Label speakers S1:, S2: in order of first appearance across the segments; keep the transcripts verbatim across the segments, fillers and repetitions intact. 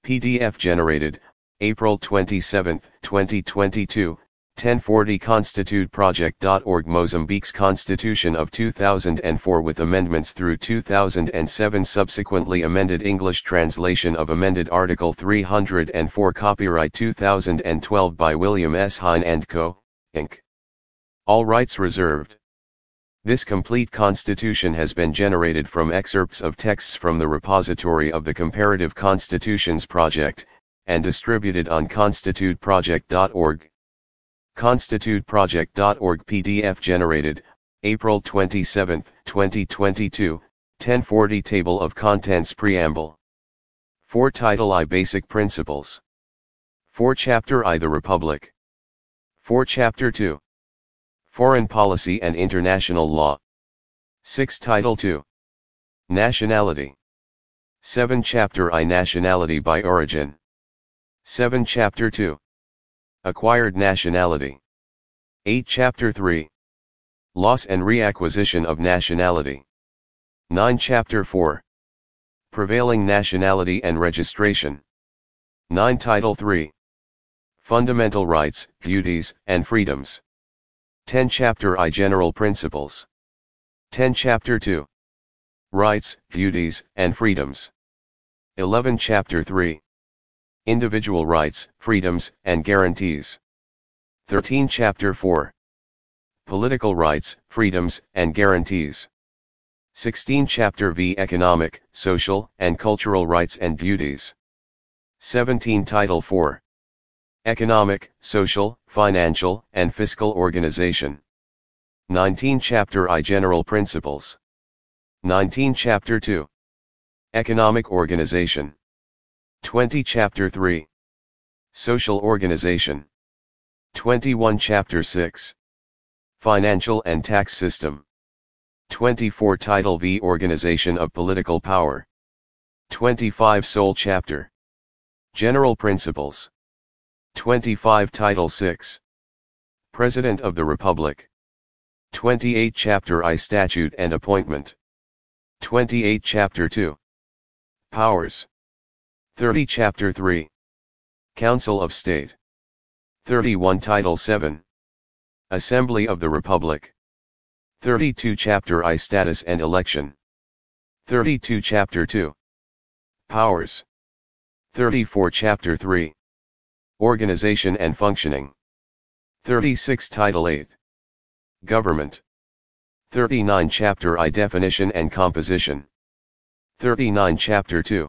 S1: P D F generated, April twenty-seventh, twenty twenty-two, ten forty constitute project dot org Mozambique's Constitution of two thousand four with amendments through two thousand seven subsequently amended English translation of amended Article three hundred four Copyright two thousand twelve by William S. Hine and Co., Incorporated. All rights reserved. This complete constitution has been generated from excerpts of texts from the repository of the Comparative Constitutions Project, and distributed on constitute project dot org. constitute project dot org P D F generated, April twenty-seventh, twenty twenty-two, ten forty Table of Contents Preamble. four Title I Basic Principles. four Chapter I The Republic. four Chapter two Foreign Policy and International Law. six Title two Nationality. seven Chapter I Nationality by Origin. seven Chapter two Acquired Nationality. eight Chapter three Loss and Reacquisition of Nationality. nine Chapter four Prevailing Nationality and Registration. nine Title three Fundamental Rights, Duties, and Freedoms. ten Chapter I General Principles. ten Chapter two Rights, Duties, and Freedoms. eleven Chapter three Individual Rights, Freedoms, and Guarantees. thirteen Chapter four Political Rights, Freedoms, and Guarantees. sixteen Chapter V Economic, Social, and Cultural Rights and Duties. seventeen Title four Economic, Social, Financial, and Fiscal Organization. nineteen Chapter I General Principles. nineteen Chapter two Economic Organization. twenty Chapter three Social Organization. twenty-one Chapter six Financial and Tax System. twenty-four Title V Organization of Political Power. twenty-five Sole Chapter General Principles. twenty-five Title six President of the Republic. twenty-eight Chapter I Statute and Appointment. twenty-eight Chapter two Powers. thirty Chapter three Council of State. thirty-one Title seven Assembly of the Republic. thirty-two Chapter I Status and Election. thirty-two Chapter two Powers. thirty-four Chapter three Organization and Functioning. thirty-six Title eight Government. thirty-nine Chapter I Definition and Composition. thirty-nine Chapter two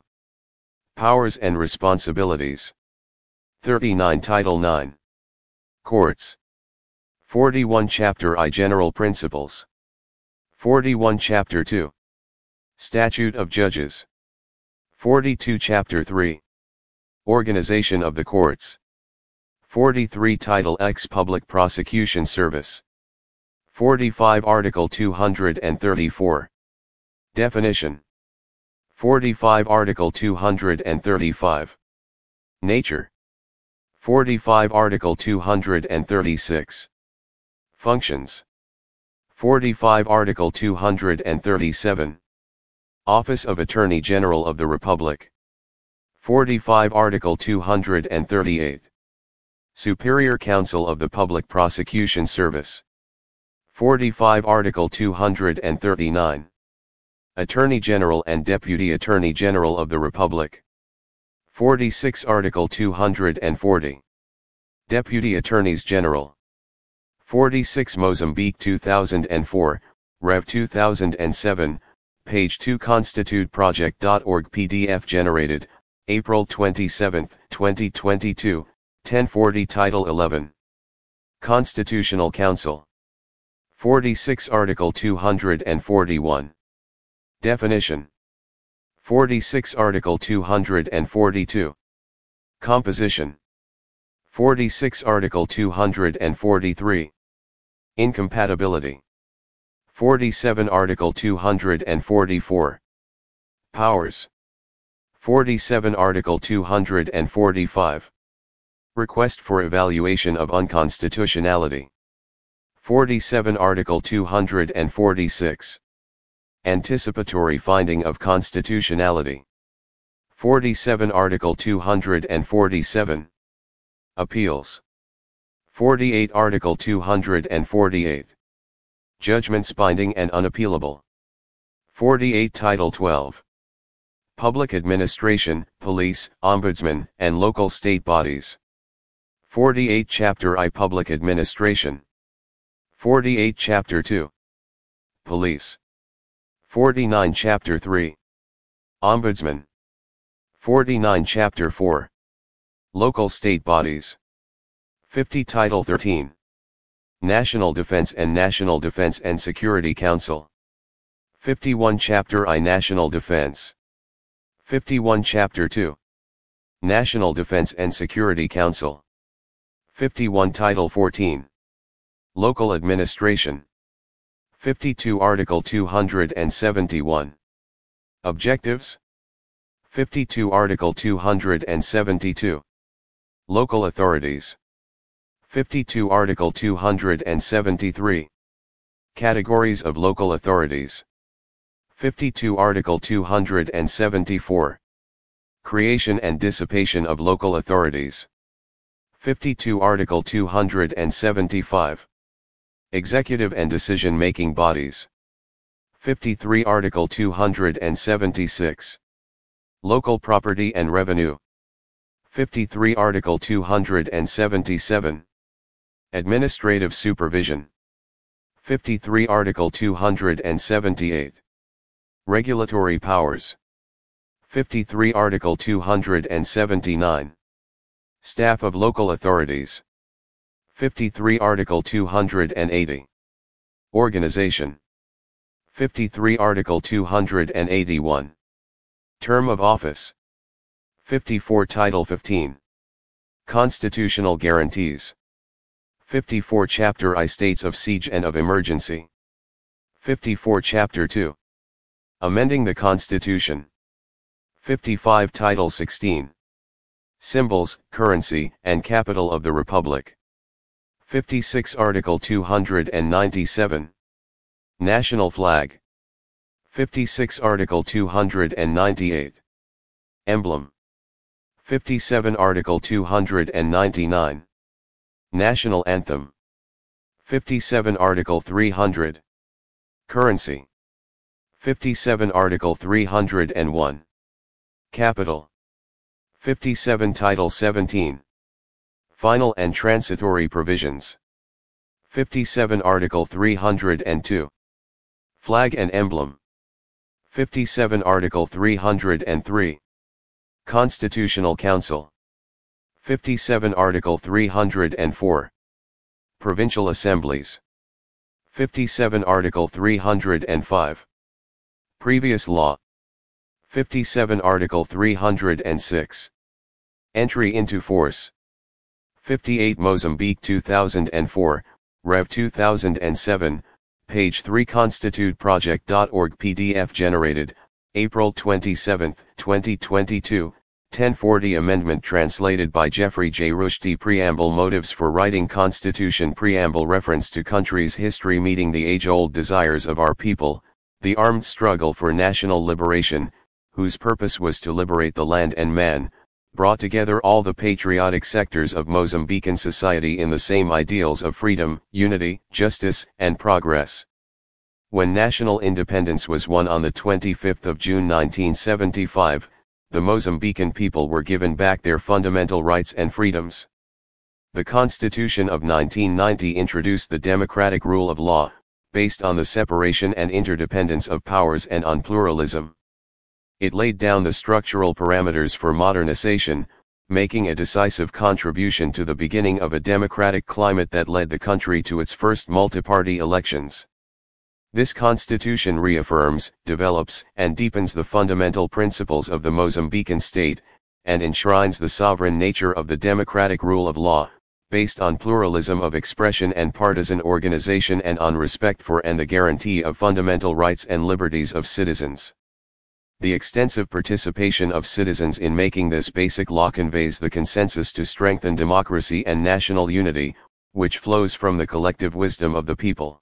S1: Powers and Responsibilities. thirty-nine Title nine Courts. forty-one Chapter I General Principles. forty-one Chapter two Statute of Judges. forty-two Chapter three Organization of the Courts. forty-three Title X Public Prosecution Service. forty-five Article two hundred thirty-four Definition. forty-five Article two hundred thirty-five Nature. forty-five Article two hundred thirty-six Functions. forty-five Article two hundred thirty-seven Office of Attorney General of the Republic. forty-five Article two hundred thirty-eight Superior Council of the Public Prosecution Service. forty-five Article two hundred thirty-nine Attorney General and Deputy Attorney General of the Republic. forty-six Article two hundred forty Deputy Attorneys General. forty-six Mozambique two thousand four, Rev two thousand seven, page two constitute project dot org P D F generated, April twenty-seventh, twenty twenty-two, ten forty Title eleven Constitutional Council. forty-six Article two hundred forty-one Definition. forty-six Article two hundred forty-two Composition. forty-six Article two hundred forty-three Incompatibility. forty-seven Article two hundred forty-four Powers. forty-seven Article two hundred forty-five Request for evaluation of unconstitutionality. forty-seven Article two hundred forty-six Anticipatory finding of constitutionality. forty-seven Article two hundred forty-seven. Appeals. forty-eight Article two hundred forty-eight. Judgments binding and unappealable. forty-eight Title twelve. Public administration, police, ombudsman, and local state bodies. forty-eight Chapter I Public administration. forty-eight Chapter two. Police. forty-nine Chapter three. Ombudsman. forty-nine Chapter four. Local state bodies. fifty Title thirteen. National Defense and National Defense and Security Council. fifty-one Chapter I National Defense. fifty-one Chapter two. National Defense and Security Council. fifty-one Title fourteen. Local Administration. fifty-two Article two hundred seventy-one. Objectives. fifty-two Article two hundred seventy-two. Local Authorities. fifty-two Article two hundred seventy-three. Categories of local authorities. fifty-two Article two hundred seventy-four. Creation and dissipation of local authorities. fifty-two Article two hundred seventy-five. Executive and decision-making bodies. fifty-three Article two hundred seventy-six. Local property and revenue. fifty-three Article two hundred seventy-seven. Administrative supervision. fifty-three Article two hundred seventy-eight. Regulatory powers. fifty-three Article two hundred seventy-nine. Staff of local authorities. fifty-three Article two hundred eighty. Organization. fifty-three Article two hundred eighty-one. Term of office. fifty-four Title fifteen. Constitutional guarantees. fifty-four Chapter I States of siege and of emergency. fifty-four Chapter two. Amending the Constitution. fifty-five Title sixteen. Symbols, currency, and capital of the Republic. fifty-six Article two hundred ninety-seven. National flag. fifty-six Article two hundred ninety-eight. Emblem. fifty-seven Article two hundred ninety-nine. National anthem. fifty-seven Article three hundred. Currency. fifty-seven Article three hundred one. Capital. fifty-seven Title seventeen. Final and transitory provisions. fifty-seven Article three hundred two. Flag and emblem. fifty-seven Article three hundred three. Constitutional Council. fifty-seven Article three hundred four. Provincial Assemblies. fifty-seven Article three hundred five. Previous law. fifty-seven Article three hundred six. Entry into force. fifty-eight Mozambique two thousand four, Rev two thousand seven, page three constitute project dot org P D F generated, April twenty-seventh, twenty twenty-two, ten forty Amendment translated by Jeffrey J. Rushdie. Preamble. Motives for writing Constitution. Preamble. Reference to country's history meeting the age-old desires of our people, the armed struggle for national liberation, whose purpose was to liberate the land and man, brought together all the patriotic sectors of Mozambican society in the same ideals of freedom, unity, justice, and progress. When national independence was won on the twenty-fifth of June nineteen seventy-five, the Mozambican people were given back their fundamental rights and freedoms. The Constitution of nineteen ninety introduced the democratic rule of law, based on the separation and interdependence of powers and on pluralism. It laid down the structural parameters for modernization, making a decisive contribution to the beginning of a democratic climate that led the country to its first multi-party elections. This constitution reaffirms, develops, and deepens the fundamental principles of the Mozambican state, and enshrines the sovereign nature of the democratic rule of law, based on pluralism of expression and partisan organization and on respect for and the guarantee of fundamental rights and liberties of citizens. The extensive participation of citizens in making this basic law conveys the consensus to strengthen democracy and national unity, which flows from the collective wisdom of the people.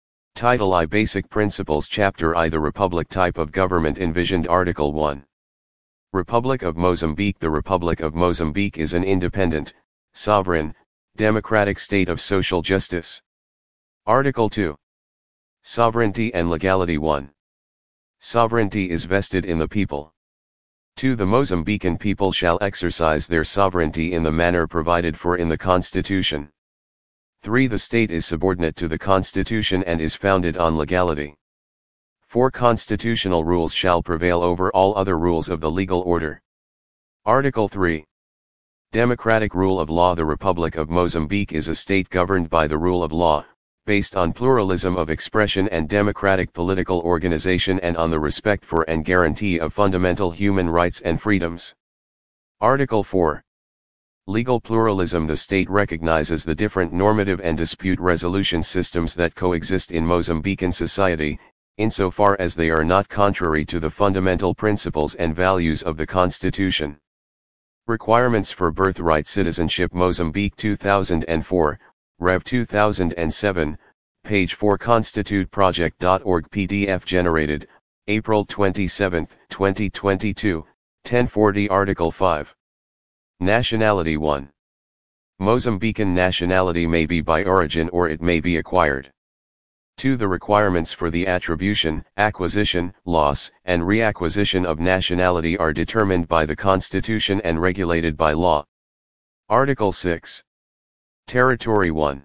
S1: Title I. Basic Principles. Chapter I. The Republic Type of Government envisioned. Article one. Republic of Mozambique. The Republic of Mozambique is an independent, sovereign, democratic state of social justice. Article two. Sovereignty and legality. one. Sovereignty is vested in the people. two. The Mozambican people shall exercise their sovereignty in the manner provided for in the Constitution. three. The state is subordinate to the Constitution and is founded on legality. four. Constitutional rules shall prevail over all other rules of the legal order. Article three. Democratic rule of law. The Republic of Mozambique is a state governed by the rule of law, based on pluralism of expression and democratic political organization and on the respect for and guarantee of fundamental human rights and freedoms. Article four. Legal pluralism. The state recognizes the different normative and dispute resolution systems that coexist in Mozambican society, insofar as they are not contrary to the fundamental principles and values of the Constitution. Requirements for birthright citizenship. Mozambique two thousand four, Rev two thousand seven, page four. Constitute project dot org P D F generated, April twenty-seventh, twenty twenty-two, ten forty. Article five. Nationality. one. Mozambican nationality may be by origin or it may be acquired. two. The requirements for the attribution, acquisition, loss, and reacquisition of nationality are determined by the Constitution and regulated by law. Article six. Territory. one.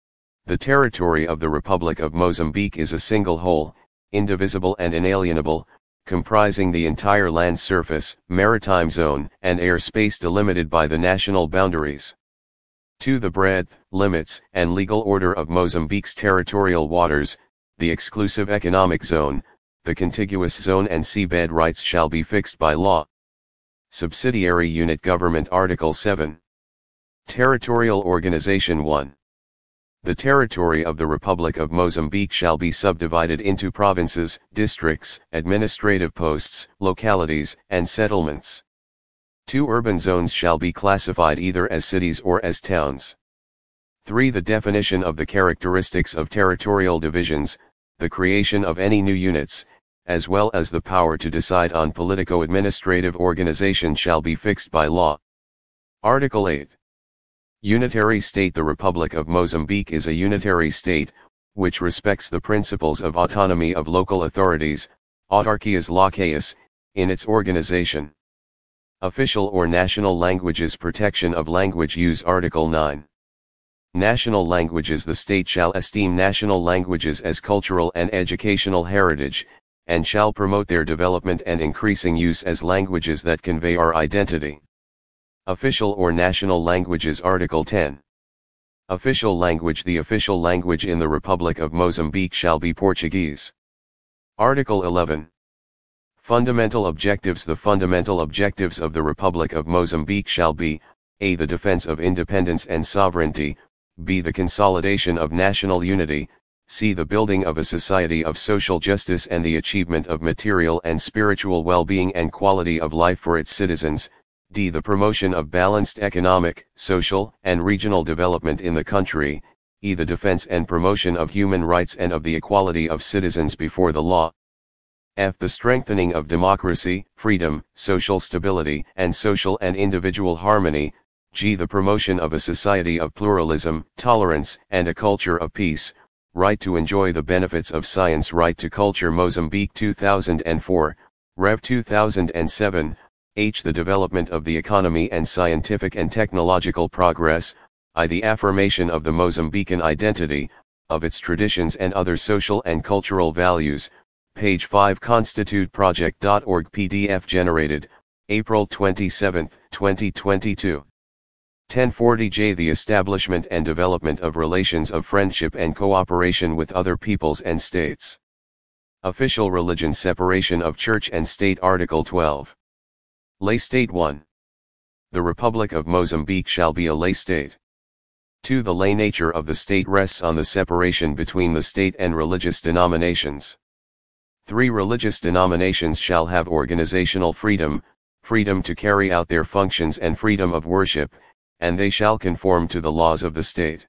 S1: The territory of the Republic of Mozambique is a single whole, indivisible and inalienable, comprising the entire land surface, maritime zone, and air space delimited by the national boundaries. two. The breadth, limits, and legal order of Mozambique's territorial waters, the exclusive economic zone, the contiguous zone and seabed rights shall be fixed by law. Subsidiary unit government. Article seven. Territorial organization. one. The territory of the Republic of Mozambique shall be subdivided into provinces, districts, administrative posts, localities, and settlements. two. Urban zones shall be classified either as cities or as towns. three. The definition of the characteristics of territorial divisions, the creation of any new units, as well as the power to decide on politico-administrative organization shall be fixed by law. Article eight. Unitary state. The Republic of Mozambique is a unitary state, which respects the principles of autonomy of local authorities, autarchias locais, in its organization. Official or national languages. Protection of language use. Article nine. National languages. The state shall esteem national languages as cultural and educational heritage, and shall promote their development and increasing use as languages that convey our identity. Official or national languages. Article ten. Official language. The official language in the Republic of Mozambique shall be Portuguese. Article eleven. Fundamental objectives. The fundamental objectives of the Republic of Mozambique shall be, a. the defense of independence and sovereignty, b. the consolidation of national unity, c. the building of a society of social justice and the achievement of material and spiritual well-being and quality of life for its citizens, d. the promotion of balanced economic, social, and regional development in the country, e. the defense and promotion of human rights and of the equality of citizens before the law, f. the strengthening of democracy, freedom, social stability, and social and individual harmony, g. the promotion of a society of pluralism, tolerance, and a culture of peace, right to enjoy the benefits of science. Right to culture. Mozambique two thousand four, Rev two thousand seven, h. the development of the economy and scientific and technological progress, I. the affirmation of the Mozambican identity, of its traditions and other social and cultural values, page five. Constitute project dot org P D F generated, April twenty-seventh, twenty twenty-two. ten forty J. The establishment and development of relations of friendship and cooperation with other peoples and states. Official religion. Separation of church and state. Article twelve. Lay state. one. The Republic of Mozambique shall be a lay state. two. The lay nature of the state rests on the separation between the state and religious denominations. three. Religious denominations shall have organizational freedom, freedom to carry out their functions and freedom of worship, and they shall conform to the laws of the state.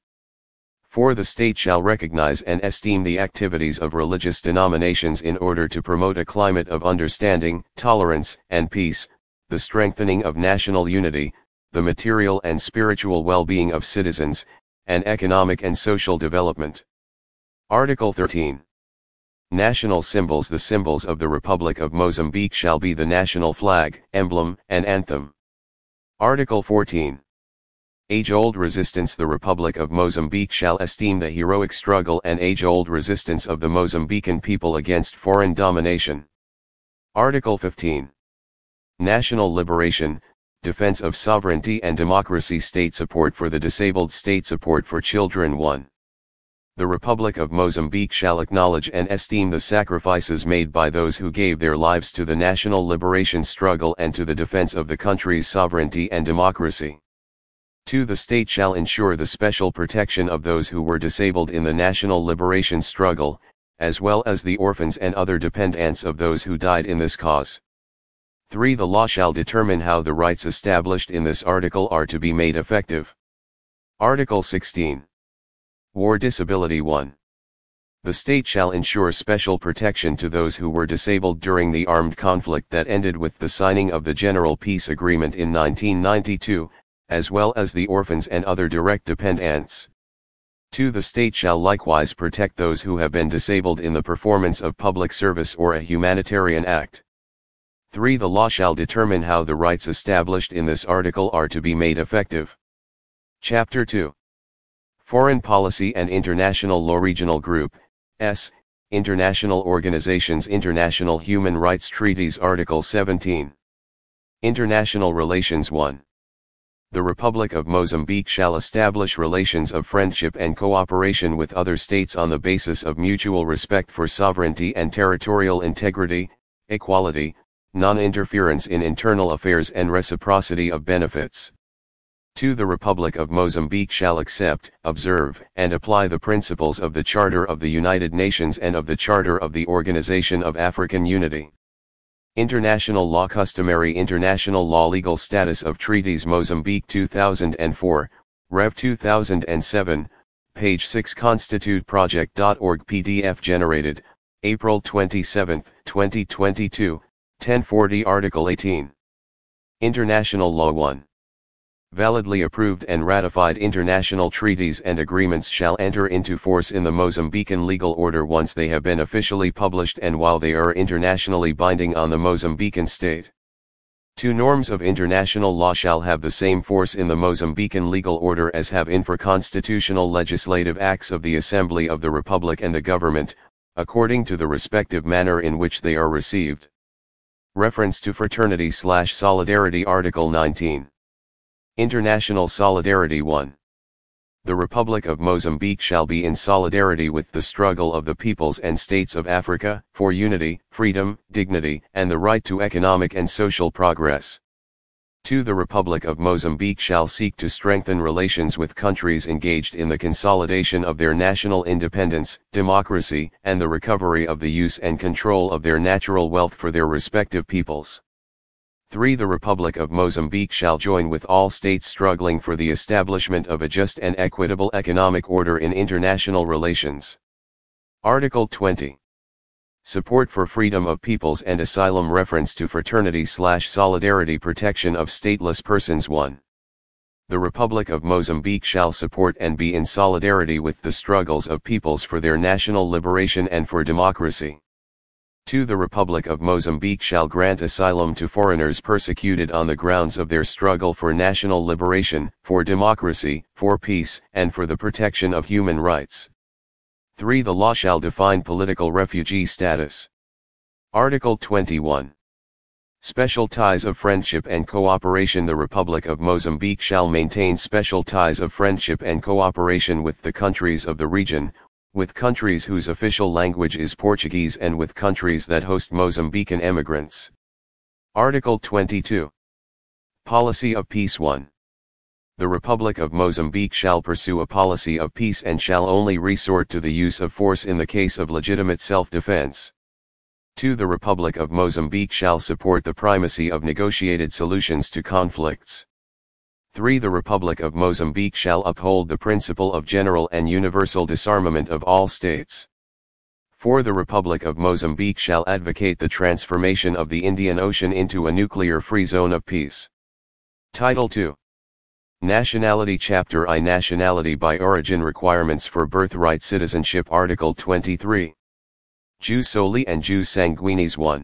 S1: four. The state shall recognize and esteem the activities of religious denominations in order to promote a climate of understanding, tolerance, and peace, the strengthening of national unity, the material and spiritual well-being of citizens, and economic and social development. Article thirteen. National symbols. The symbols of the Republic of Mozambique shall be the national flag, emblem, and anthem. Article fourteen. Age-old resistance. The Republic of Mozambique shall esteem the heroic struggle and age-old resistance of the Mozambican people against foreign domination. Article fifteen. National liberation, defense of sovereignty and democracy. State support for the disabled. State support for children. one. The Republic of Mozambique shall acknowledge and esteem the sacrifices made by those who gave their lives to the national liberation struggle and to the defense of the country's sovereignty and democracy. two. The state shall ensure the special protection of those who were disabled in the national liberation struggle, as well as the orphans and other dependents of those who died in this cause. three. The law shall determine how the rights established in this article are to be made effective. Article sixteen. War disability. one. The state shall ensure special protection to those who were disabled during the armed conflict that ended with the signing of the General Peace Agreement in nineteen ninety-two, as well as the orphans and other direct dependents. two. The state shall likewise protect those who have been disabled in the performance of public service or a humanitarian act. three. The law shall determine how the rights established in this article are to be made effective. Chapter two. Foreign Policy and International Law. Regional Group, S. International Organizations. International Human Rights Treaties. Article seventeen. International Relations. one. The Republic of Mozambique shall establish relations of friendship and cooperation with other states on the basis of mutual respect for sovereignty and territorial integrity, equality, non-interference in internal affairs and reciprocity of benefits. two. The Republic of Mozambique shall accept, observe, and apply the principles of the Charter of the United Nations and of the Charter of the Organization of African Unity. International law. Customary international law. Legal status of treaties. Mozambique two thousand four, Rev two thousand seven, page six. constitute project dot org. P D F generated, April twenty-seventh, twenty twenty-two, ten forty. Article eighteen. International Law. one. Validly approved and ratified international treaties and agreements shall enter into force in the Mozambican legal order once they have been officially published and while they are internationally binding on the Mozambican state. two. Norms of international law shall have the same force in the Mozambican legal order as have infra-constitutional legislative acts of the Assembly of the Republic and the government, according to the respective manner in which they are received. Reference to fraternity slash solidarity. Article nineteen. International Solidarity. one. The Republic of Mozambique shall be in solidarity with the struggle of the peoples and states of Africa, for unity, freedom, dignity, and the right to economic and social progress. two. The Republic of Mozambique shall seek to strengthen relations with countries engaged in the consolidation of their national independence, democracy, and the recovery of the use and control of their natural wealth for their respective peoples. three. The Republic of Mozambique shall join with all states struggling for the establishment of a just and equitable economic order in international relations. Article twenty. Support for freedom of peoples and asylum. Reference to fraternity slash solidarity. Protection of stateless persons. one. The Republic of Mozambique shall support and be in solidarity with the struggles of peoples for their national liberation and for democracy. two. The Republic of Mozambique shall grant asylum to foreigners persecuted on the grounds of their struggle for national liberation, for democracy, for peace, and for the protection of human rights. three. The law shall define political refugee status. Article twenty-one. Special ties of friendship and cooperation. The Republic of Mozambique shall maintain special ties of friendship and cooperation with the countries of the region, with countries whose official language is Portuguese and with countries that host Mozambican emigrants. Article twenty-two. Policy of Peace. one. The Republic of Mozambique shall pursue a policy of peace and shall only resort to the use of force in the case of legitimate self-defense. two. The Republic of Mozambique shall support the primacy of negotiated solutions to conflicts. three. The Republic of Mozambique shall uphold the principle of general and universal disarmament of all states. four The Republic of Mozambique shall advocate the transformation of the Indian Ocean into a nuclear-free zone of peace. Title two. Nationality Chapter I Nationality by Origin Requirements for Birthright Citizenship Article twenty-three. Jus soli and jus sanguinis one.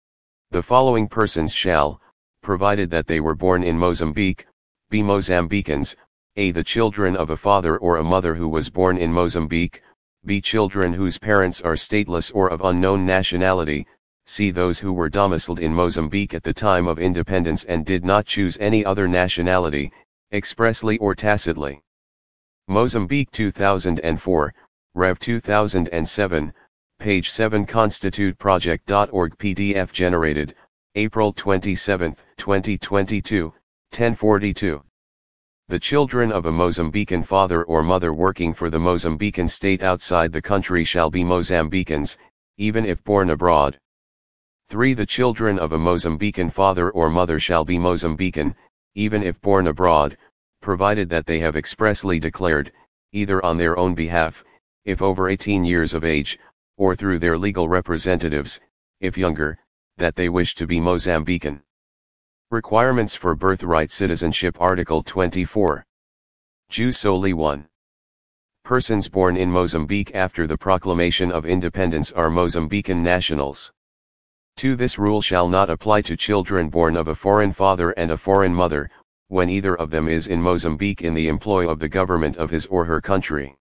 S1: The following persons shall, provided that they were born in Mozambique, be Mozambicans, a. the children of a father or a mother who was born in Mozambique, b. children whose parents are stateless or of unknown nationality, c. those who were domiciled in Mozambique at the time of independence and did not choose any other nationality, expressly or tacitly. Mozambique two thousand four, Rev two thousand seven, page seven constitute project dot org P D F generated, April twenty-seventh, twenty twenty-two, ten forty-two. The children of a Mozambican father or mother working for the Mozambican state outside the country shall be Mozambicans, even if born abroad. three The children of a Mozambican father or mother shall be Mozambican, even if born abroad, provided that they have expressly declared, either on their own behalf, if over eighteen years of age, or through their legal representatives, if younger, that they wish to be Mozambican. Requirements for Birthright Citizenship Article twenty-four. Jus soli one. Persons born in Mozambique after the proclamation of independence are Mozambican nationals. two This rule shall not apply to children born of a foreign father and a foreign mother, when either of them is in Mozambique in the employ of the government of his or her country.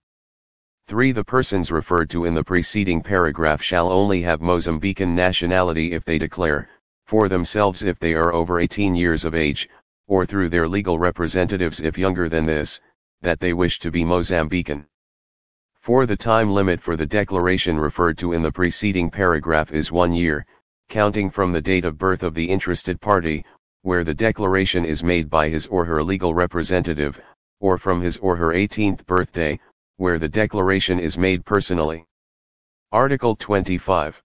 S1: three The persons referred to in the preceding paragraph shall only have Mozambican nationality if they declare, for themselves if they are over eighteen years of age, or through their legal representatives if younger than this, that they wish to be Mozambican. four The time limit for the declaration referred to in the preceding paragraph is one year, counting from the date of birth of the interested party, where the declaration is made by his or her legal representative, or from his or her eighteenth birthday, where the declaration is made personally. Article twenty-five.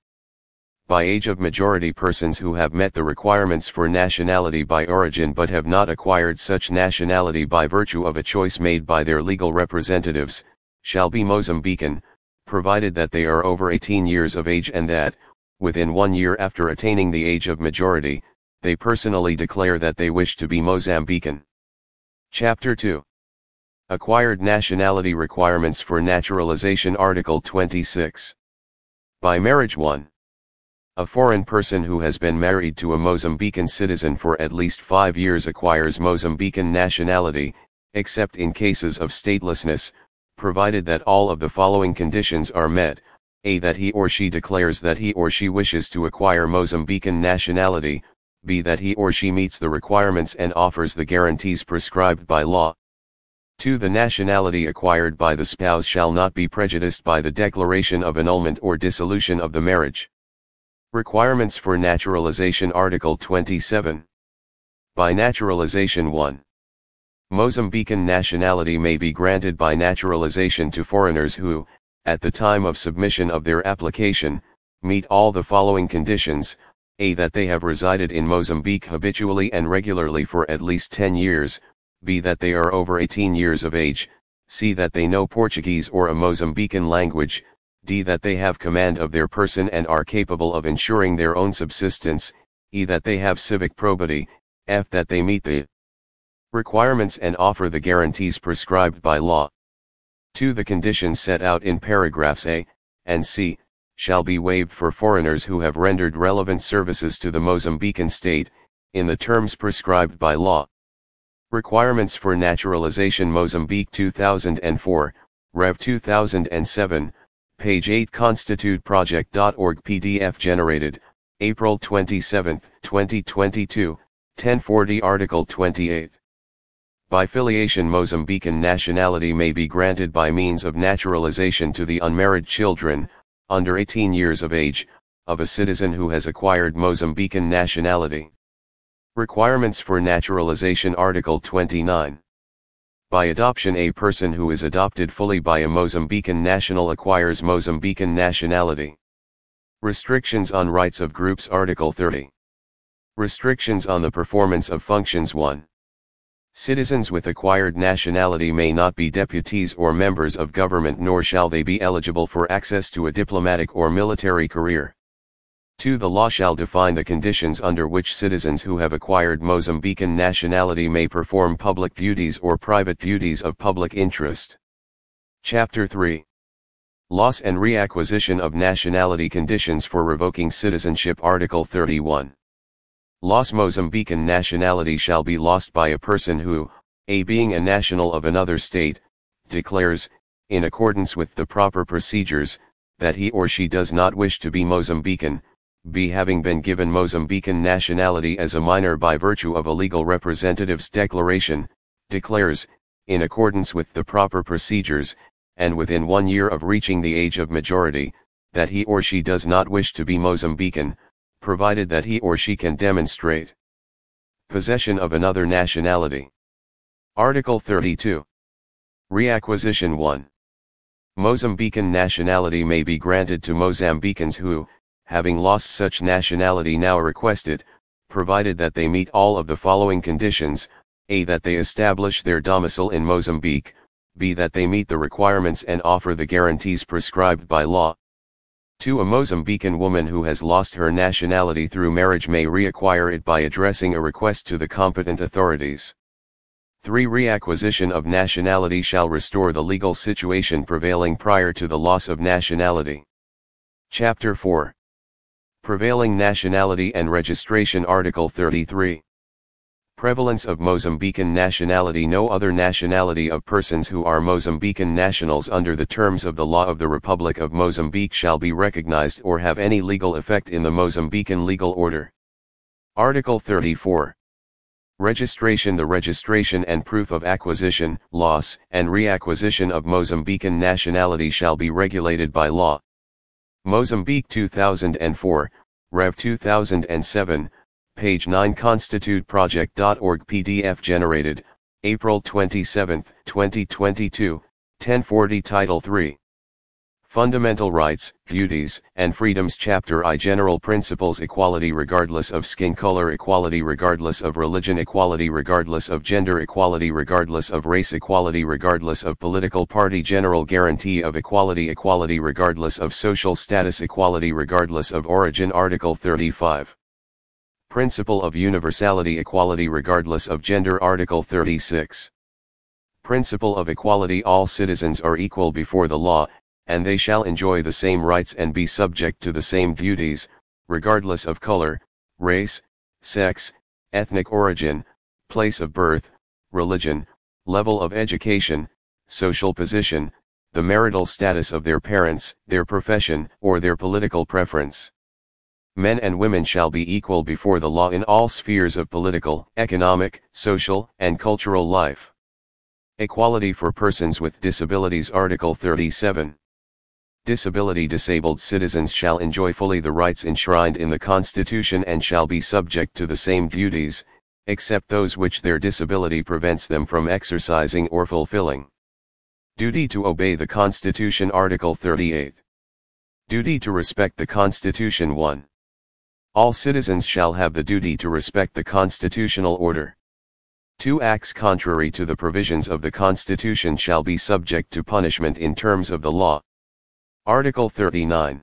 S1: By age of majority, persons who have met the requirements for nationality by origin but have not acquired such nationality by virtue of a choice made by their legal representatives, shall be Mozambican, provided that they are over eighteen years of age and that, within one year after attaining the age of majority, they personally declare that they wish to be Mozambican. Chapter two. Acquired Nationality Requirements for Naturalization Article twenty-six. By marriage one. A foreign person who has been married to a Mozambican citizen for at least five years acquires Mozambican nationality, except in cases of statelessness, provided that all of the following conditions are met: a. that he or she declares that he or she wishes to acquire Mozambican nationality, b. that he or she meets the requirements and offers the guarantees prescribed by law. two. The nationality acquired by the spouse shall not be prejudiced by the declaration of annulment or dissolution of the marriage. Requirements for Naturalization Article twenty-seven. By naturalization one. Mozambican nationality may be granted by naturalization to foreigners who, at the time of submission of their application, meet all the following conditions: a. that they have resided in Mozambique habitually and regularly for at least ten years, b. that they are over eighteen years of age, c. that they know Portuguese or a Mozambican language, d. that they have command of their person and are capable of ensuring their own subsistence, e. that they have civic probity, f. that they meet the requirements and offer the guarantees prescribed by law. two. The conditions set out in paragraphs A and C shall be waived for foreigners who have rendered relevant services to the Mozambican state, in the terms prescribed by law. Requirements for Naturalization Mozambique two thousand four, Rev two thousand seven, page eight constitute project dot org P D F generated, April twenty-seventh, twenty twenty-two, ten forty Article twenty-eight. By filiation, Mozambican nationality may be granted by means of naturalization to the unmarried children, under eighteen years of age, of a citizen who has acquired Mozambican nationality. Requirements for Naturalization Article twenty-nine. By adoption, a person who is adopted fully by a Mozambican national acquires Mozambican nationality. Restrictions on rights of groups Article thirty. Restrictions on the performance of functions one. Citizens with acquired nationality may not be deputies or members of government, nor shall they be eligible for access to a diplomatic or military career. two. The law shall define the conditions under which citizens who have acquired Mozambican nationality may perform public duties or private duties of public interest. Chapter three. Loss and reacquisition of nationality, conditions for revoking citizenship. Article thirty-one. Loss. Mozambican nationality shall be lost by a person who, a being a national of another state, declares, in accordance with the proper procedures, that he or she does not wish to be Mozambican, b. having been given Mozambican nationality as a minor by virtue of a legal representative's declaration, declares, in accordance with the proper procedures, and within one year of reaching the age of majority, that he or she does not wish to be Mozambican, provided that he or she can demonstrate possession of another nationality. Article thirty-two. Reacquisition. one. Mozambican nationality may be granted to Mozambicans who, having lost such nationality now requested, provided that they meet all of the following conditions: a. that they establish their domicile in Mozambique, b. that they meet the requirements and offer the guarantees prescribed by law. two. A Mozambican woman who has lost her nationality through marriage may reacquire it by addressing a request to the competent authorities. three. Reacquisition of nationality shall restore the legal situation prevailing prior to the loss of nationality. Chapter four. Prevailing nationality and registration. Article thirty-three. Prevalence of Mozambican nationality. No other nationality of persons who are Mozambican nationals under the terms of the law of the Republic of Mozambique shall be recognized or have any legal effect in the Mozambican legal order. Article thirty-four. Registration. The registration and proof of acquisition, loss, and reacquisition of Mozambican nationality shall be regulated by law. Mozambique two thousand four, Rev two thousand seven, page nine. Constitute Project dot org P D F generated, April twenty-seventh, twenty twenty-two, ten forty. Title three. Fundamental Rights, Duties, and Freedoms. Chapter I. General Principles. Equality regardless of skin color, equality regardless of religion, equality regardless of gender, equality regardless of race, equality regardless of political party, general guarantee of equality, equality regardless of social status, equality regardless of origin. Article thirty-five. Principle of universality, equality regardless of gender. Article thirty-six. Principle of equality. All citizens are equal before the law, and they shall enjoy the same rights and be subject to the same duties, regardless of color, race, sex, ethnic origin, place of birth, religion, level of education, social position, the marital status of their parents, their profession, or their political preference. Men and women shall be equal before the law in all spheres of political, economic, social, and cultural life. Equality for persons with disabilities. Article thirty-seven. Disability. Disabled citizens shall enjoy fully the rights enshrined in the Constitution and shall be subject to the same duties, except those which their disability prevents them from exercising or fulfilling. Duty to obey the Constitution. Article thirty-eight. Duty to respect the Constitution. one. All citizens shall have the duty to respect the constitutional order. two. Acts contrary to the provisions of the Constitution shall be subject to punishment in terms of the law. Article thirty-nine.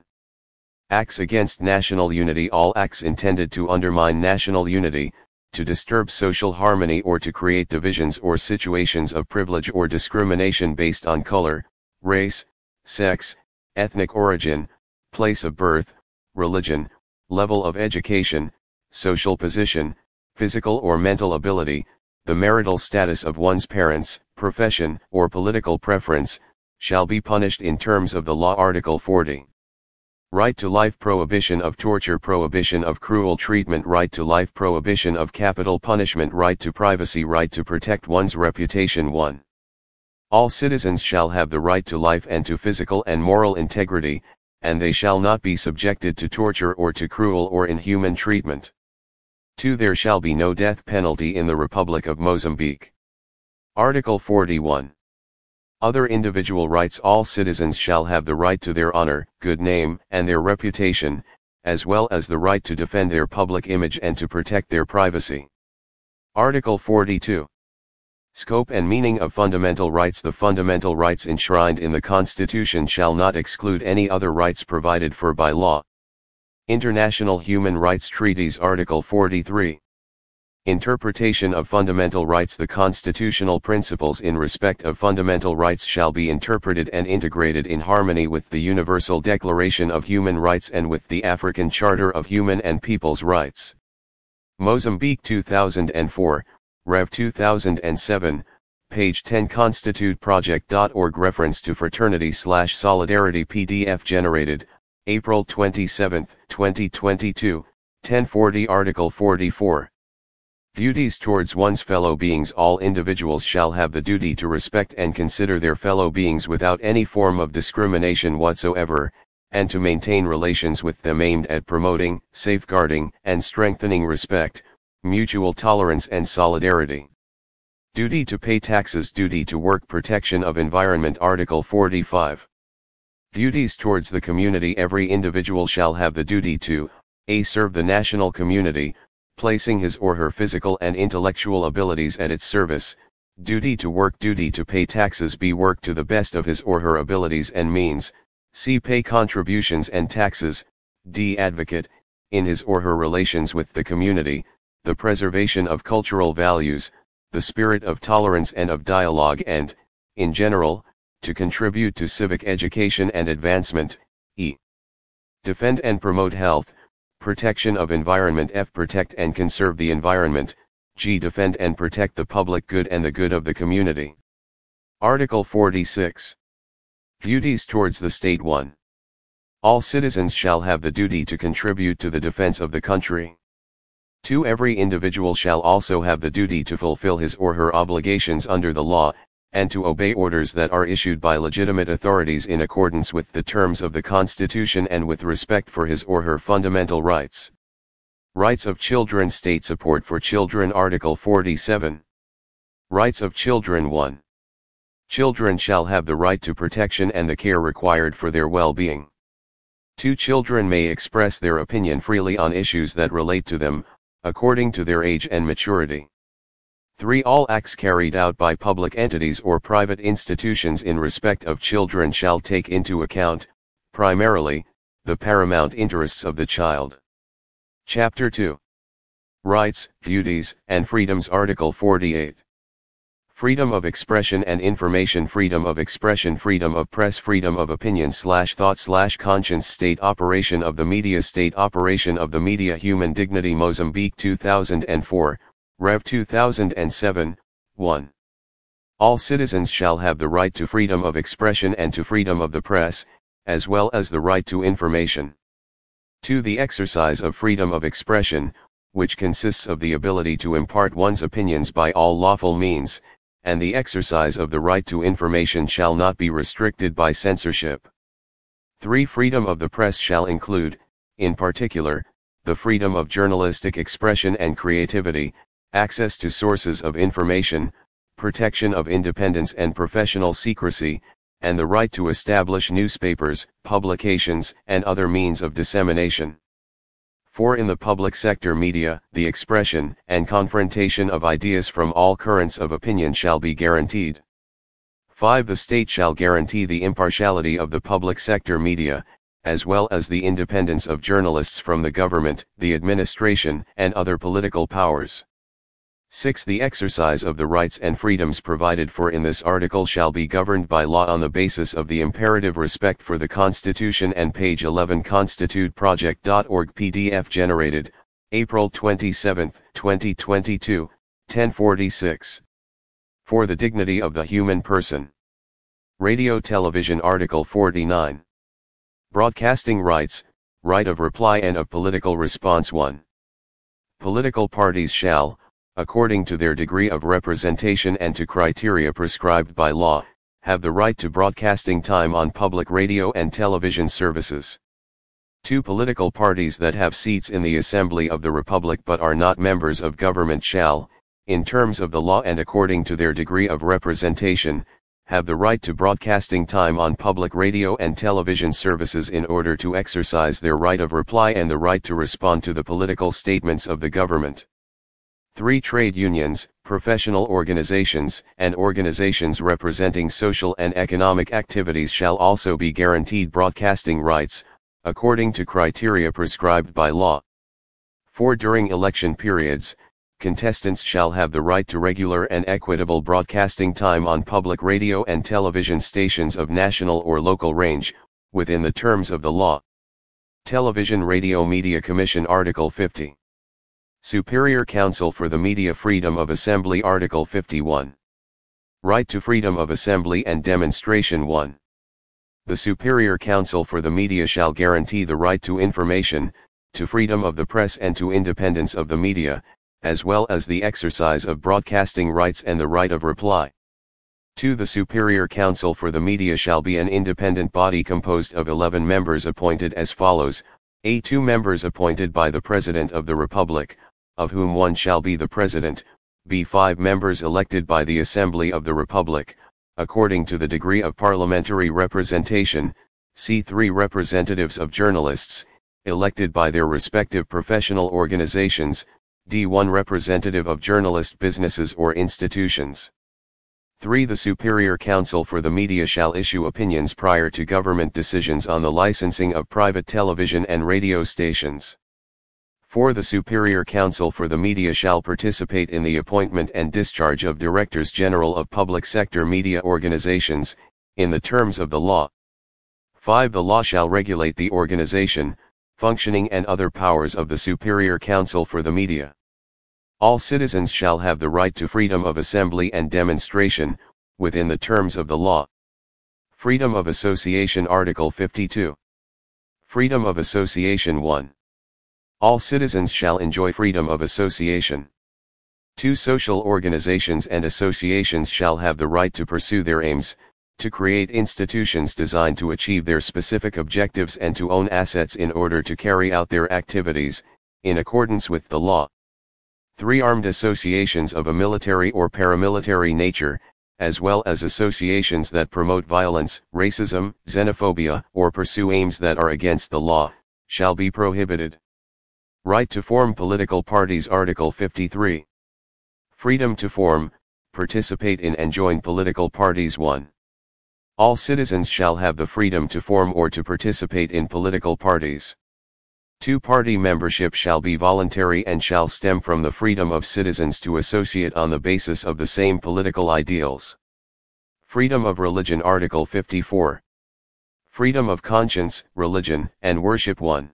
S1: Acts against national unity. All acts intended to undermine national unity, to disturb social harmony, or to create divisions or situations of privilege or discrimination based on color, race, sex, ethnic origin, place of birth, religion, level of education, social position, physical or mental ability, the marital status of one's parents, profession, or political preference, shall be punished in terms of the law. Article forty. Right to life. Prohibition of torture, prohibition of cruel treatment, right to life, prohibition of capital punishment, right to privacy, right to protect one's reputation. one. All citizens shall have the right to life and to physical and moral integrity, and they shall not be subjected to torture or to cruel or inhuman treatment. two. There shall be no death penalty in the Republic of Mozambique. Article forty-one. Other individual rights. All citizens shall have the right to their honor, good name, and their reputation, as well as the right to defend their public image and to protect their privacy. Article forty-two. Scope and meaning of fundamental rights. The fundamental rights enshrined in the Constitution shall not exclude any other rights provided for by law. International Human Rights Treaties Article forty-three. Interpretation of fundamental rights. The constitutional principles in respect of fundamental rights shall be interpreted and integrated in harmony with the Universal Declaration of Human Rights and with the African Charter of Human and People's Rights. Mozambique two thousand four, Rev two thousand seven, page ten constitute project dot org. Reference to fraternity slash solidarity P D F generated, April twenty-seventh, twenty twenty-two, ten forty. Article forty-four. Duties towards one's fellow beings. All individuals shall have the duty to respect and consider their fellow beings without any form of discrimination whatsoever, and to maintain relations with them aimed at promoting, safeguarding, and strengthening respect, mutual tolerance and solidarity. Duty to pay taxes. Duty to work. Protection of environment. Article forty-five. Duties towards the community. Every individual shall have the duty to a. Serve the national community, placing his or her physical and intellectual abilities at its service. Duty to work. Duty to pay taxes. B. Work to the best of his or her abilities and means. C. Pay contributions and taxes. D. Advocate, in his or her relations with the community, the preservation of cultural values, the spirit of tolerance and of dialogue and, in general, to contribute to civic education and advancement. E. Defend and promote health, protection of environment. F. Protect and conserve the environment. G. Defend and protect the public good and the good of the community. Article forty-six. Duties towards the state. one. All citizens shall have the duty to contribute to the defense of the country. two. Every individual shall also have the duty to fulfill his or her obligations under the law, and to obey orders that are issued by legitimate authorities in accordance with the terms of the Constitution and with respect for his or her fundamental rights. Rights of children. State support for children. Article forty-seven. Rights of children. one. Children shall have the right to protection and the care required for their well-being. two. Children may express their opinion freely on issues that relate to them, according to their age and maturity. three. All acts carried out by public entities or private institutions in respect of children shall take into account, primarily, the paramount interests of the child. Chapter two. Rights, Duties, and Freedoms. Article forty-eight. Freedom of expression and information. Freedom of expression. Freedom of press. Freedom of opinion slash thought slash conscience. State operation of the media. State operation of the media. Human dignity. Mozambique two thousand four, Rev two thousand seven, one. All citizens shall have the right to freedom of expression and to freedom of the press, as well as the right to information. two. The exercise of freedom of expression, which consists of the ability to impart one's opinions by all lawful means, and the exercise of the right to information shall not be restricted by censorship. three. Freedom of the press shall include, in particular, the freedom of journalistic expression and creativity, access to sources of information, protection of independence and professional secrecy, and the right to establish newspapers, publications, and other means of dissemination. four. In the public sector media, the expression and confrontation of ideas from all currents of opinion shall be guaranteed. five. The state shall guarantee the impartiality of the public sector media, as well as the independence of journalists from the government, the administration, and other political powers. six. The exercise of the rights and freedoms provided for in this article shall be governed by law on the basis of the imperative respect for the Constitution. And page eleven constitute project dot org P D F generated, April twenty-seventh, twenty twenty-two, ten forty-six. For the dignity of the human person. Radio Television. Article forty-nine. Broadcasting rights, right of reply and of political response. one. Political parties shall, according to their degree of representation and to criteria prescribed by law, have the right to broadcasting time on public radio and television services. two. Political parties that have seats in the Assembly of the Republic but are not members of government shall, in terms of the law and according to their degree of representation, have the right to broadcasting time on public radio and television services in order to exercise their right of reply and the right to respond to the political statements of the government. three. Trade unions, professional organizations, and organizations representing social and economic activities shall also be guaranteed broadcasting rights, according to criteria prescribed by law. four. During election periods, contestants shall have the right to regular and equitable broadcasting time on public radio and television stations of national or local range, within the terms of the law. Television Radio Media Commission Article fifty. Superior Council for the Media Freedom of Assembly Article fifty-one. Right to freedom of assembly and demonstration. one. The Superior Council for the Media shall guarantee the right to information, to freedom of the press and to independence of the media, as well as the exercise of broadcasting rights and the right of reply. two. The Superior Council for the Media shall be an independent body composed of eleven members appointed as follows: A. Two members appointed by the President of the Republic, of whom one shall be the President. B. Five members elected by the Assembly of the Republic, according to the degree of parliamentary representation. C. Three representatives of journalists, elected by their respective professional organizations. D. One representative of journalist businesses or institutions. three. The Superior Council for the Media shall issue opinions prior to government decisions on the licensing of private television and radio stations. four. The Superior Council for the Media shall participate in the appointment and discharge of Directors General of public sector media organizations, in the terms of the law. five. The law shall regulate the organization, functioning and other powers of the Superior Council for the Media. All citizens shall have the right to freedom of assembly and demonstration, within the terms of the law. Freedom of Association Article fifty-two. Freedom of Association. one. All citizens shall enjoy freedom of association. two. Social organizations and associations shall have the right to pursue their aims, to create institutions designed to achieve their specific objectives and to own assets in order to carry out their activities, in accordance with the law. three. Armed associations of a military or paramilitary nature, as well as associations that promote violence, racism, xenophobia, or pursue aims that are against the law, shall be prohibited. Right to form political parties Article fifty-three. Freedom to form, participate in and join political parties. one. All citizens shall have the freedom to form or to participate in political parties. two. Party membership shall be voluntary and shall stem from the freedom of citizens to associate on the basis of the same political ideals. Freedom of religion Article fifty-four. Freedom of conscience, religion, and worship. one.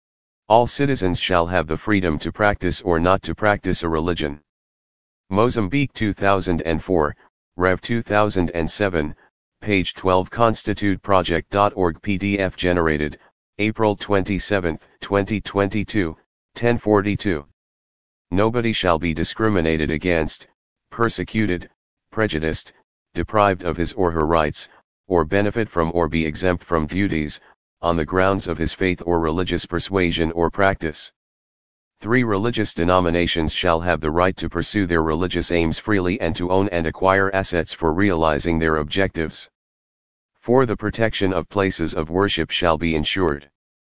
S1: All citizens shall have the freedom to practice or not to practice a religion. Mozambique two thousand four, Rev two thousand seven, page twelve constitute project dot org P D F generated, April twenty-seventh, twenty twenty-two, ten forty-two. Nobody shall be discriminated against, persecuted, prejudiced, deprived of his or her rights, or benefit from or be exempt from duties, on the grounds of his faith or religious persuasion or practice. three. Religious denominations shall have the right to pursue their religious aims freely and to own and acquire assets for realizing their objectives. four. The protection of places of worship shall be ensured.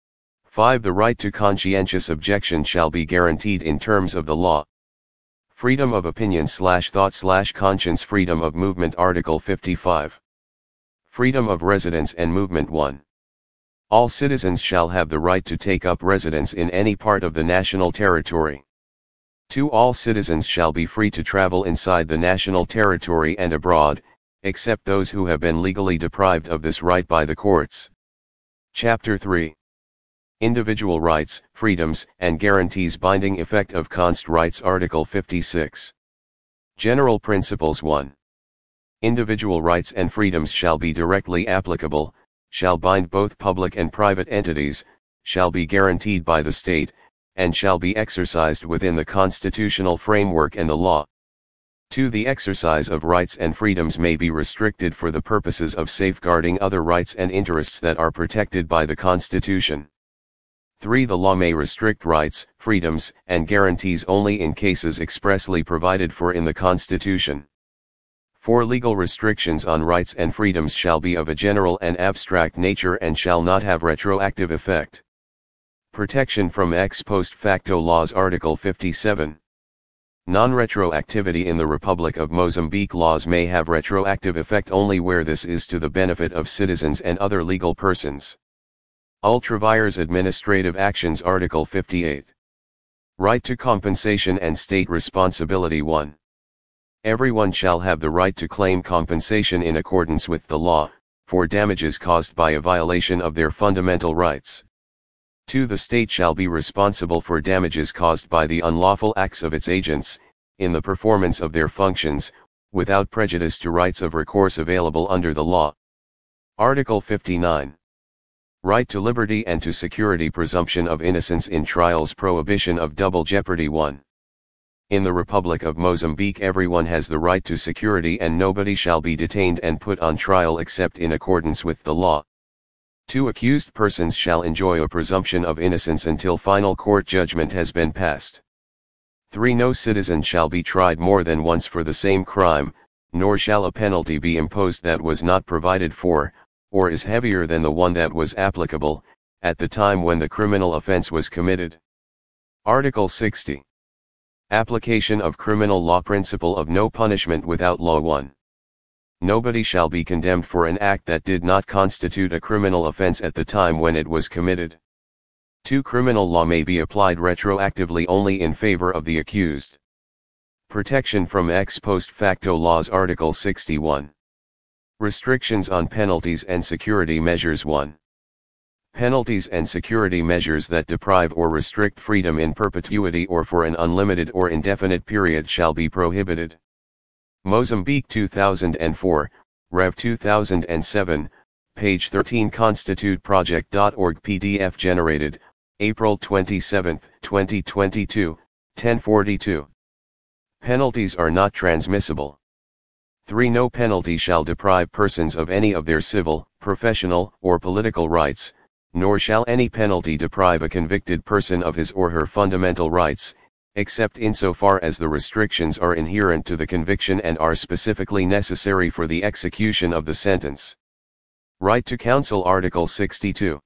S1: five. The right to conscientious objection shall be guaranteed in terms of the law. Freedom of opinion slash thought slash conscience Freedom of movement Article fifty-five. Freedom of residence and movement. one. All citizens shall have the right to take up residence in any part of the national territory. two. All citizens shall be free to travel inside the national territory and abroad, except those who have been legally deprived of this right by the courts. Chapter three. Individual Rights, Freedoms, and Guarantees Binding Effect of Const Rights Article fifty-six. General Principles. one. Individual rights and freedoms shall be directly applicable, shall bind both public and private entities, shall be guaranteed by the state, and shall be exercised within the constitutional framework and the law. two. The exercise of rights and freedoms may be restricted for the purposes of safeguarding other rights and interests that are protected by the Constitution. three. The law may restrict rights, freedoms, and guarantees only in cases expressly provided for in the Constitution. four. Legal restrictions on rights and freedoms shall be of a general and abstract nature and shall not have retroactive effect. Protection from ex post facto laws Article fifty-seven. Non-retroactivity in the Republic of Mozambique. Laws may have retroactive effect only where this is to the benefit of citizens and other legal persons. Ultravires Administrative Actions Article fifty-eight. Right to compensation and state responsibility. one. Everyone shall have the right to claim compensation in accordance with the law, for damages caused by a violation of their fundamental rights. two. The state shall be responsible for damages caused by the unlawful acts of its agents, in the performance of their functions, without prejudice to rights of recourse available under the law. Article fifty-nine. Right to liberty and to security. Presumption of innocence in trials. Prohibition of double jeopardy. one. In the Republic of Mozambique everyone has the right to security and nobody shall be detained and put on trial except in accordance with the law. two. Accused persons shall enjoy a presumption of innocence until final court judgment has been passed. three. No citizen shall be tried more than once for the same crime, nor shall a penalty be imposed that was not provided for, or is heavier than the one that was applicable, at the time when the criminal offense was committed. Article sixty. Application of criminal law. Principle of no punishment without law. one. Nobody shall be condemned for an act that did not constitute a criminal offense at the time when it was committed. two. Criminal law may be applied retroactively only in favor of the accused. Protection from ex post facto laws. Article sixty-one. Restrictions on penalties and security measures. one. Penalties and security measures that deprive or restrict freedom in perpetuity or for an unlimited or indefinite period shall be prohibited. Mozambique two thousand four, Rev two thousand seven, page thirteen. Constitute Project dot org P D F generated, April twenty-seventh, twenty twenty-two, ten forty-two. Penalties are not transmissible. three. No penalty shall deprive persons of any of their civil, professional, or political rights, nor shall any penalty deprive a convicted person of his or her fundamental rights, except insofar as the restrictions are inherent to the conviction and are specifically necessary for the execution of the sentence. Right to counsel. Article sixty-two.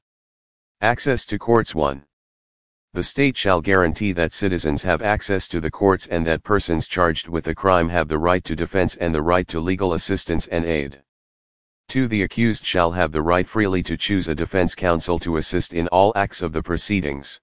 S1: Access to courts. one. The state shall guarantee that citizens have access to the courts and that persons charged with a crime have the right to defense and the right to legal assistance and aid. two. The accused shall have the right freely to choose a defense counsel to assist in all acts of the proceedings.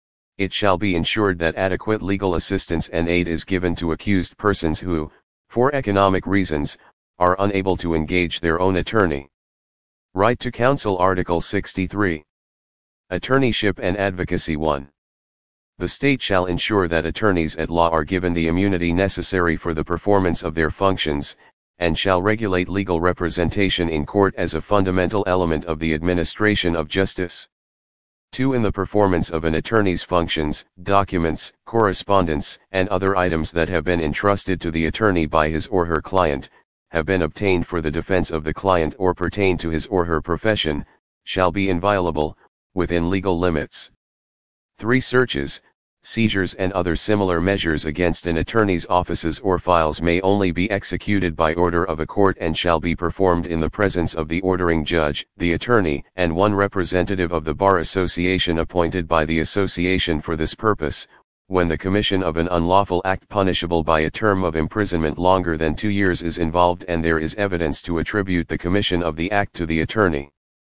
S1: It shall be ensured that adequate legal assistance and aid is given to accused persons who, for economic reasons, are unable to engage their own attorney. Right to counsel. Article sixty-three. Attorneyship and advocacy. one. The state shall ensure that attorneys at law are given the immunity necessary for the performance of their functions, and shall regulate legal representation in court as a fundamental element of the administration of justice. two. In the performance of an attorney's functions, documents, correspondence, and other items that have been entrusted to the attorney by his or her client, have been obtained for the defense of the client or pertain to his or her profession, shall be inviolable, within legal limits. three. Searches, seizures and other similar measures against an attorney's offices or files may only be executed by order of a court and shall be performed in the presence of the ordering judge, the attorney, and one representative of the Bar Association appointed by the association for this purpose, when the commission of an unlawful act punishable by a term of imprisonment longer than two years is involved and there is evidence to attribute the commission of the act to the attorney.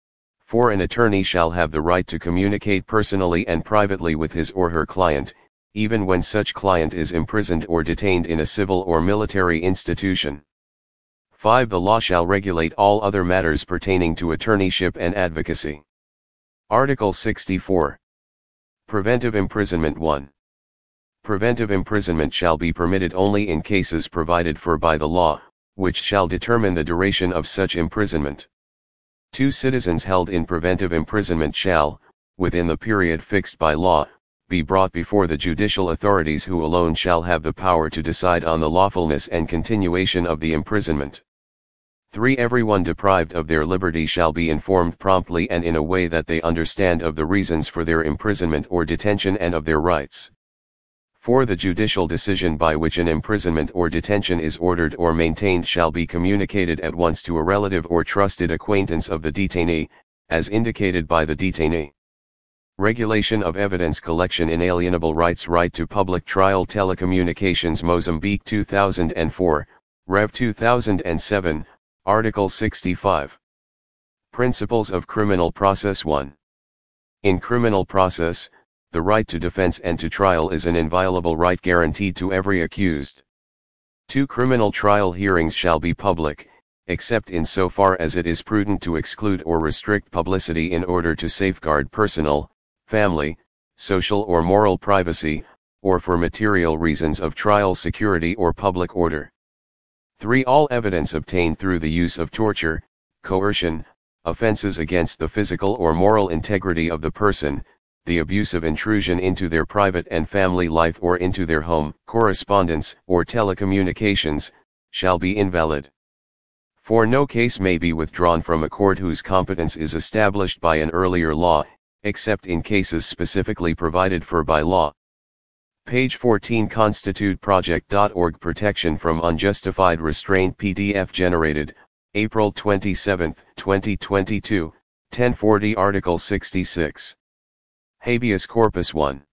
S1: four. An attorney shall have the right to communicate personally and privately with his or her client, even when such client is imprisoned or detained in a civil or military institution. five. The law shall regulate all other matters pertaining to attorneyship and advocacy. Article sixty-four. Preventive imprisonment. one. Preventive imprisonment shall be permitted only in cases provided for by the law, which shall determine the duration of such imprisonment. two. Citizens held in preventive imprisonment shall, within the period fixed by law, be brought before the judicial authorities who alone shall have the power to decide on the lawfulness and continuation of the imprisonment. three. Everyone deprived of their liberty shall be informed promptly and in a way that they understand of the reasons for their imprisonment or detention and of their rights. four. The judicial decision by which an imprisonment or detention is ordered or maintained shall be communicated at once to a relative or trusted acquaintance of the detainee, as indicated by the detainee. Regulation of Evidence Collection Inalienable Rights Right to Public Trial Telecommunications Mozambique two thousand four, Rev two thousand seven, Article sixty-five. Principles of Criminal Process one. In criminal process, the right to defense and to trial is an inviolable right guaranteed to every accused. Two criminal trial hearings shall be public, except in so far as it is prudent to exclude or restrict publicity in order to safeguard personal, family, social or moral privacy, or for material reasons of trial security or public order. three. All evidence obtained through the use of torture, coercion, offenses against the physical or moral integrity of the person, the abusive intrusion into their private and family life or into their home, correspondence, or telecommunications, shall be invalid. four. No case may be withdrawn from a court whose competence is established by an earlier law, except in cases specifically provided for by law. Page fourteen constitute project dot org Protection from Unjustified Restraint P D F generated, April twenty-seventh, twenty twenty-two, ten forty Article sixty-six. Habeas Corpus one.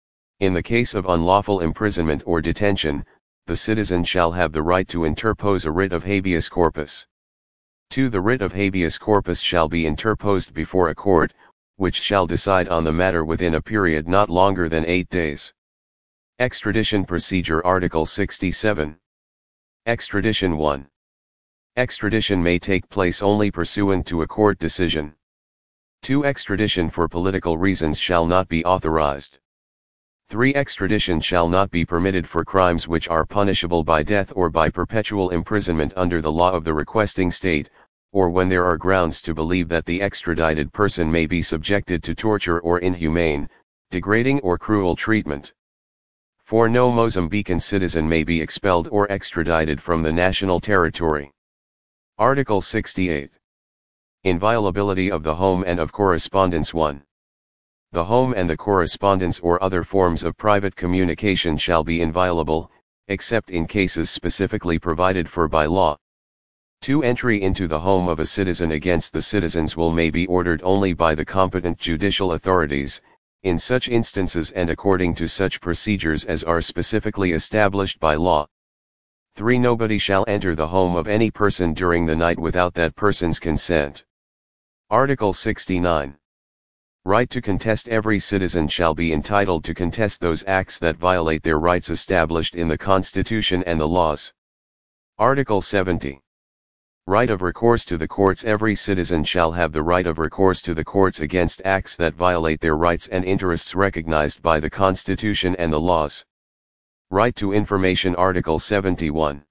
S1: In the case of unlawful imprisonment or detention, the citizen shall have the right to interpose a writ of habeas corpus. two. The writ of habeas corpus shall be interposed before a court, which shall decide on the matter within a period not longer than eight days. Extradition Procedure Article sixty-seven. Extradition one. Extradition may take place only pursuant to a court decision. two. Extradition for political reasons shall not be authorized. three. Extradition shall not be permitted for crimes which are punishable by death or by perpetual imprisonment under the law of the requesting state, or when there are grounds to believe that the extradited person may be subjected to torture or inhumane, degrading or cruel treatment. four. No Mozambican citizen may be expelled or extradited from the national territory. Article sixty-eight. Inviolability of the home and of correspondence one. The home and the correspondence or other forms of private communication shall be inviolable, except in cases specifically provided for by law. two. Entry into the home of a citizen against the citizen's will may be ordered only by the competent judicial authorities, in such instances and according to such procedures as are specifically established by law. three. Nobody shall enter the home of any person during the night without that person's consent. Article sixty-nine. Right to contest. Every citizen shall be entitled to contest those acts that violate their rights established in the Constitution and the laws. Article seventy. Right of recourse to the courts. Every citizen shall have the right of recourse to the courts against acts that violate their rights and interests recognized by the Constitution and the laws. Right to information. Article seventy-one.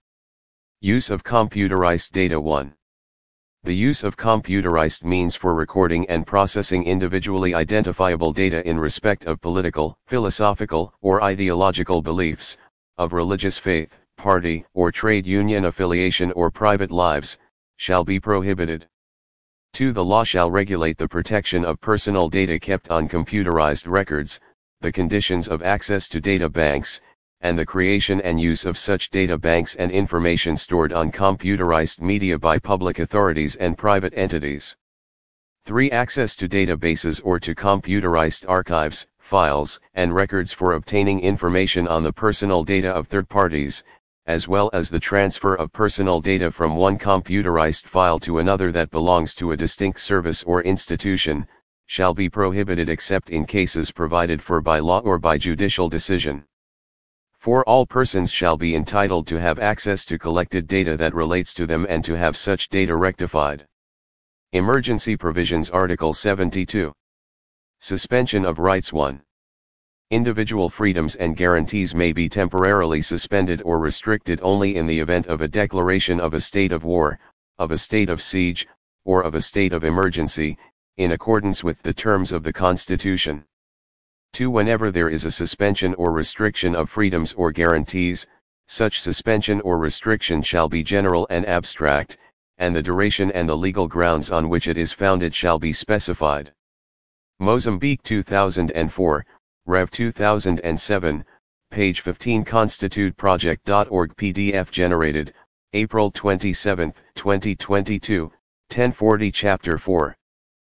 S1: Use of computerized data one. The use of computerized means for recording and processing individually identifiable data in respect of political, philosophical, or ideological beliefs, of religious faith, party or trade union affiliation or private lives, shall be prohibited. two. The law shall regulate the protection of personal data kept on computerized records, the conditions of access to data banks, and the creation and use of such data banks and information stored on computerized media by public authorities and private entities. three. Access to databases or to computerized archives, files, and records for obtaining information on the personal data of third parties, as well as the transfer of personal data from one computerized file to another that belongs to a distinct service or institution, shall be prohibited except in cases provided for by law or by judicial decision. four. All persons shall be entitled to have access to collected data that relates to them and to have such data rectified. Emergency Provisions Article seventy-two. Suspension of Rights one. Individual freedoms and guarantees may be temporarily suspended or restricted only in the event of a declaration of a state of war, of a state of siege, or of a state of emergency, in accordance with the terms of the Constitution. two. Whenever there is a suspension or restriction of freedoms or guarantees, such suspension or restriction shall be general and abstract, and the duration and the legal grounds on which it is founded shall be specified. Mozambique two thousand four, Rev two thousand seven, page fifteen constitute project dot org P D F generated, April twenty-seventh, twenty twenty-two, ten forty Chapter four.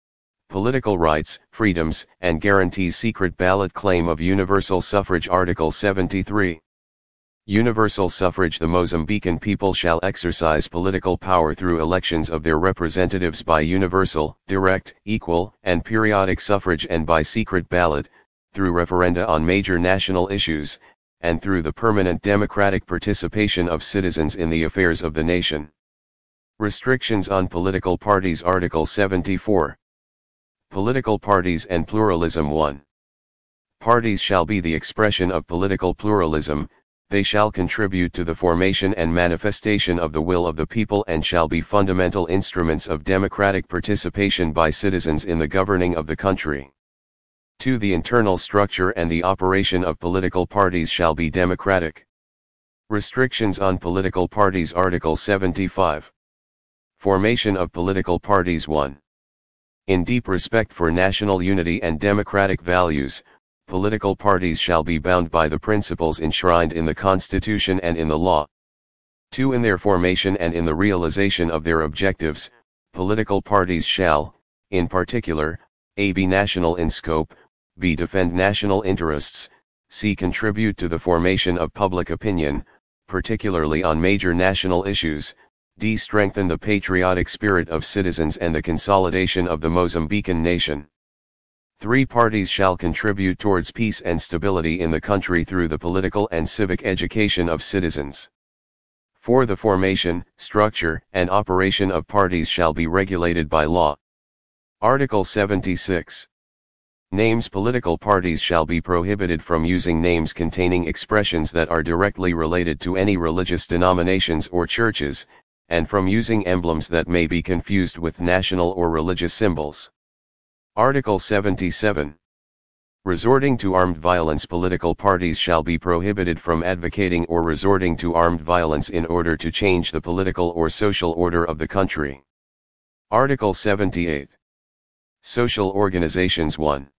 S1: Political rights, freedoms, and guarantees. Secret ballot claim of universal suffrage. Article seventy-three. Universal suffrage. The Mozambican people shall exercise political power through elections of their representatives by universal, direct, equal, and periodic suffrage, and by secret ballot, through referenda on major national issues, and through the permanent democratic participation of citizens in the affairs of the nation. Restrictions on political parties. Article seventy-four. Political parties and pluralism. one. Parties shall be the expression of political pluralism. They shall contribute to the formation and manifestation of the will of the people and shall be fundamental instruments of democratic participation by citizens in the governing of the country. two. The internal structure and the operation of political parties shall be democratic. Restrictions on political parties. Article seventy-five. Formation of political parties. one. In deep respect for national unity and democratic values, political parties shall be bound by the principles enshrined in the Constitution and in the law. two. In their formation and in the realization of their objectives, political parties shall, in particular, a. Be national in scope, b. Defend national interests, c. Contribute to the formation of public opinion, particularly on major national issues, d. Strengthen the patriotic spirit of citizens and the consolidation of the Mozambican nation. three. Parties shall contribute towards peace and stability in the country through the political and civic education of citizens. four. The formation, structure, and operation of parties shall be regulated by law. Article seventy-six. Names. Political parties shall be prohibited from using names containing expressions that are directly related to any religious denominations or churches, and from using emblems that may be confused with national or religious symbols. Article seventy-seven. Resorting to armed violence. Political parties shall be prohibited from advocating or resorting to armed violence in order to change the political or social order of the country. Article seventy-eight. Social organizations. one.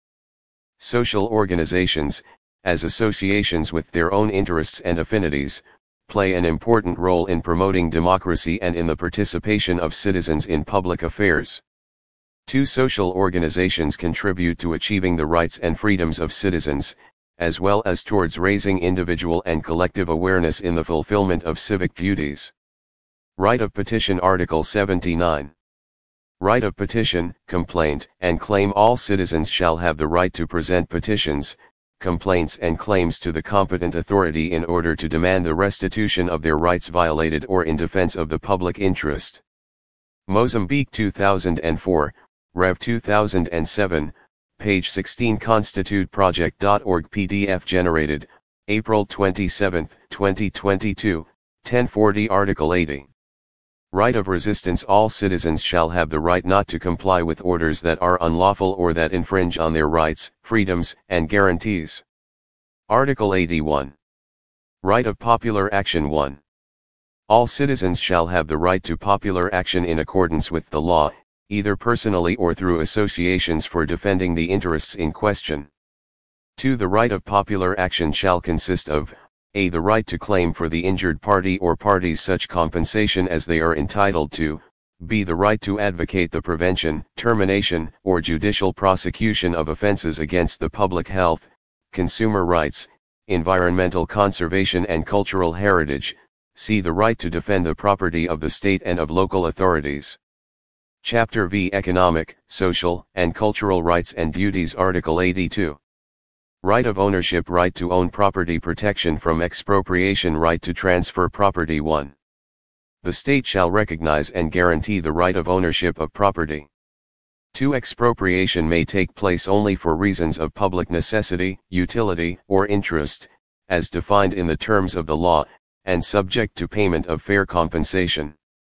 S1: Social organizations, as associations with their own interests and affinities, play an important role in promoting democracy and in the participation of citizens in public affairs. two. Social organizations contribute to achieving the rights and freedoms of citizens, as well as towards raising individual and collective awareness in the fulfillment of civic duties. Right of petition. Article seventy-nine. Right of petition, complaint, and claim. All citizens shall have the right to present petitions, complaints and claims to the competent authority in order to demand the restitution of their rights violated or in defense of the public interest. Mozambique two thousand four, Rev two thousand seven, page sixteen. Constitute project dot org P D F generated, April twenty-seventh, twenty twenty-two, ten forty. Article eighty. Right of resistance. All citizens shall have the right not to comply with orders that are unlawful or that infringe on their rights, freedoms, and guarantees. Article eighty-one. Right of popular action. one. All citizens shall have the right to popular action in accordance with the law, either personally or through associations for defending the interests in question. two. The right of popular action shall consist of a. The right to claim for the injured party or parties such compensation as they are entitled to, b. The right to advocate the prevention, termination, or judicial prosecution of offenses against the public health, consumer rights, environmental conservation and cultural heritage, c. The right to defend the property of the state and of local authorities. Chapter V. Economic, Social, and Cultural Rights and Duties. Article eighty-two. Right of ownership. Right to own property. Protection from expropriation. Right to transfer property. one. The state shall recognize and guarantee the right of ownership of property. two. Expropriation may take place only for reasons of public necessity, utility, or interest, as defined in the terms of the law, and subject to payment of fair compensation.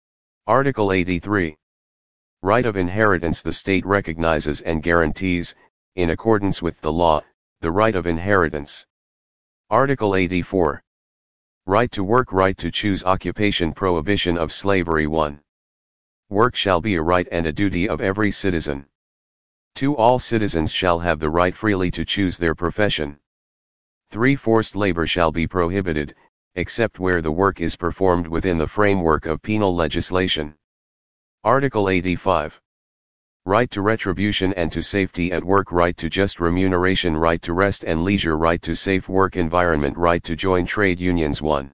S1: Article eighty-three. Right of inheritance. The state recognizes and guarantees, in accordance with the law, the right of inheritance. Article eighty-four. Right to work. Right to choose occupation. Prohibition of slavery. one. Work shall be a right and a duty of every citizen. two. All citizens shall have the right freely to choose their profession. three. Forced labor shall be prohibited, except where the work is performed within the framework of penal legislation. Article eighty-five. Right to retribution and to safety at work, right to just remuneration, right to rest and leisure, right to safe work environment, right to join trade unions. one.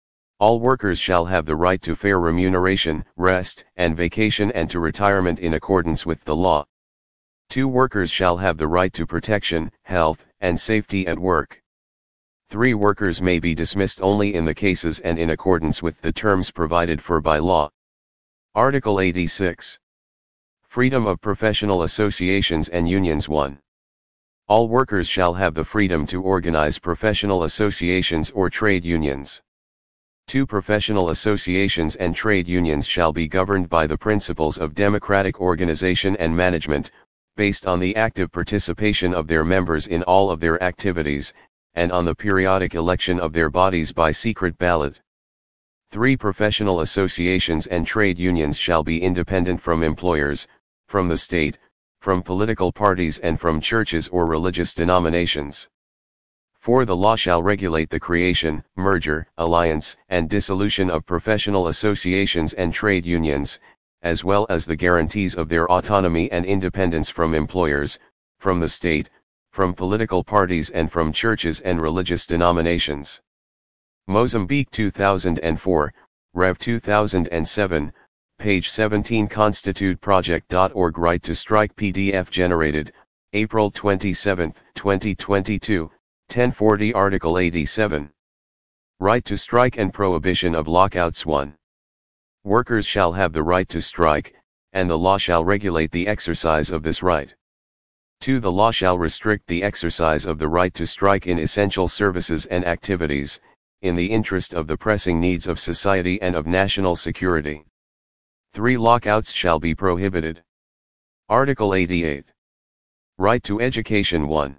S1: All workers shall have the right to fair remuneration, rest, and vacation and to retirement in accordance with the law. two. Workers shall have the right to protection, health, and safety at work. three. Workers may be dismissed only in the cases and in accordance with the terms provided for by law. Article eighty-six. Freedom of professional associations and unions. one. All workers shall have the freedom to organize professional associations or trade unions. two. Professional associations and trade unions shall be governed by the principles of democratic organization and management, based on the active participation of their members in all of their activities, and on the periodic election of their bodies by secret ballot. three. Professional associations and trade unions shall be independent from employers, from the state, from political parties and from churches or religious denominations. four. The law shall regulate the creation, merger, alliance, and dissolution of professional associations and trade unions, as well as the guarantees of their autonomy and independence from employers, from the state, from political parties and from churches and religious denominations. Mozambique two thousand four, Rev two thousand seven, page seventeen constitute project dot org. Right to strike P D F generated, April twenty-seventh, twenty twenty-two, ten forty. Article eighty-seven. Right to strike and prohibition of lockouts. one. Workers shall have the right to strike, and the law shall regulate the exercise of this right. two. The law shall restrict the exercise of the right to strike in essential services and activities, in the interest of the pressing needs of society and of national security. three. Lockouts shall be prohibited. Article eighty-eight. Right to education. one.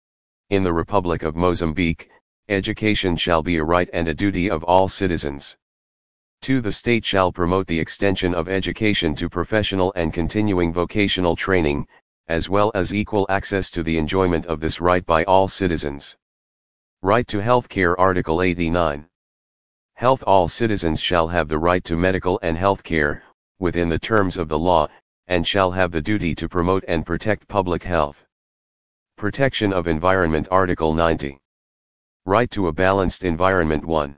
S1: In the Republic of Mozambique, education shall be a right and a duty of all citizens. two. The state shall promote the extension of education to professional and continuing vocational training, as well as equal access to the enjoyment of this right by all citizens. Right to health care. Article eighty-nine. Health. All citizens shall have the right to medical and health care, within the terms of the law, and shall have the duty to promote and protect public health. Protection of environment. Article ninety. Right to a balanced environment. one.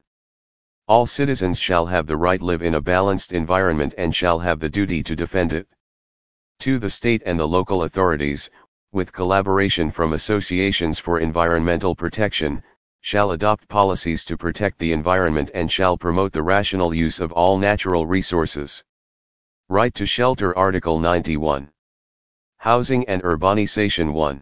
S1: All citizens shall have the right to live in a balanced environment and shall have the duty to defend it. two. The state and the local authorities, with collaboration from associations for environmental protection, shall adopt policies to protect the environment and shall promote the rational use of all natural resources. Right to shelter. Article ninety-one. Housing and urbanization. one.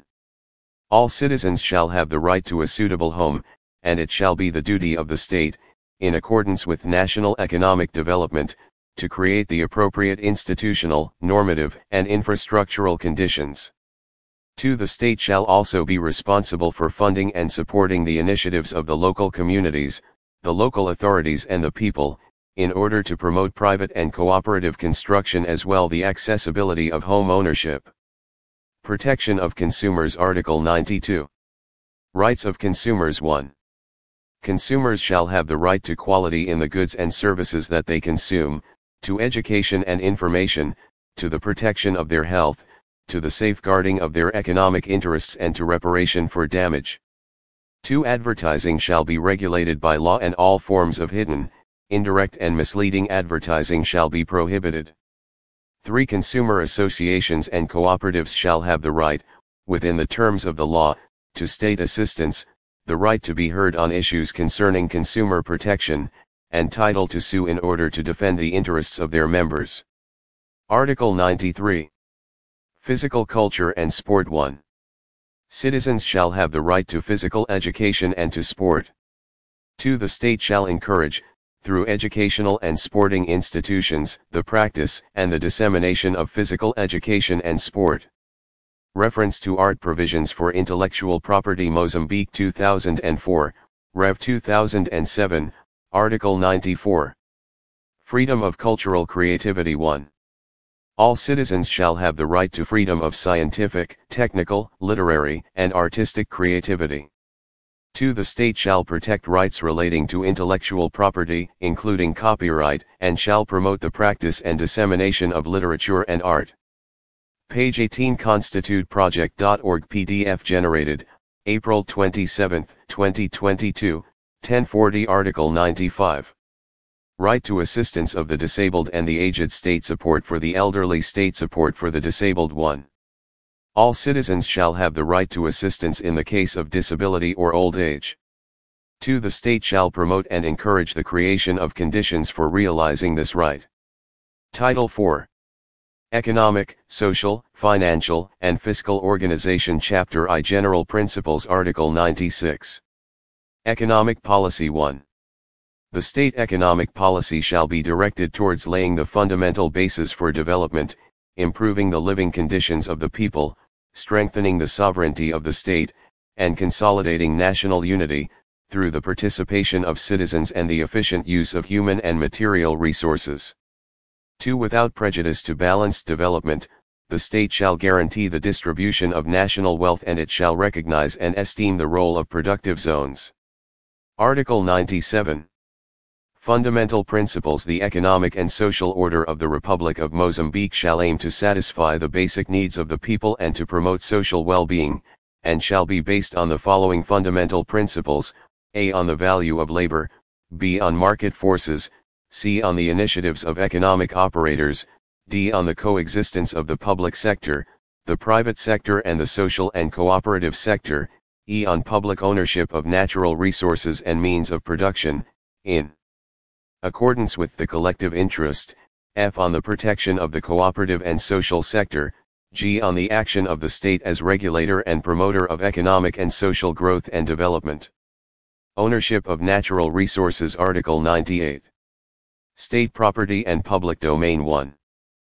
S1: All citizens shall have the right to a suitable home, and it shall be the duty of the state, in accordance with national economic development, to create the appropriate institutional, normative, and infrastructural conditions. two. The state shall also be responsible for funding and supporting the initiatives of the local communities, the local authorities and the people, in order to promote private and cooperative construction as well the accessibility of home ownership. Protection of consumers. Article ninety-two. Rights of consumers. one. Consumers shall have the right to quality in the goods and services that they consume, to education and information, to the protection of their health, to the safeguarding of their economic interests and to reparation for damage. two. Advertising shall be regulated by law and all forms of hidden, indirect and misleading advertising shall be prohibited. three. Consumer associations and cooperatives shall have the right, within the terms of the law, to state assistance, the right to be heard on issues concerning consumer protection, and title to sue in order to defend the interests of their members. Article ninety-three. Physical culture and sport. one. Citizens shall have the right to physical education and to sport. two. The state shall encourage, through educational and sporting institutions, the practice and the dissemination of physical education and sport. Reference to art provisions for intellectual property. Mozambique two thousand four, Rev two thousand seven, Article ninety-four. Freedom of cultural creativity. one. All citizens shall have the right to freedom of scientific, technical, literary, and artistic creativity. two. The state shall protect rights relating to intellectual property, including copyright, and shall promote the practice and dissemination of literature and art. Page eighteen constitute project dot org P D F generated, April twenty-seventh, twenty twenty-two, ten forty Article ninety-five. Right to assistance of the disabled and the aged. State support for the elderly. State support for the disabled. one. All citizens shall have the right to assistance in the case of disability or old age. two. The state shall promote and encourage the creation of conditions for realizing this right. Title four. Economic, Social, Financial, and Fiscal Organization. Chapter I. General Principles. Article ninety-six. Economic Policy. one. The state economic policy shall be directed towards laying the fundamental basis for development, improving the living conditions of the people, strengthening the sovereignty of the state, and consolidating national unity, through the participation of citizens and the efficient use of human and material resources. two. Without prejudice to balanced development, the state shall guarantee the distribution of national wealth, and it shall recognize and esteem the role of productive zones. Article ninety-seven. Fundamental Principles. The economic and social order of the Republic of Mozambique shall aim to satisfy the basic needs of the people and to promote social well-being, and shall be based on the following fundamental principles: A. On the value of labor, B. On market forces, C. On the initiatives of economic operators, D. On the coexistence of the public sector, the private sector and the social and cooperative sector, E. On public ownership of natural resources and means of production, in accordance with the collective interest, F. On the protection of the cooperative and social sector, G. On the action of the state as regulator and promoter of economic and social growth and development. Ownership of natural resources. Article ninety-eight. State property and public domain. one.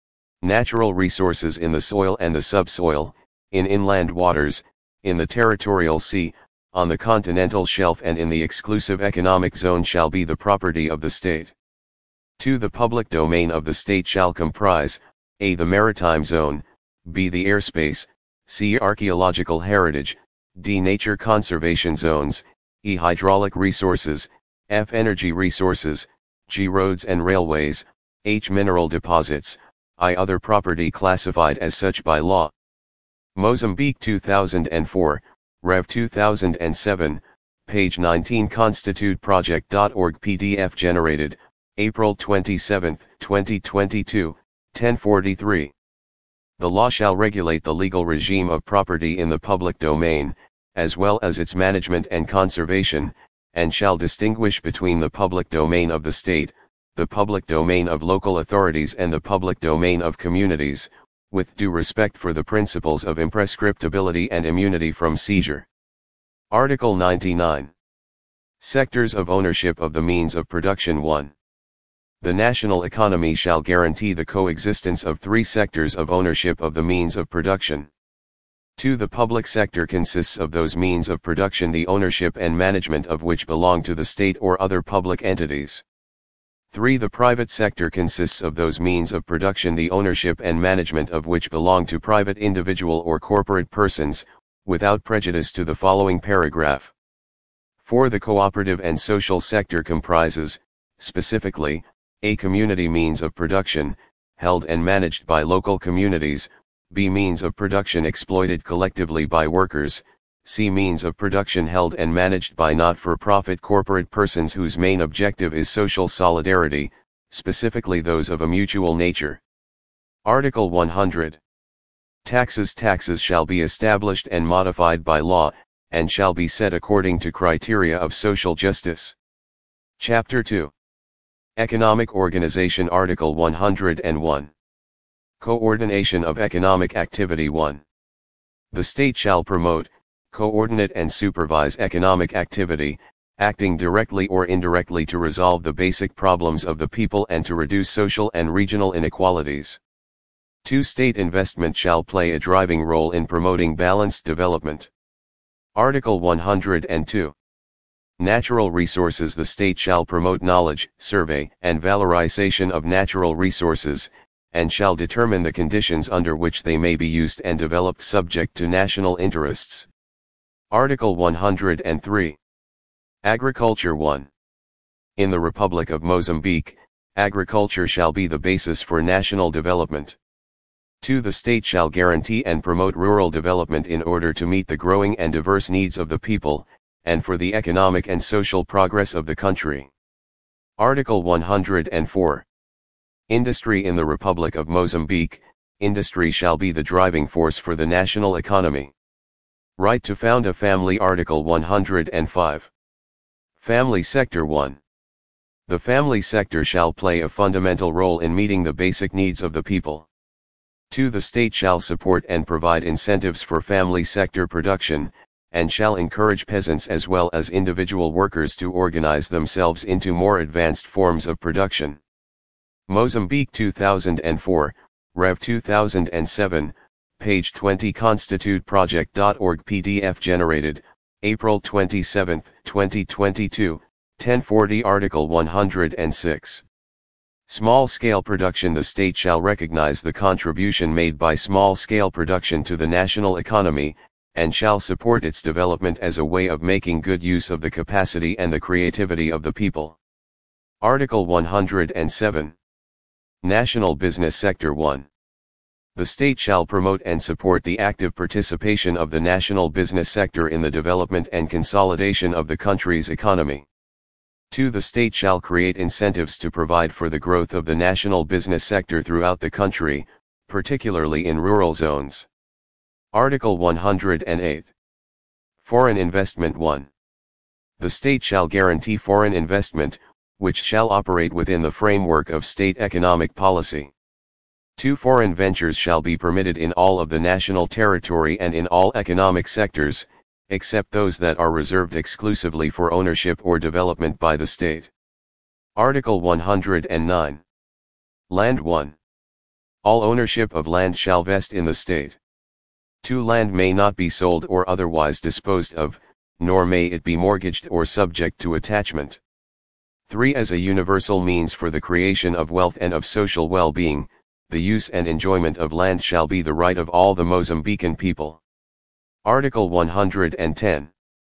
S1: Natural resources in the soil and the subsoil, in inland waters, in the territorial sea, on the continental shelf and in the exclusive economic zone shall be the property of the state. two. The public domain of the state shall comprise, A. The maritime zone, B. The airspace, C. Archaeological heritage, D. Nature conservation zones, E. Hydraulic resources, F. Energy resources, G. Roads and railways, H. Mineral deposits, I. Other property classified as such by law. Mozambique two thousand four, Rev two thousand seven, page nineteen constitute project dot org P D F generated, April twenty-seventh, twenty twenty-two, ten forty-three. The law shall regulate the legal regime of property in the public domain, as well as its management and conservation, and shall distinguish between the public domain of the state, the public domain of local authorities and the public domain of communities, with due respect for the principles of imprescriptibility and immunity from seizure. Article ninety-nine. Sectors of ownership of the means of production. one. The national economy shall guarantee the coexistence of three sectors of ownership of the means of production. two. The public sector consists of those means of production the ownership and management of which belong to the state or other public entities. three. The private sector consists of those means of production the ownership and management of which belong to private individual or corporate persons, without prejudice to the following paragraph. four. The cooperative and social sector comprises, specifically, A. Community means of production, held and managed by local communities, B. Means of production exploited collectively by workers, C. Means of production held and managed by not-for-profit corporate persons whose main objective is social solidarity, specifically those of a mutual nature. Article one hundred. Taxes Taxes shall be established and modified by law, and shall be set according to criteria of social justice. Chapter two. Economic Organization. Article one hundred one. Coordination of economic activity. one. The state shall promote, coordinate and supervise economic activity, acting directly or indirectly to resolve the basic problems of the people and to reduce social and regional inequalities. two. State investment shall play a driving role in promoting balanced development. Article one hundred two. Natural resources. The state shall promote knowledge, survey, and valorization of natural resources, and shall determine the conditions under which they may be used and developed subject to national interests. Article one hundred three. Agriculture. one. In the Republic of Mozambique, agriculture shall be the basis for national development. two. The state shall guarantee and promote rural development in order to meet the growing and diverse needs of the people, and for the economic and social progress of the country. Article one hundred four. Industry in the Republic of Mozambique. Industry shall be the driving force for the national economy. Right to found a family. Article one hundred five. Family Sector one. The family sector shall play a fundamental role in meeting the basic needs of the people. two. The state shall support and provide incentives for family sector production, and shall encourage peasants as well as individual workers to organize themselves into more advanced forms of production. Mozambique two thousand four, Rev two thousand seven, page twenty. Constitute project dot org P D F generated, April twenty-seventh, twenty twenty-two, ten forty. Article one hundred six. Small-scale production. The state shall recognize the contribution made by small-scale production to the national economy, and shall support its development as a way of making good use of the capacity and the creativity of the people. Article one hundred seven. National Business Sector one. The state shall promote and support the active participation of the national business sector in the development and consolidation of the country's economy. two. The state shall create incentives to provide for the growth of the national business sector throughout the country, particularly in rural zones. Article one hundred eight. Foreign Investment one. The state shall guarantee foreign investment, which shall operate within the framework of state economic policy. two. Foreign ventures shall be permitted in all of the national territory and in all economic sectors, except those that are reserved exclusively for ownership or development by the state. Article one hundred nine. Land one. All ownership of land shall vest in the state. two. Land may not be sold or otherwise disposed of, nor may it be mortgaged or subject to attachment. three. As a universal means for the creation of wealth and of social well-being, the use and enjoyment of land shall be the right of all the Mozambican people. Article one hundred ten.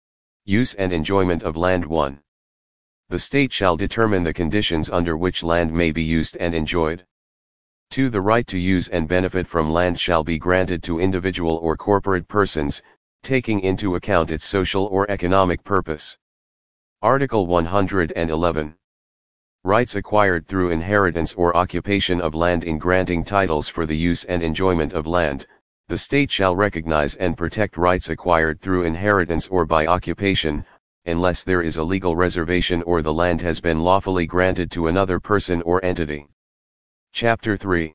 S1: Use and enjoyment of land one. The state shall determine the conditions under which land may be used and enjoyed. two. The right to use and benefit from land shall be granted to individual or corporate persons, taking into account its social or economic purpose. Article one hundred eleven. Rights acquired through inheritance or occupation of land. In granting titles for the use and enjoyment of land, the state shall recognize and protect rights acquired through inheritance or by occupation, unless there is a legal reservation or the land has been lawfully granted to another person or entity. Chapter three.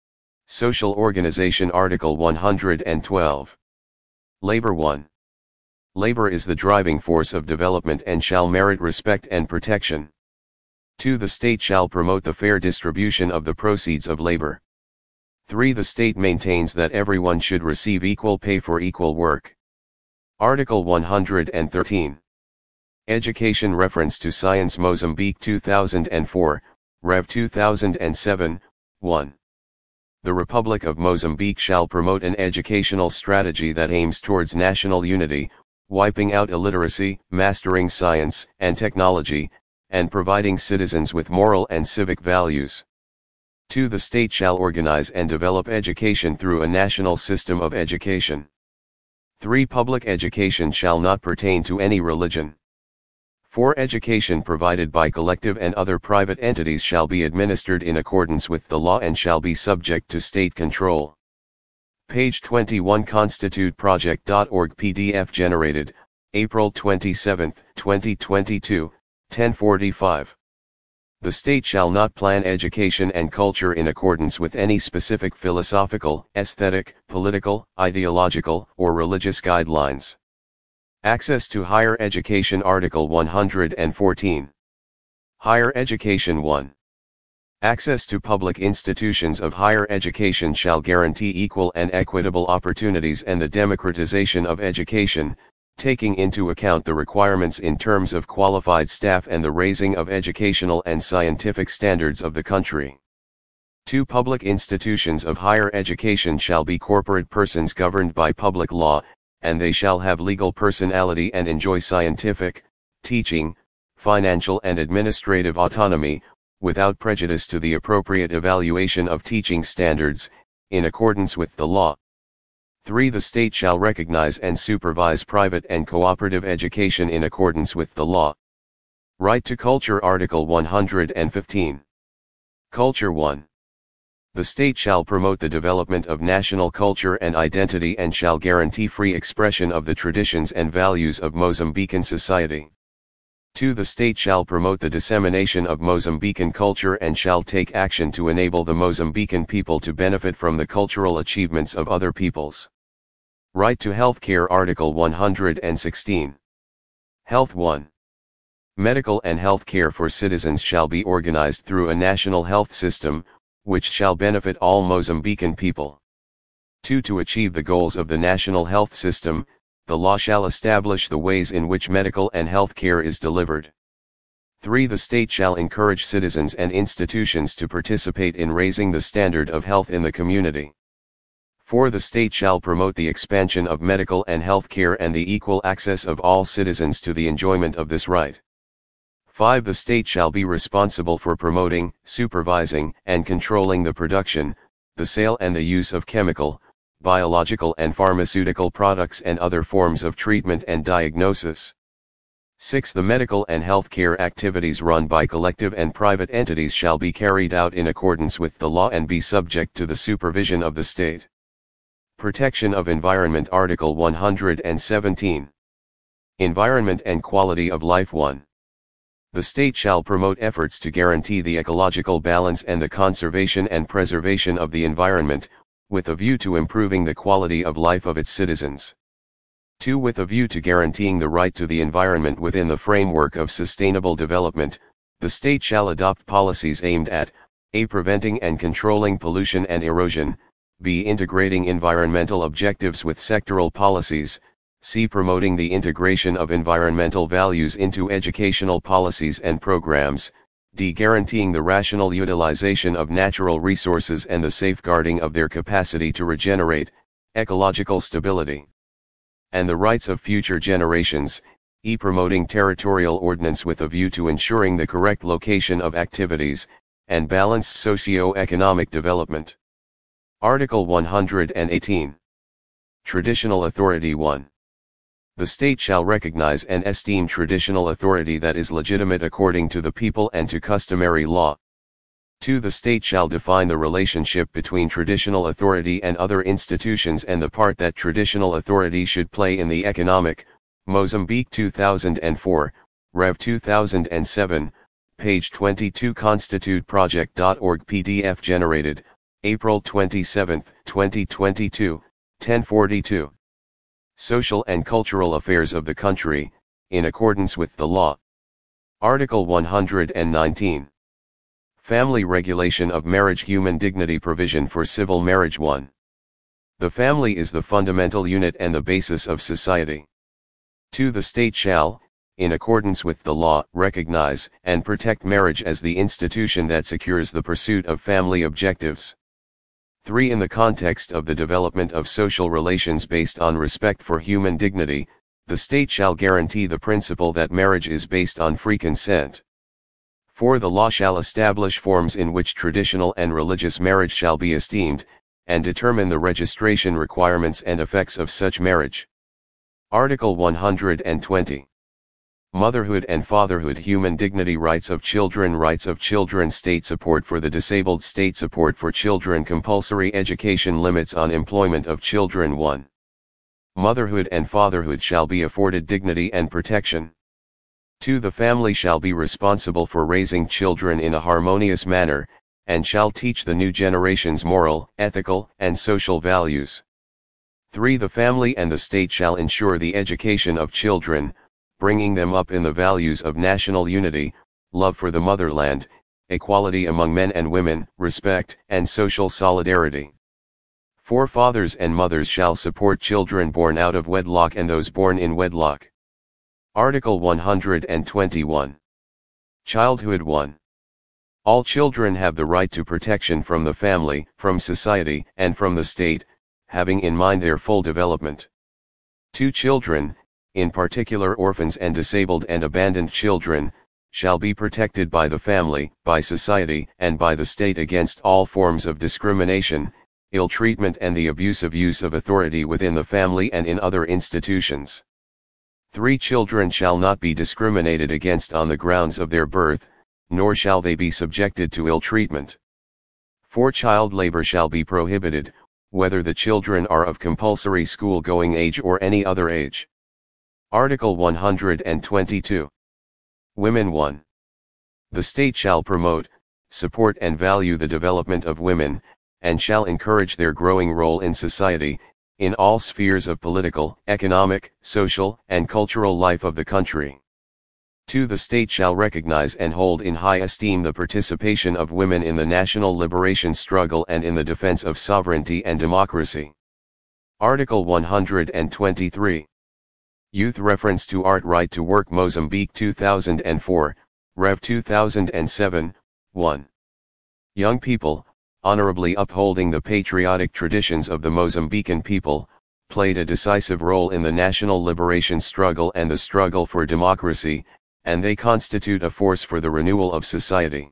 S1: Social Organization. Article one hundred twelve. Labor one. Labor is the driving force of development and shall merit respect and protection. two. The state shall promote the fair distribution of the proceeds of labor. three. The state maintains that everyone should receive equal pay for equal work. Article one hundred thirteen. Education. Reference to Science. Mozambique two thousand four, Rev two thousand seven, one. The Republic of Mozambique shall promote an educational strategy that aims towards national unity, wiping out illiteracy, mastering science and technology, and providing citizens with moral and civic values. two. The state shall organize and develop education through a national system of education. three. Public education shall not pertain to any religion. four. Education provided by collective and other private entities shall be administered in accordance with the law and shall be subject to state control. Page twenty-one. Constitute project dot org P D F generated, April twenty-seventh, twenty twenty-two, ten forty-five. The state shall not plan education and culture in accordance with any specific philosophical, aesthetic, political, ideological, or religious guidelines. Access to higher education. Article one hundred fourteen. Higher Education one. Access to public institutions of higher education shall guarantee equal and equitable opportunities and the democratization of education, taking into account the requirements in terms of qualified staff and the raising of educational and scientific standards of the country. two. Public institutions of higher education shall be corporate persons governed by public law, and they shall have legal personality and enjoy scientific, teaching, financial and administrative autonomy, without prejudice to the appropriate evaluation of teaching standards, in accordance with the law. three. The state shall recognize and supervise private and cooperative education in accordance with the law. Right to culture. Article one hundred fifteen. Culture. one. The state shall promote the development of national culture and identity and shall guarantee free expression of the traditions and values of Mozambican society. two. The state shall promote the dissemination of Mozambican culture and shall take action to enable the Mozambican people to benefit from the cultural achievements of other peoples. Right to health care. Article one hundred sixteen. Health. one. Medical and health care for citizens shall be organized through a national health system, which shall benefit all Mozambican people. two. To achieve the goals of the national health system, the law shall establish the ways in which medical and health care is delivered. three. The state shall encourage citizens and institutions to participate in raising the standard of health in the community. four. The state shall promote the expansion of medical and health care and the equal access of all citizens to the enjoyment of this right. five. The state shall be responsible for promoting, supervising, and controlling the production, the sale and the use of chemical, biological and pharmaceutical products and other forms of treatment and diagnosis. six. The medical and health care activities run by collective and private entities shall be carried out in accordance with the law and be subject to the supervision of the state. Protection of environment. Article one hundred seventeen. Environment and quality of life. one. The state shall promote efforts to guarantee the ecological balance and the conservation and preservation of the environment, with a view to improving the quality of life of its citizens. two. With a view to guaranteeing the right to the environment within the framework of sustainable development, the state shall adopt policies aimed at a. Preventing and controlling pollution and erosion, b. Integrating environmental objectives with sectoral policies, c. Promoting the integration of environmental values into educational policies and programs, d. Guaranteeing the rational utilization of natural resources and the safeguarding of their capacity to regenerate, ecological stability, and the rights of future generations, e. Promoting territorial ordinance with a view to ensuring the correct location of activities, and balanced socio-economic development. Article one hundred eighteen. Traditional authority. one. The state shall recognize and esteem traditional authority that is legitimate according to the people and to customary law. two. The state shall define the relationship between traditional authority and other institutions and the part that traditional authority should play in the economic, Mozambique two thousand four, Rev two thousand seven, page twenty-two constitute project dot org P D F generated, April twenty-seventh, twenty twenty-two, ten forty-two. Social and cultural affairs of the country, in accordance with the law. Article one hundred nineteen. Family regulation of marriage. Human dignity provision for civil marriage. one. The family is the fundamental unit and the basis of society. two. The state shall, in accordance with the law, recognize and protect marriage as the institution that secures the pursuit of family objectives. three. In the context of the development of social relations based on respect for human dignity, the state shall guarantee the principle that marriage is based on free consent. four. The law shall establish forms in which traditional and religious marriage shall be esteemed, and determine the registration requirements and effects of such marriage. Article one hundred twenty. Motherhood and fatherhood. Human dignity. Rights of children. Rights of children. State support for the disabled. State support for children. Compulsory education. Limits on employment of children. one. Motherhood and fatherhood shall be afforded dignity and protection. two. The family shall be responsible for raising children in a harmonious manner, and shall teach the new generations moral, ethical, and social values. three. The family and the state shall ensure the education of children, bringing them up in the values of national unity, love for the motherland, equality among men and women, respect and social solidarity. four. Fathers and mothers shall support children born out of wedlock and those born in wedlock. Article one hundred twenty-one. Childhood. one. All children have the right to protection from the family, from society, and from the state, having in mind their full development. two. Children, in particular orphans and disabled and abandoned children, shall be protected by the family, by society, and by the state against all forms of discrimination, ill treatment and the abusive use of authority within the family and in other institutions. three Children shall not be discriminated against on the grounds of their birth, nor shall they be subjected to ill treatment. four Child labor shall be prohibited, whether the children are of compulsory school-going age or any other age. Article one hundred twenty-two. Women one. The state shall promote, support and value the development of women, and shall encourage their growing role in society, in all spheres of political, economic, social, and cultural life of the country. two The state shall recognize and hold in high esteem the participation of women in the national liberation struggle and in the defense of sovereignty and democracy. Article one hundred twenty-three. Youth reference to Art Right to Work Mozambique two thousand four, Rev two thousand seven, one. Young people, honorably upholding the patriotic traditions of the Mozambican people, played a decisive role in the national liberation struggle and the struggle for democracy, and they constitute a force for the renewal of society.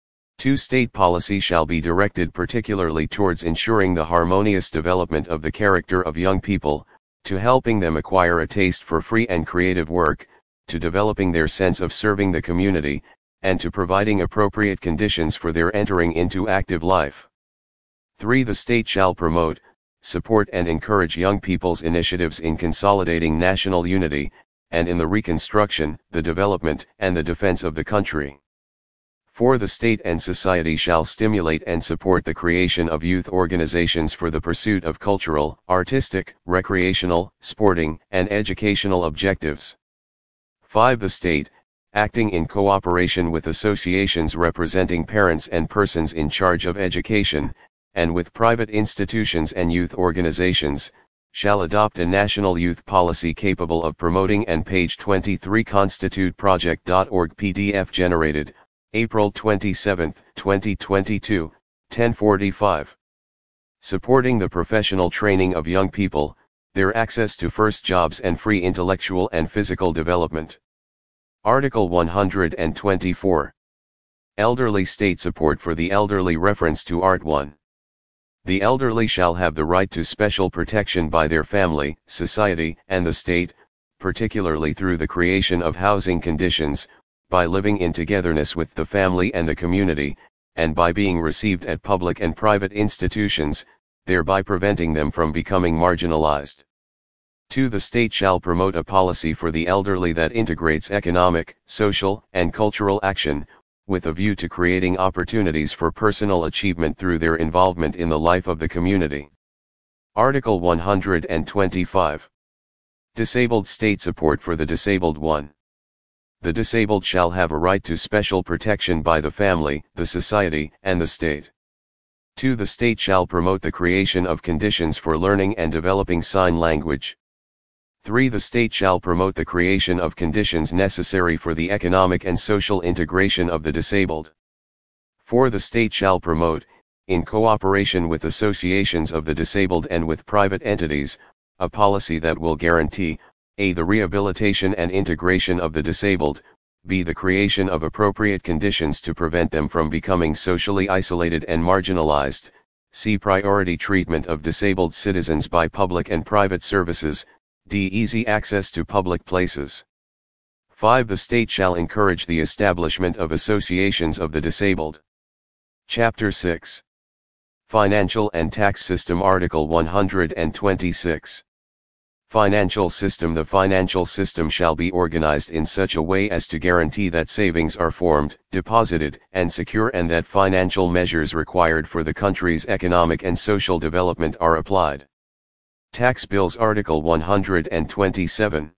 S1: two State policy shall be directed particularly towards ensuring the harmonious development of the character of young people, to helping them acquire a taste for free and creative work, to developing their sense of serving the community, and to providing appropriate conditions for their entering into active life. three The state shall promote, support and encourage young people's initiatives in consolidating national unity, and in the reconstruction, the development, and the defense of the country. four The state and society shall stimulate and support the creation of youth organizations for the pursuit of cultural, artistic, recreational, sporting, and educational objectives. five The state, acting in cooperation with associations representing parents and persons in charge of education, and with private institutions and youth organizations, shall adopt a national youth policy capable of promoting and page twenty-three constitute project dot org P D F generated, April twenty-seventh, twenty twenty-two, ten forty-five. Supporting the professional training of young people, their access to first jobs and free intellectual and physical development. Article one hundred twenty-four. Elderly state support for the elderly reference to Art one. The elderly shall have the right to special protection by their family, society, and the state, particularly through the creation of housing conditions, by living in togetherness with the family and the community, and by being received at public and private institutions, thereby preventing them from becoming marginalized. two The state shall promote a policy for the elderly that integrates economic, social, and cultural action, with a view to creating opportunities for personal achievement through their involvement in the life of the community. Article one hundred twenty-five. Disabled state support for the disabled one. The disabled shall have a right to special protection by the family, the society, and the state. two The state shall promote the creation of conditions for learning and developing sign language. three The state shall promote the creation of conditions necessary for the economic and social integration of the disabled. four The state shall promote, in cooperation with associations of the disabled and with private entities, a policy that will guarantee, a. the rehabilitation and integration of the disabled, b. the creation of appropriate conditions to prevent them from becoming socially isolated and marginalized, c. priority treatment of disabled citizens by public and private services, d. easy access to public places. five The state shall encourage the establishment of associations of the disabled. Chapter six. Financial and Tax System. Article one hundred twenty-six. Financial system. The financial system shall be organized in such a way as to guarantee that savings are formed, deposited, and secure, and that financial measures required for the country's economic and social development are applied. Tax Bills. Article one hundred twenty-seven.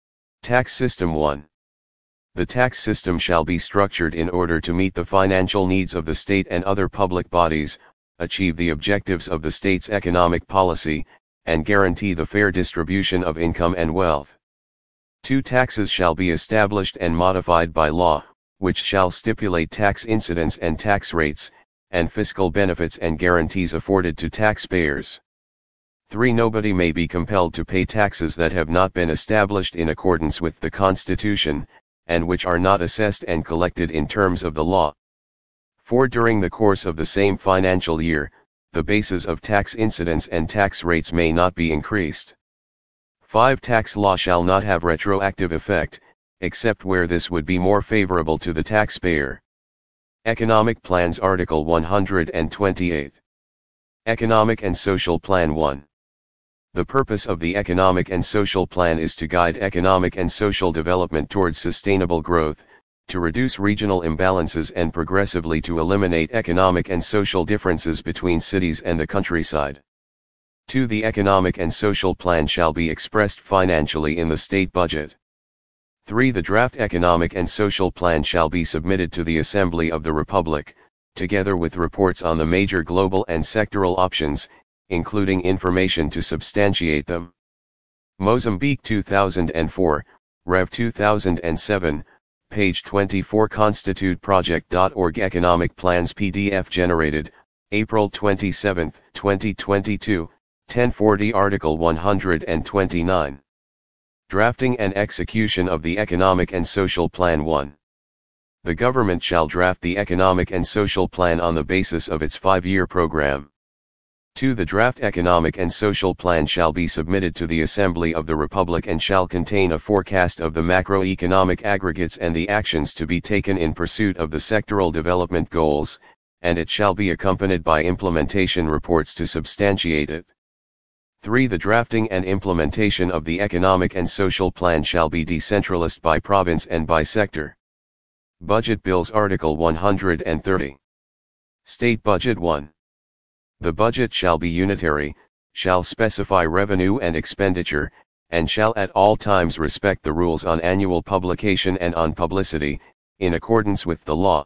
S1: Tax System one. The tax system shall be structured in order to meet the financial needs of the state and other public bodies, achieve the objectives of the state's economic policy, and guarantee the fair distribution of income and wealth. Two Taxes shall be established and modified by law, which shall stipulate tax incidence and tax rates, and fiscal benefits and guarantees afforded to taxpayers. three Nobody may be compelled to pay taxes that have not been established in accordance with the Constitution, and which are not assessed and collected in terms of the law. four During the course of the same financial year, the bases of tax incidence and tax rates may not be increased. five Tax law shall not have retroactive effect, except where this would be more favorable to the taxpayer. Economic Plans Article one hundred twenty-eight. Economic and Social Plan one. The purpose of the Economic and Social Plan is to guide economic and social development towards sustainable growth, to reduce regional imbalances and progressively to eliminate economic and social differences between cities and the countryside. two The Economic and Social Plan shall be expressed financially in the state budget. three The draft Economic and Social Plan shall be submitted to the Assembly of the Republic, together with reports on the major global and sectoral options, including information to substantiate them. Mozambique two thousand four, Rev two thousand seven, page twenty-four Constitute Project dot org Economic Plans P D F generated, April twenty-seventh, twenty twenty-two, ten forty Article one hundred twenty-nine. Drafting and Execution of the Economic and Social Plan one. The government shall draft the Economic and Social Plan on the basis of its five-year program. two The draft Economic and Social Plan shall be submitted to the Assembly of the Republic and shall contain a forecast of the macroeconomic aggregates and the actions to be taken in pursuit of the sectoral development goals, and it shall be accompanied by implementation reports to substantiate it. three The drafting and implementation of the Economic and Social Plan shall be decentralized by province and by sector. Budget Bills Article one hundred thirty. State Budget one. The budget shall be unitary, shall specify revenue and expenditure, and shall at all times respect the rules on annual publication and on publicity, in accordance with the law.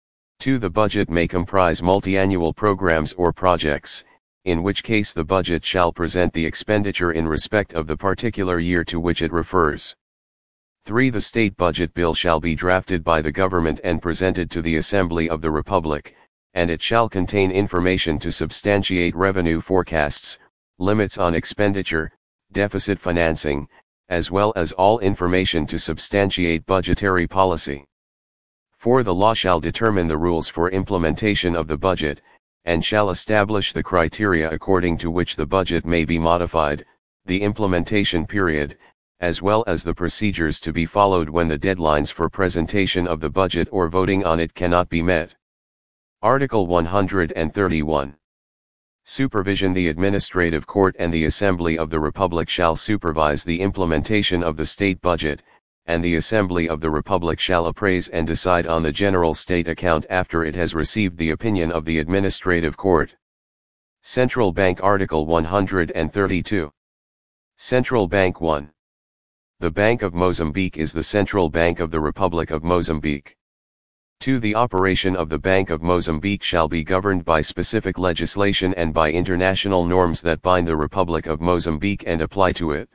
S1: two The budget may comprise multi-annual programs or projects, in which case the budget shall present the expenditure in respect of the particular year to which it refers. three The state budget bill shall be drafted by the government and presented to the Assembly of the Republic, and it shall contain information to substantiate revenue forecasts, limits on expenditure, deficit financing, as well as all information to substantiate budgetary policy. four The law shall determine the rules for implementation of the budget, and shall establish the criteria according to which the budget may be modified, the implementation period, as well as the procedures to be followed when the deadlines for presentation of the budget or voting on it cannot be met. Article one hundred thirty-one. Supervision. The Administrative Court and the Assembly of the Republic shall supervise the implementation of the state budget, and the Assembly of the Republic shall appraise and decide on the general state account after it has received the opinion of the Administrative Court. Central Bank Article one hundred thirty-two. Central Bank one. The Bank of Mozambique is the central bank of the Republic of Mozambique. two The operation of the Bank of Mozambique shall be governed by specific legislation and by international norms that bind the Republic of Mozambique and apply to it.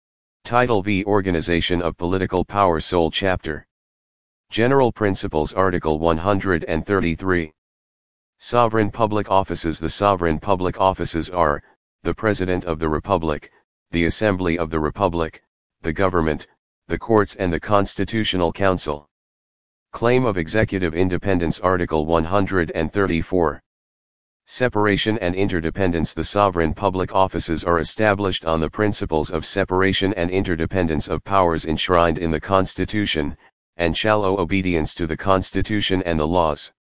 S1: Title V. Organization of Political Power. Sole Chapter. General Principles. Article one hundred thirty-three. Sovereign Public Offices. The sovereign public offices are, the President of the Republic, the Assembly of the Republic, the Government, the Courts and the Constitutional Council. Claim of Executive Independence. Article one hundred thirty-four. Separation and interdependence. The sovereign public offices are established on the principles of separation and interdependence of powers enshrined in the Constitution, and shall owe obedience to the Constitution and the laws.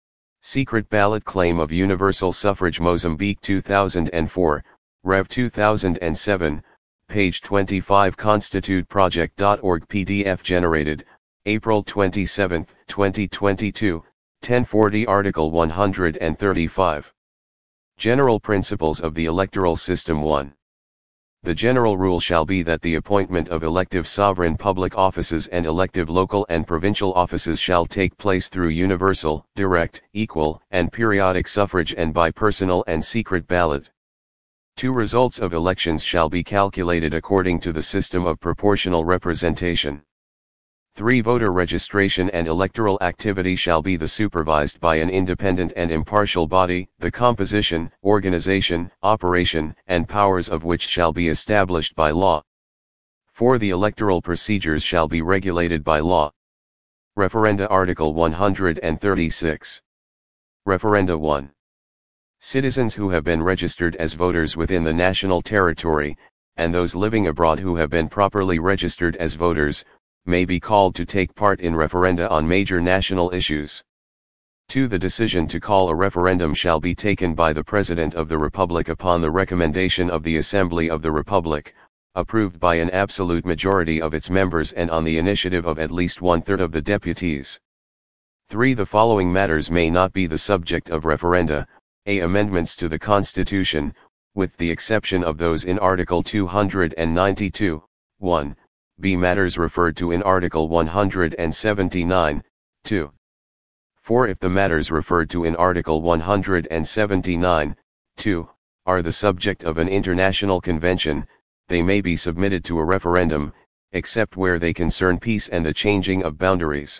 S1: Secret Ballot. Claim of Universal Suffrage. Mozambique two thousand four, Rev two thousand seven, page twenty-five Constitute Project dot org P D F generated, April twenty-seventh, twenty twenty-two, ten forty Article one hundred thirty-five. General Principles of the Electoral System. one. The general rule shall be that the appointment of elective sovereign public offices and elective local and provincial offices shall take place through universal, direct, equal, and periodic suffrage and by personal and secret ballot. two. Results of elections shall be calculated according to the system of proportional representation. three. Voter registration and electoral activity shall be the supervised by an independent and impartial body, the composition, organization, operation, and powers of which shall be established by law. four. The electoral procedures shall be regulated by law. Referenda. Article one hundred thirty-six. Referenda. one. Citizens who have been registered as voters within the national territory, and those living abroad who have been properly registered as voters, may be called to take part in referenda on major national issues. two. The decision to call a referendum shall be taken by the President of the Republic upon the recommendation of the Assembly of the Republic, approved by an absolute majority of its members and on the initiative of at least one-third of the deputies. three. The following matters may not be the subject of referenda: A. Amendments to the Constitution, with the exception of those in Article two hundred ninety-two, one. B. Matters referred to in Article one hundred seventy-nine, two. four. If the matters referred to in Article one hundred seventy-nine, two, are the subject of an international convention, they may be submitted to a referendum, except where they concern peace and the changing of boundaries.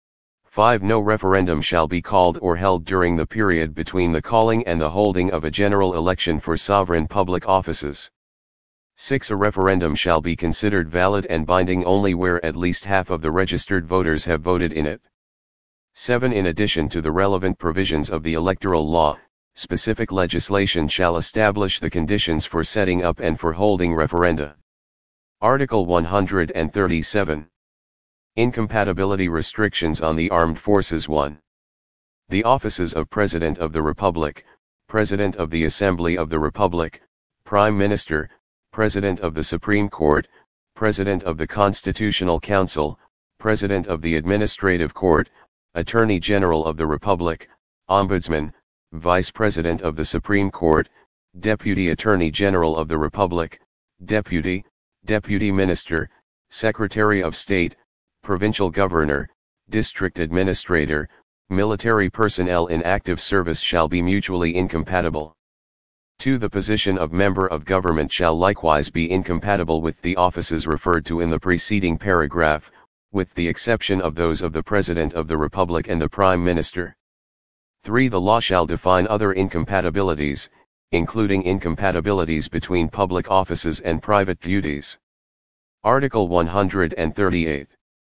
S1: five. No referendum shall be called or held during the period between the calling and the holding of a general election for sovereign public offices. six. A referendum shall be considered valid and binding only where at least half of the registered voters have voted in it. seven. In addition to the relevant provisions of the electoral law, specific legislation shall establish the conditions for setting up and for holding referenda. Article one hundred thirty-seven. Incompatibility restrictions on the armed forces. one. The offices of President of the Republic, President of the Assembly of the Republic, Prime Minister, President of the Supreme Court, President of the Constitutional Council, President of the Administrative Court, Attorney General of the Republic, Ombudsman, Vice President of the Supreme Court, Deputy Attorney General of the Republic, Deputy, Deputy Minister, Secretary of State, Provincial Governor, District Administrator, military personnel in active service shall be mutually incompatible. two. The position of member of government shall likewise be incompatible with the offices referred to in the preceding paragraph, with the exception of those of the President of the Republic and the Prime Minister. three. The law shall define other incompatibilities, including incompatibilities between public offices and private duties. Article one hundred thirty-eight.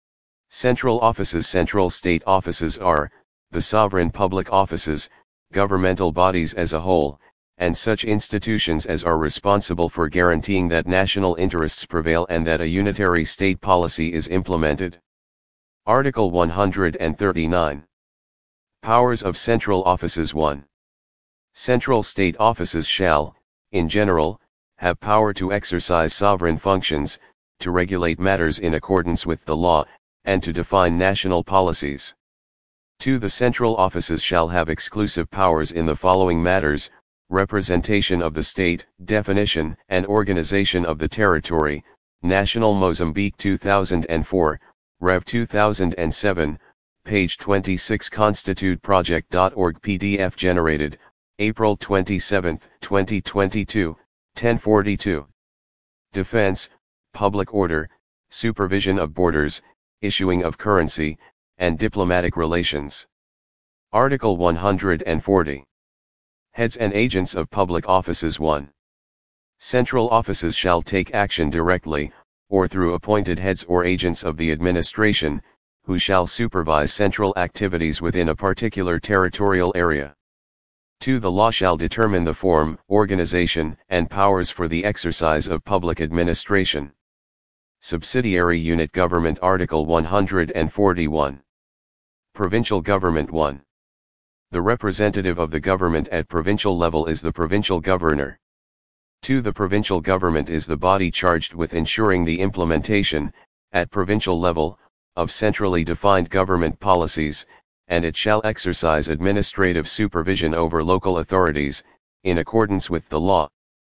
S1: Central offices. Central state offices are, the sovereign public offices, governmental bodies as a whole, and such institutions as are responsible for guaranteeing that national interests prevail and that a unitary state policy is implemented. Article one hundred thirty-nine. Powers of central offices. one. Central state offices shall, in general, have power to exercise sovereign functions, to regulate matters in accordance with the law, and to define national policies. two. The central offices shall have exclusive powers in the following matters: representation of the state, definition and organization of the territory, National Mozambique two thousand four, Rev two thousand seven, page twenty-six constitute project dot org P D F generated, April twenty-seventh, twenty twenty-two, ten forty-two. Defense, public order, supervision of borders, issuing of currency, and diplomatic relations. Article one hundred forty. Heads and agents of public offices. one. Central offices shall take action directly, or through appointed heads or agents of the administration, who shall supervise central activities within a particular territorial area. two. The law shall determine the form, organization, and powers for the exercise of public administration. Subsidiary unit government. Article one hundred forty-one. Provincial government. one. The representative of the government at provincial level is the provincial governor. two. The provincial government is the body charged with ensuring the implementation, at provincial level, of centrally defined government policies, and it shall exercise administrative supervision over local authorities, in accordance with the law.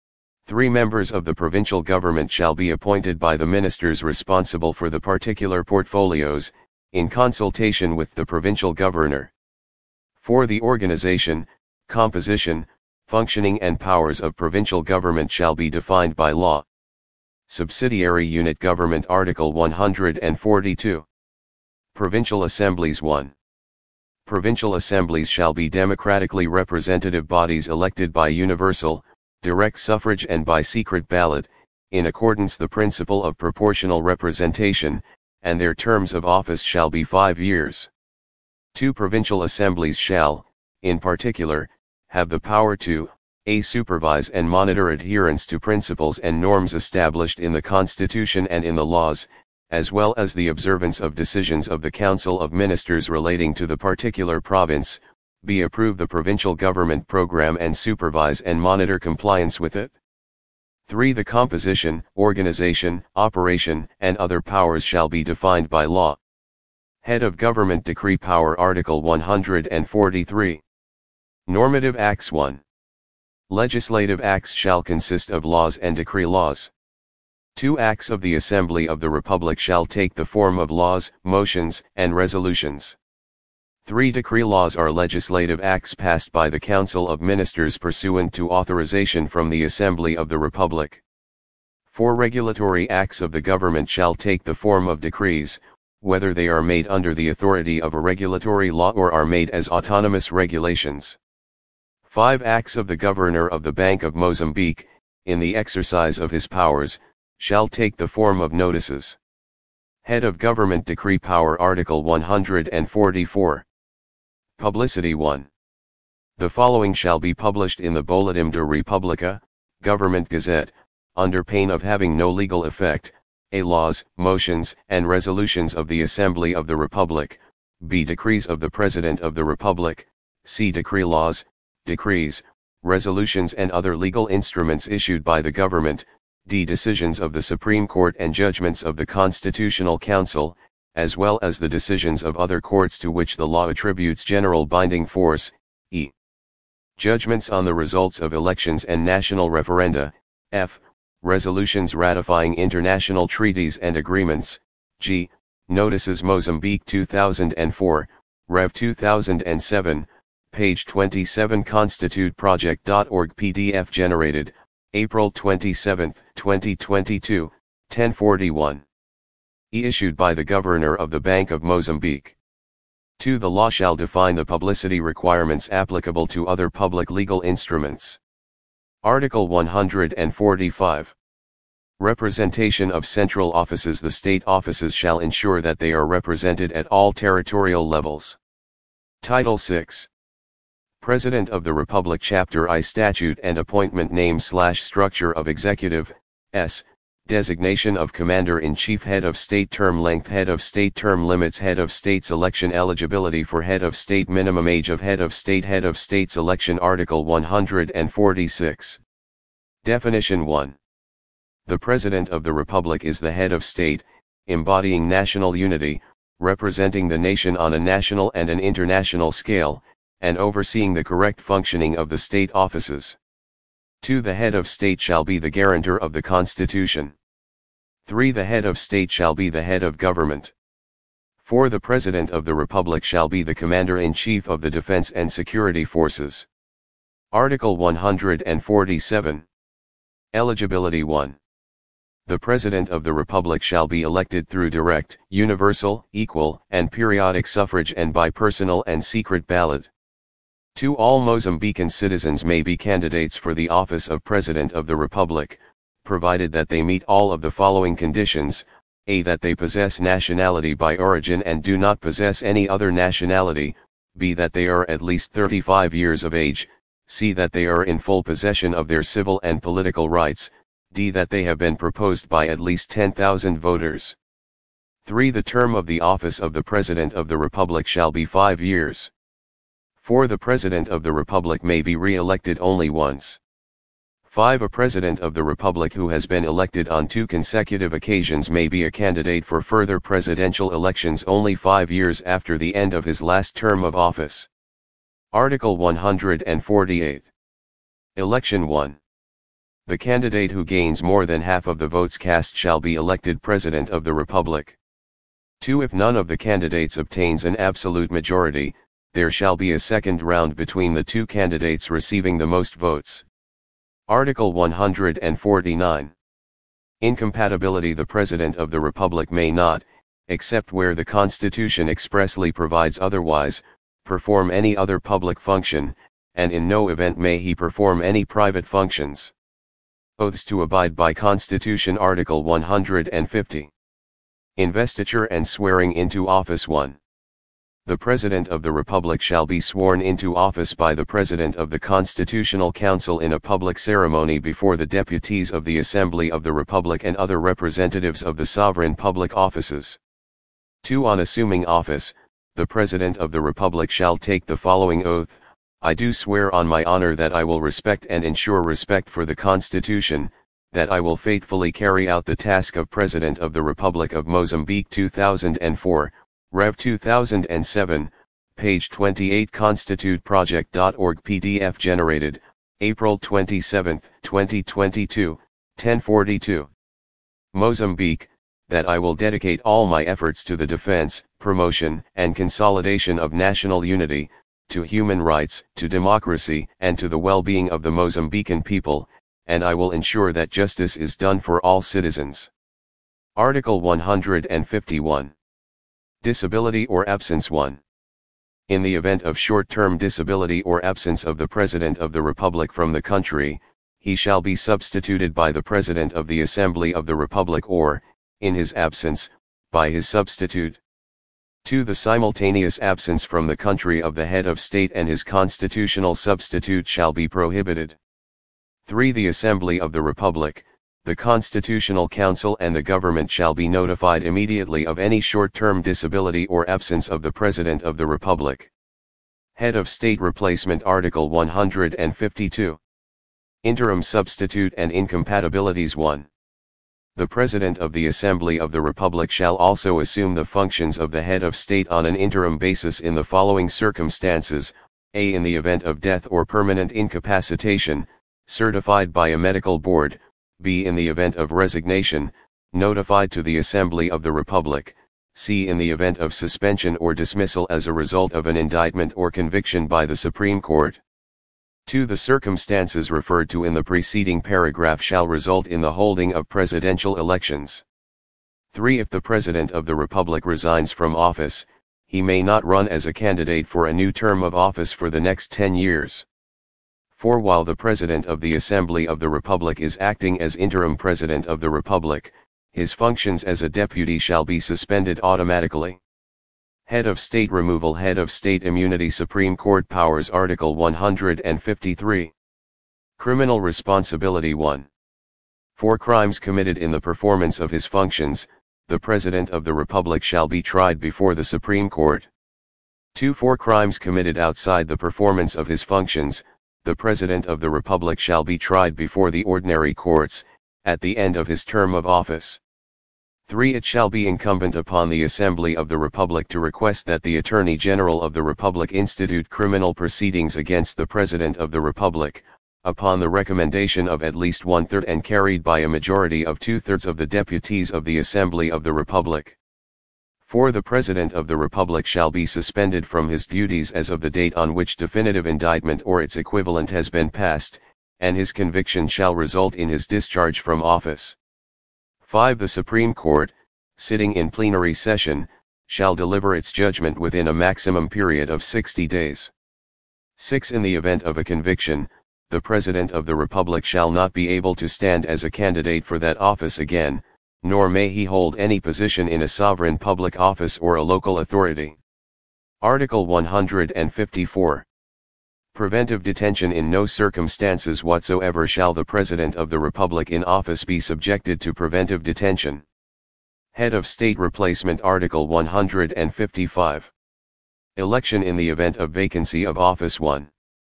S1: Three members of the provincial government shall be appointed by the ministers responsible for the particular portfolios, in consultation with the provincial governor. four. The organization, composition, functioning and powers of provincial government shall be defined by law. Subsidiary unit government. Article one hundred forty-two. Provincial assemblies. one. Provincial assemblies shall be democratically representative bodies elected by universal, direct suffrage and by secret ballot, in accordance the principle of proportional representation, and their terms of office shall be five years. two. Provincial assemblies shall, in particular, have the power to a. Supervise and monitor adherence to principles and norms established in the Constitution and in the laws, as well as the observance of decisions of the Council of Ministers relating to the particular province, b. Approve the provincial government program and supervise and monitor compliance with it. three. The composition, organization, operation, and other powers shall be defined by law. Head of Government Decree Power Article one hundred forty-three. Normative Acts one. Legislative acts shall consist of laws and decree laws. two. Acts of the Assembly of the Republic shall take the form of laws, motions, and resolutions. three. Decree laws are legislative acts passed by the Council of Ministers pursuant to authorization from the Assembly of the Republic. four. Regulatory acts of the government shall take the form of decrees, whether they are made under the authority of a regulatory law or are made as autonomous regulations. five. Acts of the Governor of the Bank of Mozambique, in the exercise of his powers, shall take the form of notices. Head of Government Decree Power Article one hundred forty-four. Publicity one. The following shall be published in the Boletim de Republica, Government Gazette, under pain of having no legal effect, a. Laws, motions, and resolutions of the Assembly of the Republic, b. Decrees of the President of the Republic, c. Decree laws, decrees, resolutions and other legal instruments issued by the government, d. Decisions of the Supreme Court and judgments of the Constitutional Council, as well as the decisions of other courts to which the law attributes general binding force, e. Judgments on the results of elections and national referenda, f. Resolutions ratifying international treaties and agreements, g. Notices Mozambique two thousand four, Rev two thousand seven, page twenty-seven constitute project dot org P D F generated, April twenty-seventh, twenty twenty-two, ten forty-one. E. Issued by the Governor of the Bank of Mozambique. two. The law shall define the publicity requirements applicable to other public legal instruments. Article one hundred forty-five. Representation of central offices. The state offices shall ensure that they are represented at all territorial levels. Title six. President of the Republic Chapter I Statute and Appointment Name slash Structure of Executive, S. Designation of Commander-in-Chief. Head of State Term Length. Head of State Term Limits. Head of State's Election. Eligibility for Head of State. Minimum age of Head of State. Head of State's Election. Article one hundred forty-six. Definition one. The President of the Republic is the head of state, embodying national unity, representing the nation on a national and an international scale, and overseeing the correct functioning of the state offices. two. The head of state shall be the guarantor of the Constitution. three. The head of state shall be the head of government. four. The President of the Republic shall be the Commander-in-Chief of the Defense and Security Forces. Article one hundred forty-seven. Eligibility one. The President of the Republic shall be elected through direct, universal, equal, and periodic suffrage and by personal and secret ballot. two. All Mozambican citizens may be candidates for the office of President of the Republic, provided that they meet all of the following conditions: a. That they possess nationality by origin and do not possess any other nationality, b. That they are at least thirty-five years of age, c. That they are in full possession of their civil and political rights, d. That they have been proposed by at least ten thousand voters. three. The term of the office of the President of the Republic shall be five years. four. The President of the Republic may be re-elected only once. five. A President of the Republic who has been elected on two consecutive occasions may be a candidate for further presidential elections only five years after the end of his last term of office. Article one hundred forty-eight. Election one. The candidate who gains more than half of the votes cast shall be elected President of the Republic. two. If none of the candidates obtains an absolute majority, there shall be a second round between the two candidates receiving the most votes. Article one hundred forty-nine. Incompatibility. The President of the Republic may not, except where the Constitution expressly provides otherwise, perform any other public function, and in no event may he perform any private functions. Oaths to abide by Constitution. Article one hundred fifty. Investiture and swearing into office. one. The President of the Republic shall be sworn into office by the President of the Constitutional Council in a public ceremony before the deputies of the Assembly of the Republic and other representatives of the sovereign public offices. two. On assuming office, the President of the Republic shall take the following oath: I do swear on my honor that I will respect and ensure respect for the Constitution, that I will faithfully carry out the task of President of the Republic of Mozambique two thousand four, Rev two thousand seven, page twenty-eight constitute project dot org P D F generated, April twenty-seventh, twenty twenty-two, ten forty-two. Mozambique, that I will dedicate all my efforts to the defense, promotion, and consolidation of national unity, to human rights, to democracy, and to the well-being of the Mozambican people, and I will ensure that justice is done for all citizens. Article one hundred fifty-one. Disability or absence one. In the event of short-term disability or absence of the President of the Republic from the country, he shall be substituted by the President of the Assembly of the Republic or, in his absence, by his substitute. two. The simultaneous absence from the country of the head of state and his constitutional substitute shall be prohibited. three. The Assembly of the Republic, the Constitutional Council and the government shall be notified immediately of any short-term disability or absence of the President of the Republic. Head of State Replacement Article one hundred fifty-two. Interim Substitute and Incompatibilities one. The President of the Assembly of the Republic shall also assume the functions of the head of state on an interim basis in the following circumstances: A. In the event of death or permanent incapacitation, certified by a medical board; B. In the event of resignation, notified to the Assembly of the Republic; C. In the event of suspension or dismissal as a result of an indictment or conviction by the Supreme Court. two. The circumstances referred to in the preceding paragraph shall result in the holding of presidential elections. three. If the President of the Republic resigns from office, he may not run as a candidate for a new term of office for the next ten years. four. While the President of the Assembly of the Republic is acting as interim President of the Republic, his functions as a deputy shall be suspended automatically. Head of State Removal. Head of State Immunity. Supreme Court Powers Article one hundred fifty-three. Criminal Responsibility one. For crimes committed in the performance of his functions, the President of the Republic shall be tried before the Supreme Court. two. For crimes committed outside the performance of his functions, the President of the Republic shall be tried before the ordinary courts, at the end of his term of office. three. It shall be incumbent upon the Assembly of the Republic to request that the Attorney General of the Republic institute criminal proceedings against the President of the Republic, upon the recommendation of at least one-third and carried by a majority of two-thirds of the deputies of the Assembly of the Republic. four. The President of the Republic shall be suspended from his duties as of the date on which definitive indictment or its equivalent has been passed, and his conviction shall result in his discharge from office. five. The Supreme Court, sitting in plenary session, shall deliver its judgment within a maximum period of sixty days. six. In the event of a conviction, the President of the Republic shall not be able to stand as a candidate for that office again, nor may he hold any position in a sovereign public office or a local authority. Article one hundred fifty-four. Preventive detention. In no circumstances whatsoever shall the President of the Republic in office be subjected to preventive detention. Head of State Replacement Article one hundred fifty-five. Election. In the event of vacancy of office one.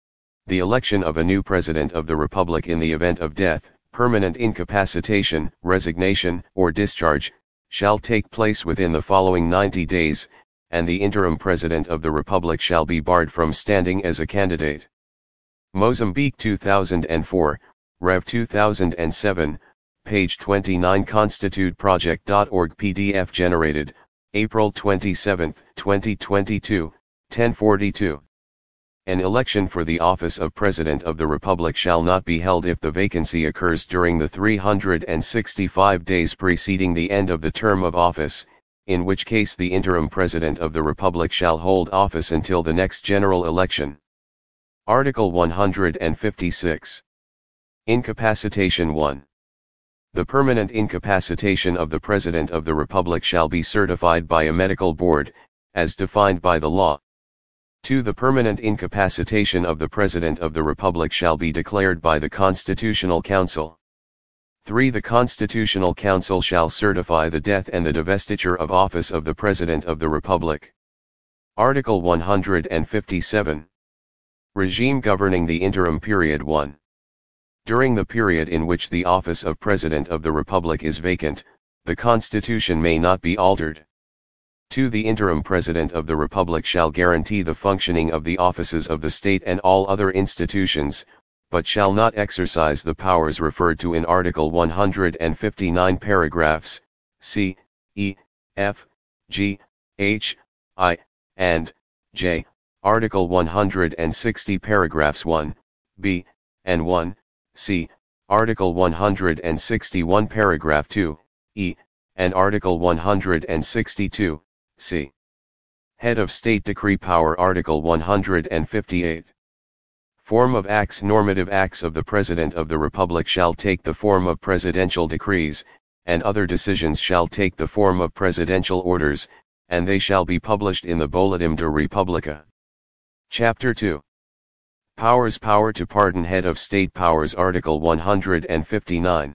S1: The election of a new President of the Republic in the event of death, permanent incapacitation, resignation, or discharge, shall take place within the following ninety days, and the interim President of the Republic shall be barred from standing as a candidate. Mozambique two thousand four, Rev two thousand seven, page twenty-nine constitute project dot org P D F generated, April twenty-seventh, twenty twenty-two, ten forty-two. An election for the office of President of the Republic shall not be held if the vacancy occurs during the three hundred sixty-five days preceding the end of the term of office, in which case the interim President of the Republic shall hold office until the next general election. Article one hundred fifty-six. Incapacitation one. The permanent incapacitation of the President of the Republic shall be certified by a medical board, as defined by the law. two. The permanent incapacitation of the President of the Republic shall be declared by the Constitutional Council. three. The Constitutional Council shall certify the death and the divestiture of office of the President of the Republic. Article one hundred fifty-seven. Regime governing the interim period. one. During the period in which the office of President of the Republic is vacant, the Constitution may not be altered. two. The interim President of the Republic shall guarantee the functioning of the offices of the state and all other institutions, but shall not exercise the powers referred to in Article one hundred fifty-nine paragraphs C, E, F, G, H, I, and J, Article one hundred sixty paragraphs one, B, and one, C, Article one hundred sixty-one paragraph two, E, and Article one hundred sixty-two, C. Head of State Decree Power. Article one hundred fifty-eight. Form of acts. Normative acts of the President of the Republic shall take the form of presidential decrees, and other decisions shall take the form of presidential orders, and they shall be published in the Boletim de Republica. Chapter two. Powers. Power to pardon. Head of State Powers. Article one hundred fifty-nine.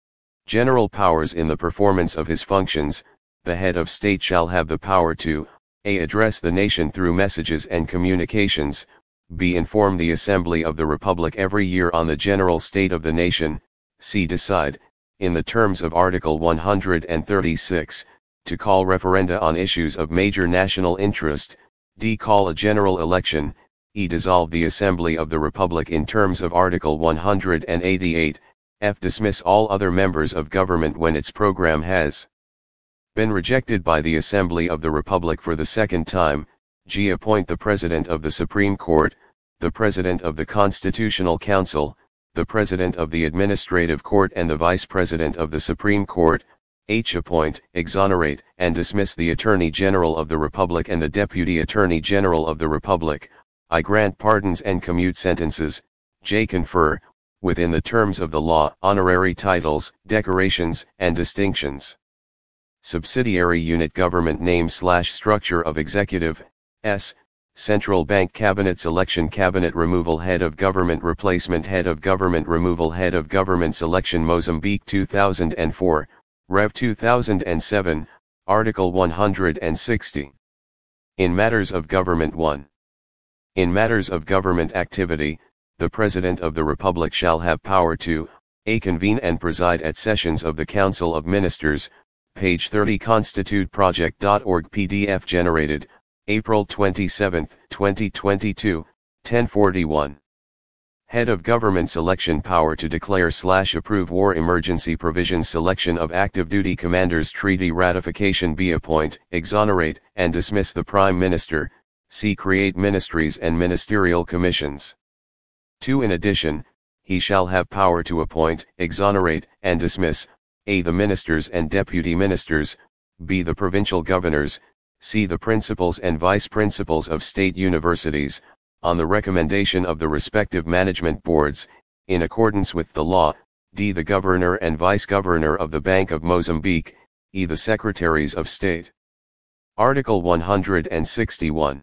S1: General powers. In the performance of his functions, the head of state shall have the power to a. address the nation through messages and communications, b. inform the Assembly of the Republic every year on the general state of the nation, c. decide, in the terms of Article one hundred thirty-six, to call referenda on issues of major national interest, d. call a general election, e. dissolve the Assembly of the Republic in terms of Article one hundred eighty-eight, f. dismiss all other members of government when its program has been rejected by the Assembly of the Republic for the second time, g. appoint the President of the Supreme Court, the President of the Constitutional Council, the President of the Administrative Court and the Vice President of the Supreme Court, h. appoint, exonerate, and dismiss the Attorney General of the Republic and the Deputy Attorney General of the Republic, I. grant pardons and commute sentences, j. confer, within the terms of the law, honorary titles, decorations, and distinctions. Subsidiary unit. Government name slash structure of executive, S. Central Bank. Cabinet selection. Cabinet removal. Head of Government replacement. Head of Government removal. Head of Government selection. Mozambique two thousand four, Rev two thousand seven, Article one hundred sixty. In matters of government. one. In matters of government activity, the President of the Republic shall have power to a. convene and preside at sessions of the Council of Ministers, page thirty. constitute project dot org. P D F generated, April twenty-seventh, twenty twenty-two, ten forty-one. Head of Government selection. Power to declare slash approve war emergency provisions. Selection of active duty commanders. Treaty ratification. B. appoint, exonerate, and dismiss the Prime Minister, c. create ministries and ministerial commissions. two. In addition, he shall have power to appoint, exonerate, and dismiss a. the ministers and deputy ministers, b. the provincial governors, c. the principals and vice principals of state universities, on the recommendation of the respective management boards, in accordance with the law, d. the governor and vice-governor of the Bank of Mozambique, e. the secretaries of state. Article one hundred sixty-one.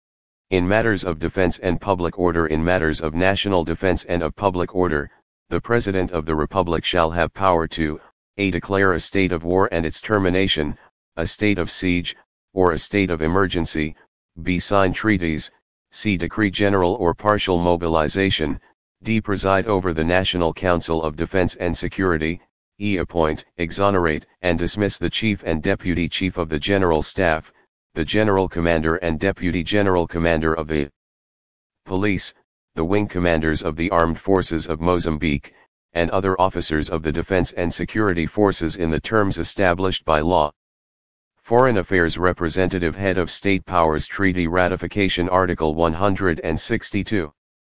S1: In matters of defense and public order. In matters of national defense and of public order, the President of the Republic shall have power to a. declare a state of war and its termination, a state of siege, or a state of emergency, b. sign treaties, c. decree general or partial mobilization, d. preside over the National Council of Defense and Security, e. appoint, exonerate, and dismiss the Chief and Deputy Chief of the General Staff, the General Commander and Deputy General Commander of the Police, the Wing Commanders of the Armed Forces of Mozambique, and other officers of the Defense and Security Forces in the terms established by law. Foreign Affairs Representative. Head of State Powers. Treaty ratification. Article one hundred sixty-two.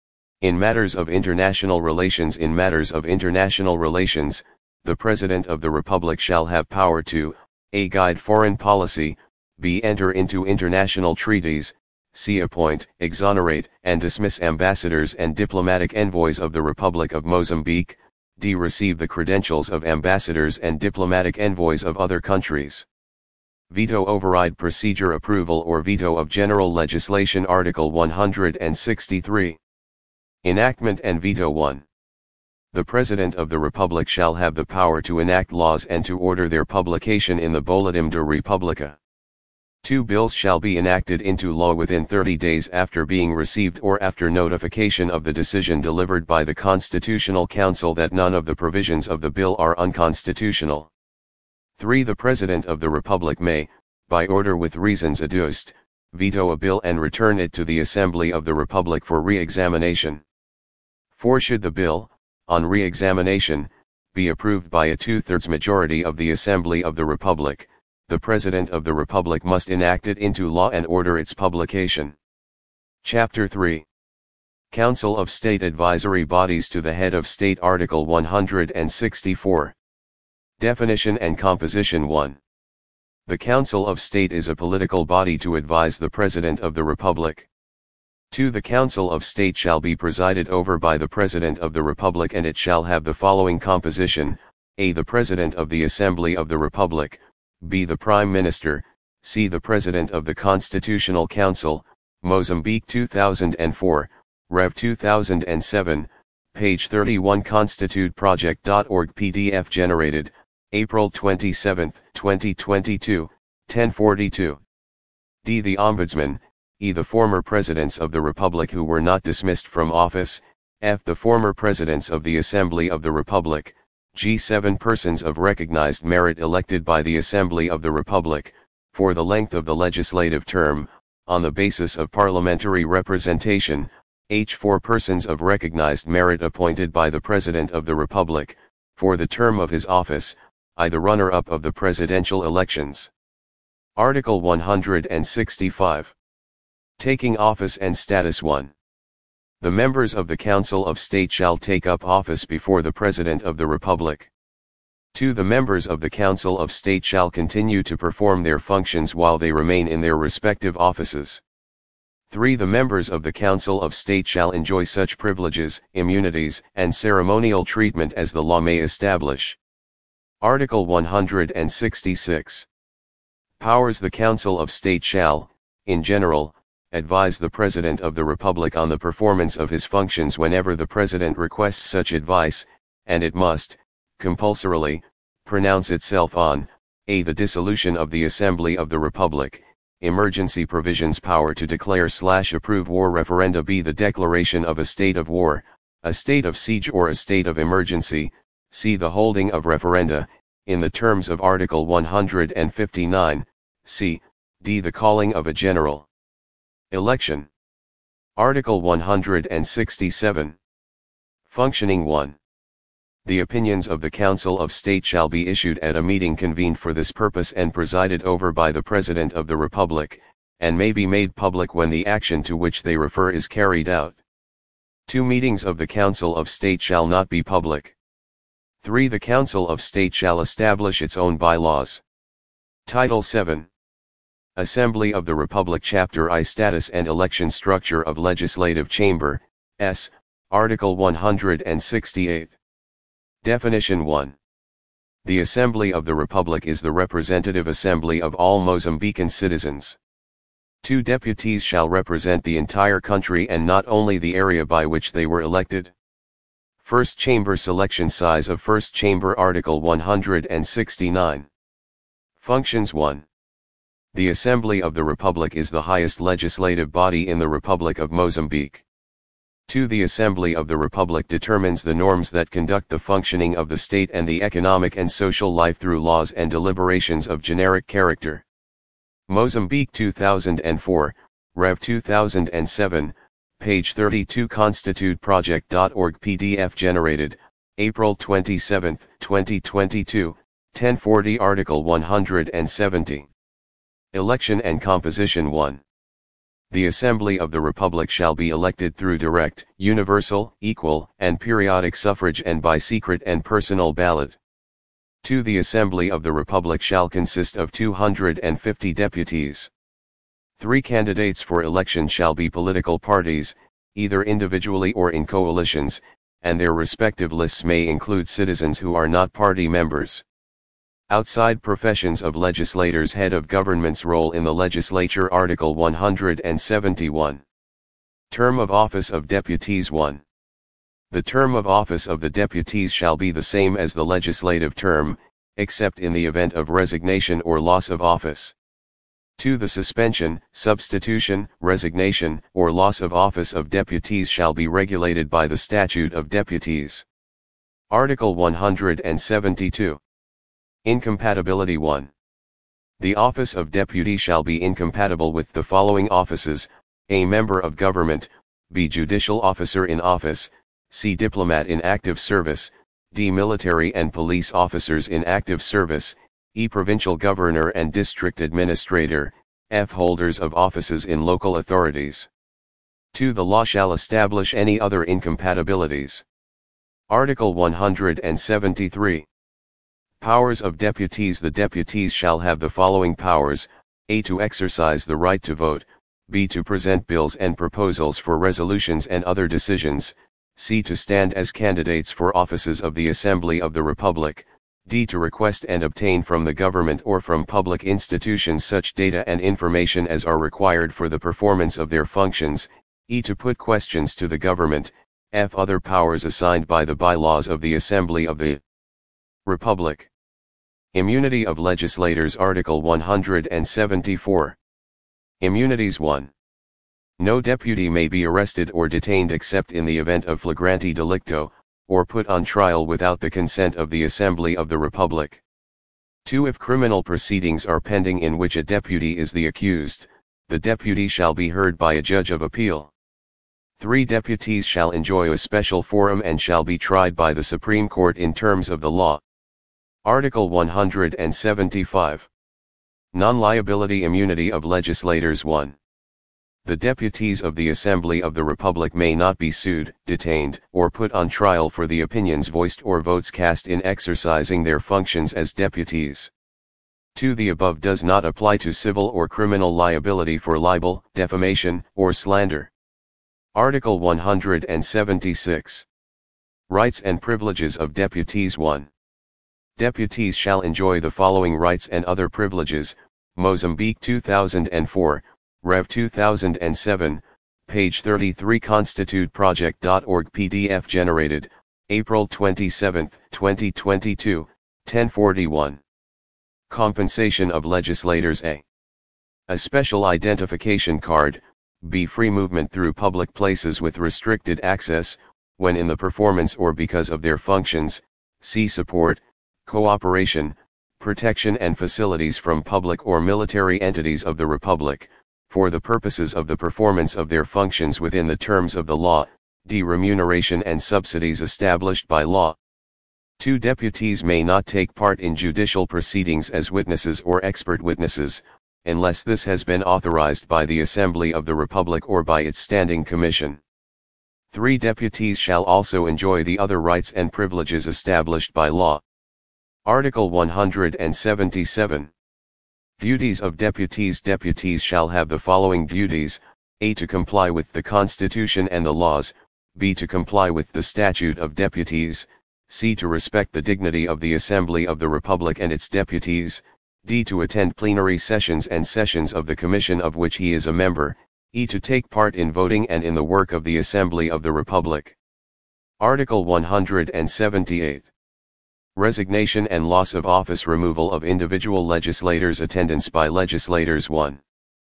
S1: In matters of international relations. In matters of international relations, the President of the Republic shall have power to a. guide foreign policy, b. enter into international treaties, c. appoint, exonerate, and dismiss ambassadors and diplomatic envoys of the Republic of Mozambique, d. receive the credentials of ambassadors and diplomatic envoys of other countries. Veto override procedure approval or veto of general legislation. Article one hundred sixty-three. Enactment and veto. one. The President of the Republic shall have the power to enact laws and to order their publication in the Boletim de Republica. two. Bills shall be enacted into law within thirty days after being received or after notification of the decision delivered by the Constitutional Council that none of the provisions of the bill are unconstitutional. three. The President of the Republic may, by order with reasons adduced, veto a bill and return it to the Assembly of the Republic for re-examination. four. Should the bill, on re-examination, be approved by a two-thirds majority of the Assembly of the Republic, the President of the Republic must enact it into law and order its publication. Chapter three. Council of State Advisory Bodies to the Head of State. Article one hundred sixty-four. Definition and composition. one. The Council of State is a political body to advise the President of the Republic. two. The Council of State shall be presided over by the President of the Republic and it shall have the following composition: A. The President of the Assembly of the Republic, B. The Prime Minister, C. The President of the Constitutional Council. Mozambique two thousand four, Rev two thousand seven, page thirty-one. Constitute Project dot org P D F generated, April twenty-seventh, twenty twenty-two, ten forty-two. D. The Ombudsman, E. The former Presidents of the Republic who were not dismissed from office, F. The former Presidents of the Assembly of the Republic, G. Seven persons of recognized merit elected by the Assembly of the Republic, for the length of the legislative term, on the basis of parliamentary representation, H. Four persons of recognized merit appointed by the President of the Republic, for the term of his office, I. The runner-up of the presidential elections. Article one hundred sixty-five. Taking office and status. one. The members of the Council of State shall take up office before the President of the Republic. two. The members of the Council of State shall continue to perform their functions while they remain in their respective offices. three. The members of the Council of State shall enjoy such privileges, immunities, and ceremonial treatment as the law may establish. Article one hundred sixty-six. Powers. The Council of State shall, in general, advise the President of the Republic on the performance of his functions whenever the President requests such advice, and it must, compulsorily, pronounce itself on, A. The dissolution of the Assembly of the Republic, emergency provisions power to declare slash approve war referenda, B. The declaration of a state of war, a state of siege or a state of emergency, C. The holding of referenda, in the terms of Article one hundred fifty-nine, C. D. The calling of a general election. Article one hundred sixty-seven. Functioning. one. The opinions of the Council of State shall be issued at a meeting convened for this purpose and presided over by the President of the Republic, and may be made public when the action to which they refer is carried out. two. Meetings of the Council of State shall not be public. three. The Council of State shall establish its own bylaws. Title seven. Assembly of the Republic. Chapter I. Status and election structure of Legislative Chamber, S. Article one hundred sixty-eight. Definition. one. The Assembly of the Republic is the representative assembly of all Mozambican citizens. two. Deputies shall represent the entire country and not only the area by which they were elected. First Chamber. Selection size of First Chamber. Article one hundred sixty-nine. Functions. one. The Assembly of the Republic is the highest legislative body in the Republic of Mozambique. two. The Assembly of the Republic determines the norms that conduct the functioning of the state and the economic and social life through laws and deliberations of generic character. Mozambique two thousand four, Rev two thousand seven, page thirty-two. Constitute Project dot org P D F generated, April twenty-seventh, twenty twenty-two, ten forty. Article one hundred seventy. Election and composition. one. The Assembly of the Republic shall be elected through direct, universal, equal, and periodic suffrage and by secret and personal ballot. two. The Assembly of the Republic shall consist of two hundred fifty deputies. three. Candidates for election shall be political parties, either individually or in coalitions, and their respective lists may include citizens who are not party members. Outside professions of legislators. Head of government's role in the legislature. Article one hundred seventy-one. Term of office of deputies. one. The term of office of the deputies shall be the same as the legislative term, except in the event of resignation or loss of office. two. The suspension, substitution, resignation, or loss of office of deputies shall be regulated by the Statute of Deputies. Article one hundred seventy-two. Incompatibility. one. The office of deputy shall be incompatible with the following offices: A. Member of government, B. Judicial officer in office, C. Diplomat in active service, D. Military and police officers in active service, E. Provincial governor and district administrator, F. Holders of offices in local authorities. two. The law shall establish any other incompatibilities. Article one hundred seventy-three. Powers of deputies. The deputies shall have the following powers: A. To exercise the right to vote, B. To present bills and proposals for resolutions and other decisions, C. To stand as candidates for offices of the Assembly of the Republic, D. To request and obtain from the government or from public institutions such data and information as are required for the performance of their functions, E. To put questions to the government, F. Other powers assigned by the bylaws of the Assembly of the Republic. Immunity of legislators. Article one hundred seventy-four. Immunities. one. No deputy may be arrested or detained except in the event of flagrante delicto, or put on trial without the consent of the Assembly of the Republic. two. If criminal proceedings are pending in which a deputy is the accused, the deputy shall be heard by a judge of appeal. three. Deputies shall enjoy a special forum and shall be tried by the Supreme Court in terms of the law. Article one hundred seventy-five. Non-liability immunity of legislators. one. The deputies of the Assembly of the Republic may not be sued, detained, or put on trial for the opinions voiced or votes cast in exercising their functions as deputies. two. The above does not apply to civil or criminal liability for libel, defamation, or slander. Article one hundred seventy-six. Rights and privileges of deputies. one. Deputies shall enjoy the following rights and other privileges: Mozambique two thousand four, Rev two thousand seven, page thirty-three constitute project dot org P D F generated, April twenty-seventh, twenty twenty-two, ten forty-one. Compensation of legislators. A. A special identification card, B. Free movement through public places with restricted access, when in the performance or because of their functions, C. Support, cooperation, protection and facilities from public or military entities of the Republic, for the purposes of the performance of their functions within the terms of the law, D. Remuneration and subsidies established by law. two. Deputies may not take part in judicial proceedings as witnesses or expert witnesses, unless this has been authorized by the Assembly of the Republic or by its standing commission. three. Deputies shall also enjoy the other rights and privileges established by law. Article one hundred seventy-seven. Duties of deputies. Deputies shall have the following duties: A. To comply with the Constitution and the laws, B. To comply with the Statute of Deputies, C. To respect the dignity of the Assembly of the Republic and its deputies, D. To attend plenary sessions and sessions of the commission of which he is a member, E. To take part in voting and in the work of the Assembly of the Republic. Article one hundred seventy-eight. Resignation and loss of office. Removal of individual legislators. Attendance by legislators. one.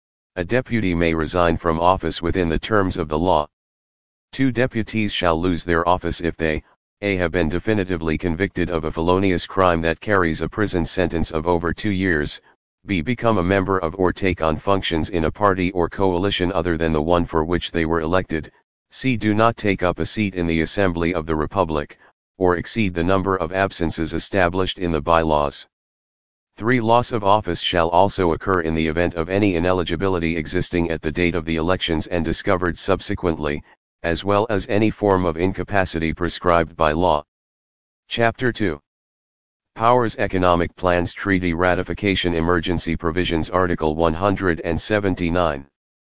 S1: A deputy may resign from office within the terms of the law. two. Deputies shall lose their office if they, A. have been definitively convicted of a felonious crime that carries a prison sentence of over two years, B. become a member of or take on functions in a party or coalition other than the one for which they were elected, C. do not take up a seat in the Assembly of the Republic, or exceed the number of absences established in the bylaws. three. Loss of office shall also occur in the event of any ineligibility existing at the date of the elections and discovered subsequently, as well as any form of incapacity prescribed by law. Chapter two. Powers. Economic Plans. Treaty Ratification. Emergency Provisions. Article one hundred seventy-nine.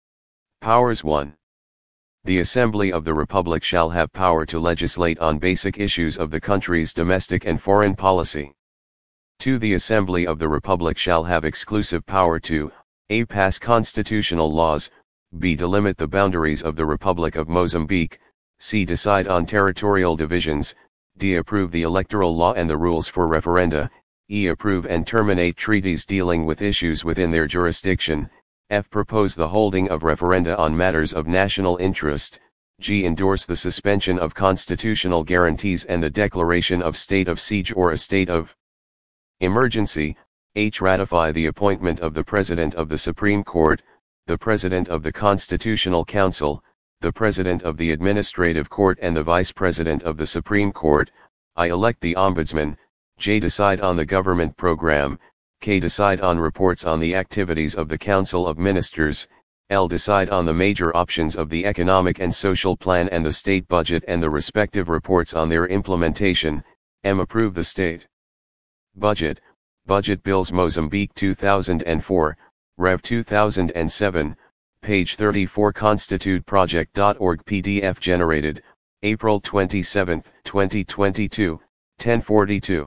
S1: Powers. one. The Assembly of the Republic shall have power to legislate on basic issues of the country's domestic and foreign policy. two. The Assembly of the Republic shall have exclusive power to a. Pass constitutional laws, b. Delimit the boundaries of the Republic of Mozambique, c. Decide on territorial divisions, d. Approve the electoral law and the rules for referenda, e. Approve and terminate treaties dealing with issues within their jurisdiction, f. Propose the holding of referenda on matters of national interest, g. Endorse the suspension of constitutional guarantees and the declaration of state of siege or a state of emergency, h. Ratify the appointment of the President of the Supreme Court, the President of the Constitutional Council, the President of the Administrative Court and the Vice President of the Supreme Court, I. Elect the Ombudsman, j. Decide on the government program, k. Decide on reports on the activities of the Council of Ministers, l. Decide on the major options of the economic and social plan and the state budget and the respective reports on their implementation, m. Approve the state budget, Budget Bills Mozambique two thousand four, Rev two thousand seven, page thirty-four constitute project dot org P D F generated, April twenty-seventh, twenty twenty-two, ten forty-two.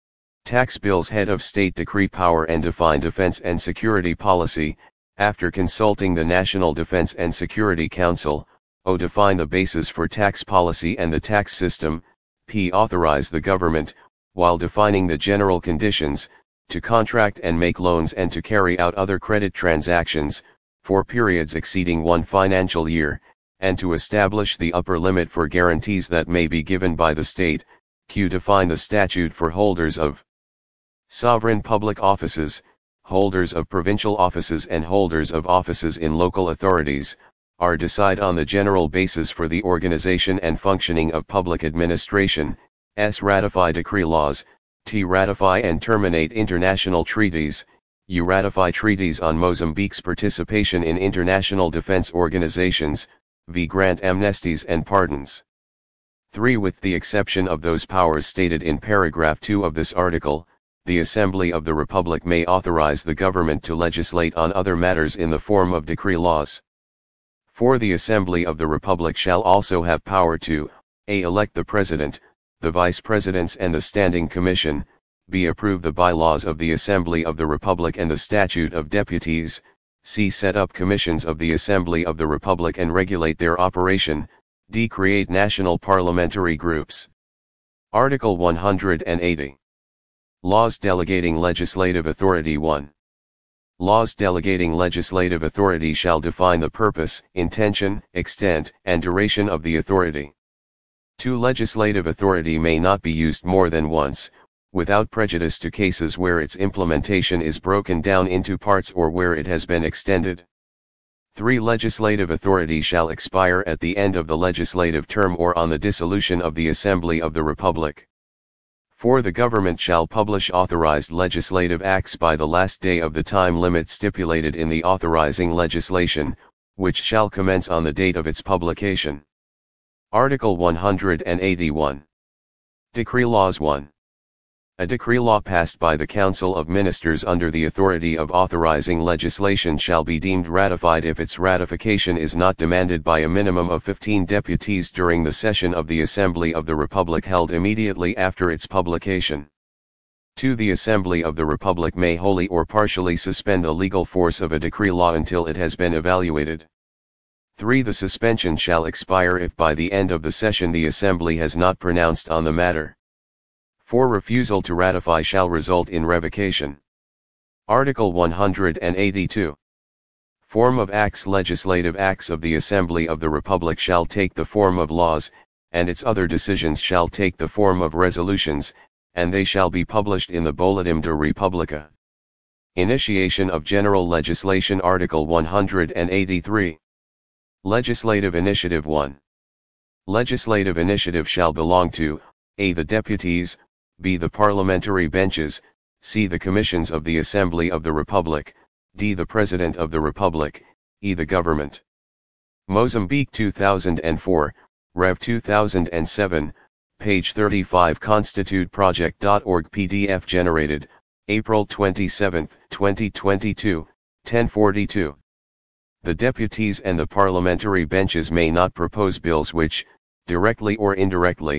S1: Tax Bills Head of State Decree Power and Define Defense and Security Policy, after consulting the National Defense and Security Council, O. Define the basis for tax policy and the tax system, P. Authorize the government, while defining the general conditions, to contract and make loans and to carry out other credit transactions, for periods exceeding one financial year, and to establish the upper limit for guarantees that may be given by the state, Q. Define the statute for holders of sovereign public offices, holders of provincial offices and holders of offices in local authorities, R. Decide on the general basis for the organization and functioning of public administration, S. Ratify decree laws, T. Ratify and terminate international treaties, U. Ratify treaties on Mozambique's participation in international defense organizations, V. Grant amnesties and pardons. three. With the exception of those powers stated in paragraph two of this article, the Assembly of the Republic may authorize the government to legislate on other matters in the form of decree laws. four. The Assembly of the Republic shall also have power to a. Elect the President, the Vice Presidents and the Standing Commission, b. Approve the bylaws of the Assembly of the Republic and the Statute of Deputies, c. Set up commissions of the Assembly of the Republic and regulate their operation, d. Create national parliamentary groups. Article one hundred eighty. Laws delegating legislative authority. one. Laws delegating legislative authority shall define the purpose, intention, extent, and duration of the authority. two. Legislative authority may not be used more than once, without prejudice to cases where its implementation is broken down into parts or where it has been extended. three. Legislative authority shall expire at the end of the legislative term or on the dissolution of the Assembly of the Republic. four. The government shall publish authorized legislative acts by the last day of the time limit stipulated in the authorizing legislation, which shall commence on the date of its publication. Article one hundred eighty-one. Decree Laws. one. A decree law passed by the Council of Ministers under the authority of authorizing legislation shall be deemed ratified if its ratification is not demanded by a minimum of fifteen deputies during the session of the Assembly of the Republic held immediately after its publication. two. The Assembly of the Republic may wholly or partially suspend the legal force of a decree law until it has been evaluated. three. The suspension shall expire if by the end of the session the Assembly has not pronounced on the matter. four. Refusal to ratify shall result in revocation. Article one hundred eighty-two. Form of acts. Legislative acts of the Assembly of the Republic shall take the form of laws, and its other decisions shall take the form of resolutions, and they shall be published in the Boletim de Republica. Initiation of general legislation. Article one hundred eighty-three. Legislative initiative. one. Legislative initiative shall belong to a. the deputies, b. the parliamentary benches, c. the commissions of the Assembly of the Republic, d. the President of the Republic, e. the government. Mozambique two thousand four, Rev two thousand seven, page thirty-five constitute project dot org P D F generated, April twenty-seventh, twenty twenty-two, ten forty-two. The deputies and the parliamentary benches may not propose bills which, directly or indirectly,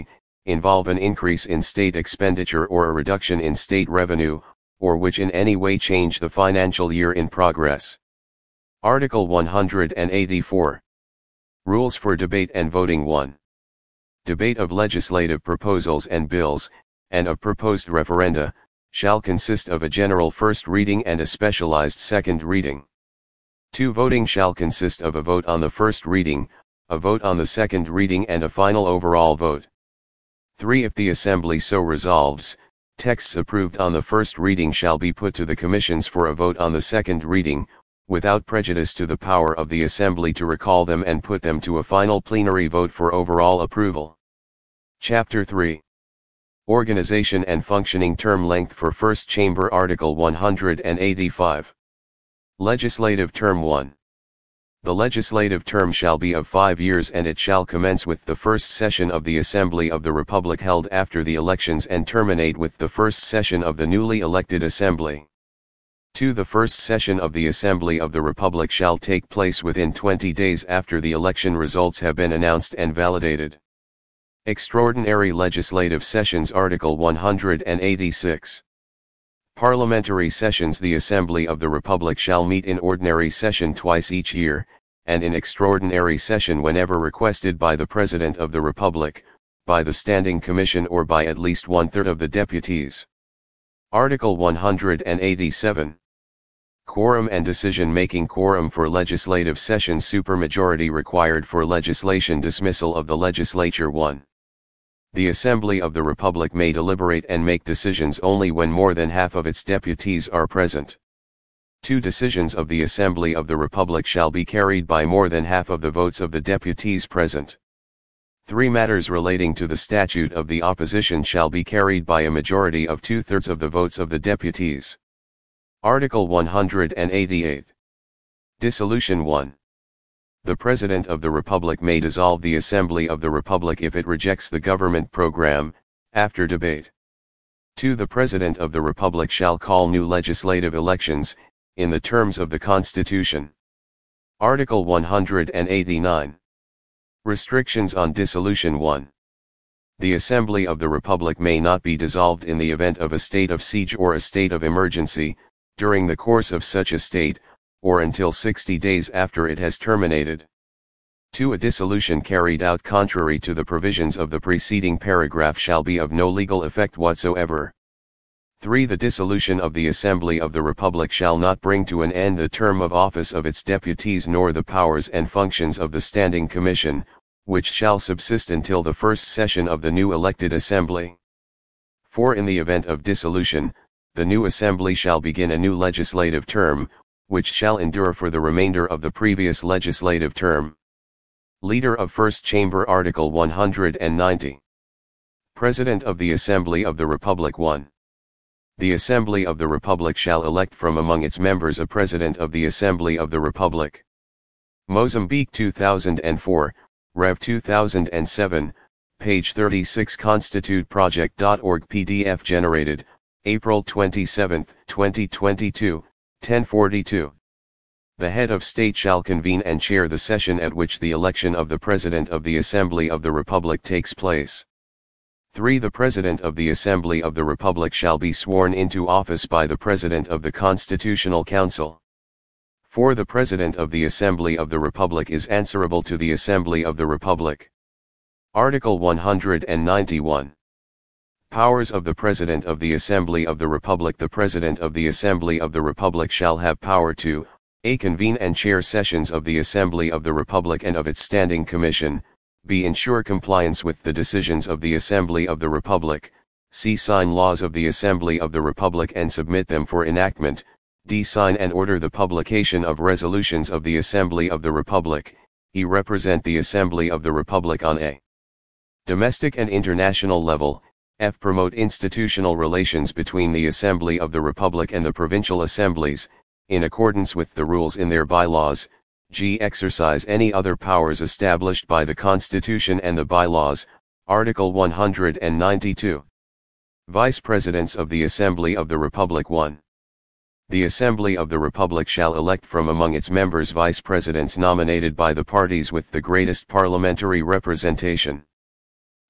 S1: involve an increase in state expenditure or a reduction in state revenue, or which in any way change the financial year in progress. Article one hundred eighty-four. Rules for debate and voting. one. Debate of legislative proposals and bills, and of proposed referenda, shall consist of a general first reading and a specialized second reading. two. Voting shall consist of a vote on the first reading, a vote on the second reading and a final overall vote. three. If the Assembly so resolves, texts approved on the first reading shall be put to the commissions for a vote on the second reading, without prejudice to the power of the Assembly to recall them and put them to a final plenary vote for overall approval. Chapter three. Organization and functioning. Term length for First Chamber. Article one hundred eighty-five. Legislative term. one. The legislative term shall be of five years and it shall commence with the first session of the Assembly of the Republic held after the elections and terminate with the first session of the newly elected Assembly. two. The first session of the Assembly of the Republic shall take place within twenty days after the election results have been announced and validated. Extraordinary legislative sessions. Article one hundred eighty-six. Parliamentary sessions. The Assembly of the Republic shall meet in ordinary session twice each year, and in extraordinary session whenever requested by the President of the Republic, by the Standing Commission or by at least one-third of the deputies. Article one hundred eighty-seven. Quorum and decision-making. Quorum for legislative sessions. Supermajority required for legislation. Dismissal of the legislature. one. The Assembly of the Republic may deliberate and make decisions only when more than half of its deputies are present. two. Decisions of the Assembly of the Republic shall be carried by more than half of the votes of the deputies present. three. Matters relating to the statute of the opposition shall be carried by a majority of two-thirds of the votes of the deputies. Article one hundred eighty-eight. Dissolution. one. The President of the Republic may dissolve the Assembly of the Republic if it rejects the government program, after debate. two. The President of the Republic shall call new legislative elections, in the terms of the Constitution. Article one hundred eighty-nine. Restrictions on dissolution. one. The Assembly of the Republic may not be dissolved in the event of a state of siege or a state of emergency, during the course of such a state, or until sixty days after it has terminated. two. A dissolution carried out contrary to the provisions of the preceding paragraph shall be of no legal effect whatsoever. three. The dissolution of the Assembly of the Republic shall not bring to an end the term of office of its deputies nor the powers and functions of the Standing Commission, which shall subsist until the first session of the new elected Assembly. four. In the event of dissolution, the new Assembly shall begin a new legislative term, which shall endure for the remainder of the previous legislative term. Leader of First Chamber. Article one hundred ninety. President of the Assembly of the Republic. one. The Assembly of the Republic shall elect from among its members a President of the Assembly of the Republic. Mozambique two thousand four, Rev two thousand seven, page thirty-six. Constitute Project dot org P D F generated, April twenty-seventh, twenty twenty-two, ten forty-two. The head of state shall convene and chair the session at which the election of the President of the Assembly of the Republic takes place. three. The President of the Assembly of the Republic shall be sworn into office by the President of the Constitutional Council. four. The President of the Assembly of the Republic is answerable to the Assembly of the Republic. Article one hundred ninety-one. Powers of the President of the Assembly of the Republic. The President of the Assembly of the Republic shall have power to a. Convene and chair sessions of the Assembly of the Republic and of its Standing Commission, b. Ensure compliance with the decisions of the Assembly of the Republic, c. Sign laws of the Assembly of the Republic and submit them for enactment, d. Sign and order the publication of resolutions of the Assembly of the Republic, e. Represent the Assembly of the Republic on a domestic and international level, f. Promote institutional relations between the Assembly of the Republic and the provincial assemblies, in accordance with the rules in their bylaws, g. Exercise any other powers established by the Constitution and the bylaws. Article one hundred ninety-two. Vice Presidents of the Assembly of the Republic. one. The Assembly of the Republic shall elect from among its members vice presidents nominated by the parties with the greatest parliamentary representation.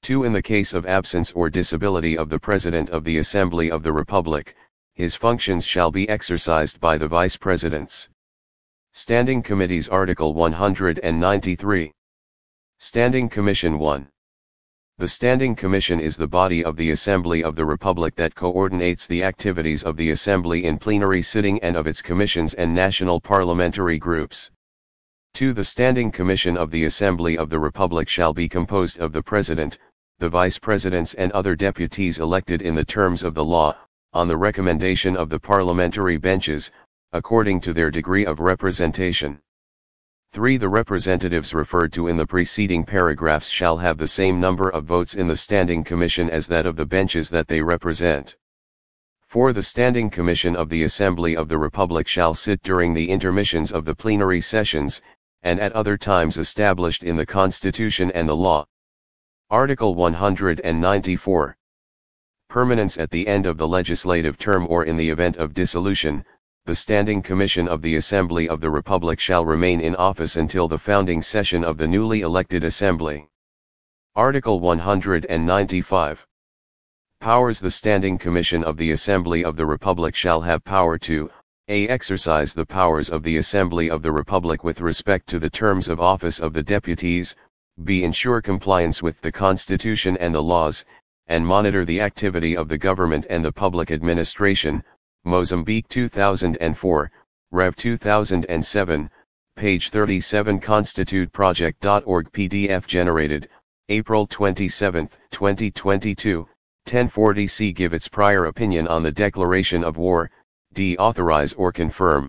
S1: two. In the case of absence or disability of the President of the Assembly of the Republic, his functions shall be exercised by the Vice Presidents. Standing Committees. Article one hundred ninety-three. Standing Commission one. The Standing Commission is the body of the Assembly of the Republic that coordinates the activities of the Assembly in plenary sitting and of its commissions and national parliamentary groups. two. The Standing Commission of the Assembly of the Republic shall be composed of the President, the Vice Presidents and other deputies elected in the terms of the law, on the recommendation of the parliamentary benches, according to their degree of representation. three. The representatives referred to in the preceding paragraphs shall have the same number of votes in the Standing Commission as that of the benches that they represent. four. The Standing Commission of the Assembly of the Republic shall sit during the intermissions of the plenary sessions, and at other times established in the Constitution and the law. Article one hundred ninety-four. Permanence. At the end of the legislative term or in the event of dissolution, the Standing Commission of the Assembly of the Republic shall remain in office until the founding session of the newly elected Assembly. Article one hundred ninety-five. Powers. The Standing Commission of the Assembly of the Republic shall have power to a. Exercise the powers of the Assembly of the Republic with respect to the terms of office of the deputies, b. Ensure compliance with the Constitution and the laws, and monitor the activity of the government and the public administration. Mozambique two thousand four, Rev two thousand seven, page thirty-seven. Constitute Project dot org P D F generated, April twenty-seventh, twenty twenty-two, ten forty C. Give its prior opinion on the declaration of war. D. Authorize or confirm.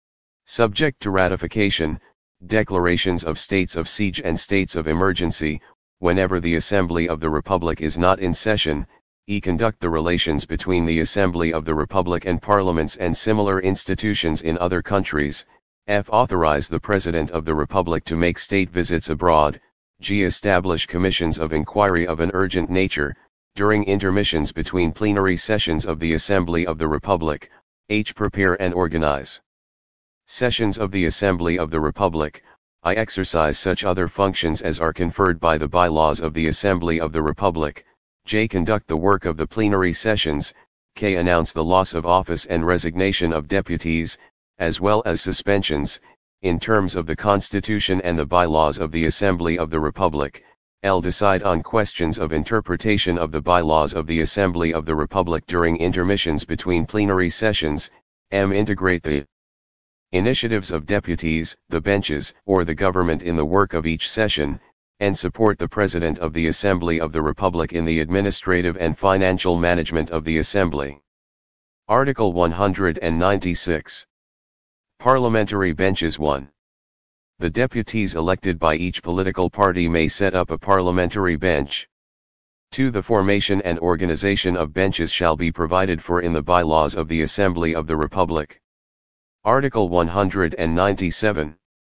S1: Subject to ratification, declarations of states of siege and states of emergency, whenever the Assembly of the Republic is not in session. E. Conduct the relations between the Assembly of the Republic and parliaments and similar institutions in other countries. F. Authorize the President of the Republic to make state visits abroad. G. Establish commissions of inquiry of an urgent nature, during intermissions between plenary sessions of the Assembly of the Republic. H. Prepare and organize sessions of the Assembly of the Republic. I. Exercise such other functions as are conferred by the bylaws of the Assembly of the Republic. J. Conduct the work of the plenary sessions. K. Announce the loss of office and resignation of deputies, as well as suspensions, in terms of the Constitution and the bylaws of the Assembly of the Republic. L. Decide on questions of interpretation of the bylaws of the Assembly of the Republic during intermissions between plenary sessions. M. Integrate the initiatives of deputies, the benches, or the government in the work of each session, and support the President of the Assembly of the Republic in the administrative and financial management of the Assembly. Article one hundred ninety-six. Parliamentary benches. one. The deputies elected by each political party may set up a parliamentary bench. two. The formation and organization of benches shall be provided for in the bylaws of the Assembly of the Republic. Article one hundred ninety-seven.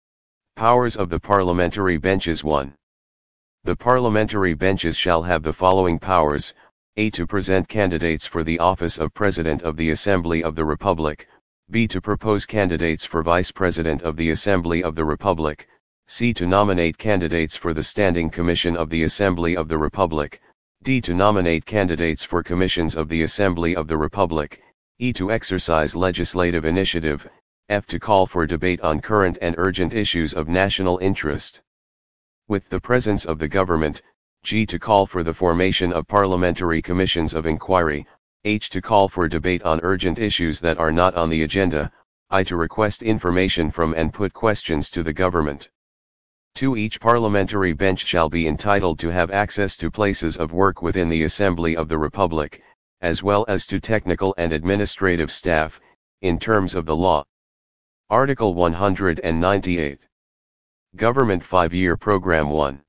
S1: Powers of the parliamentary benches. one. The parliamentary benches shall have the following powers: a. To present candidates for the office of President of the Assembly of the Republic, b. To propose candidates for Vice President of the Assembly of the Republic, c. To nominate candidates for the Standing Commission of the Assembly of the Republic, d. To nominate candidates for commissions of the Assembly of the Republic, e. To exercise legislative initiative, f. To call for debate on current and urgent issues of national interest. With the presence of the government, g. To call for the formation of parliamentary commissions of inquiry, h. To call for debate on urgent issues that are not on the agenda, I. To request information from and put questions to the government. two. Each parliamentary bench shall be entitled to have access to places of work within the Assembly of the Republic, as well as to technical and administrative staff, in terms of the law. Article one hundred ninety-eight. Government Five-Year Program. one.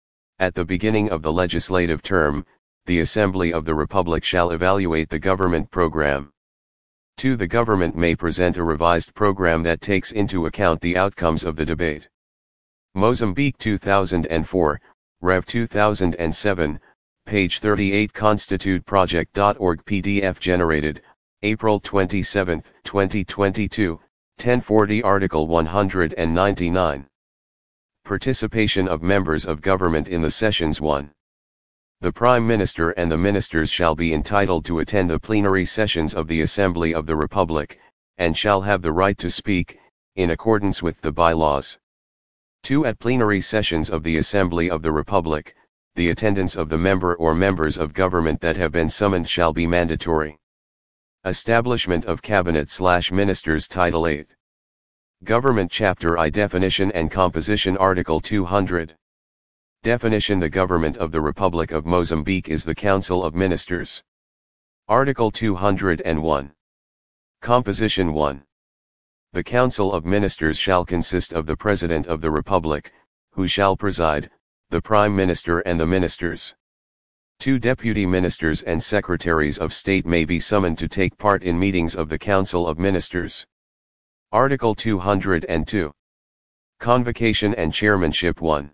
S1: At the beginning of the legislative term, the Assembly of the Republic shall evaluate the government program. two. The government may present a revised program that takes into account the outcomes of the debate. Mozambique two thousand four, Rev two thousand seven, page thirty-eight. Constitute Project dot org P D F generated, April twenty-seventh, twenty twenty-two, ten forty. Article one hundred ninety-nine. Participation of members of government in the sessions. one. The Prime Minister and the Ministers shall be entitled to attend the plenary sessions of the Assembly of the Republic, and shall have the right to speak, in accordance with the bylaws. two. At plenary sessions of the Assembly of the Republic, the attendance of the member or members of government that have been summoned shall be mandatory. Establishment of Cabinet slash Ministers Title eight. Government Chapter I Definition and Composition Article two hundred. Definition: The government of the Republic of Mozambique is the Council of Ministers. Article two hundred one. Composition one. The Council of Ministers shall consist of the President of the Republic, who shall preside, the Prime Minister and the Ministers. Two deputy ministers and secretaries of state may be summoned to take part in meetings of the Council of Ministers. Article two hundred two. Convocation and Chairmanship one.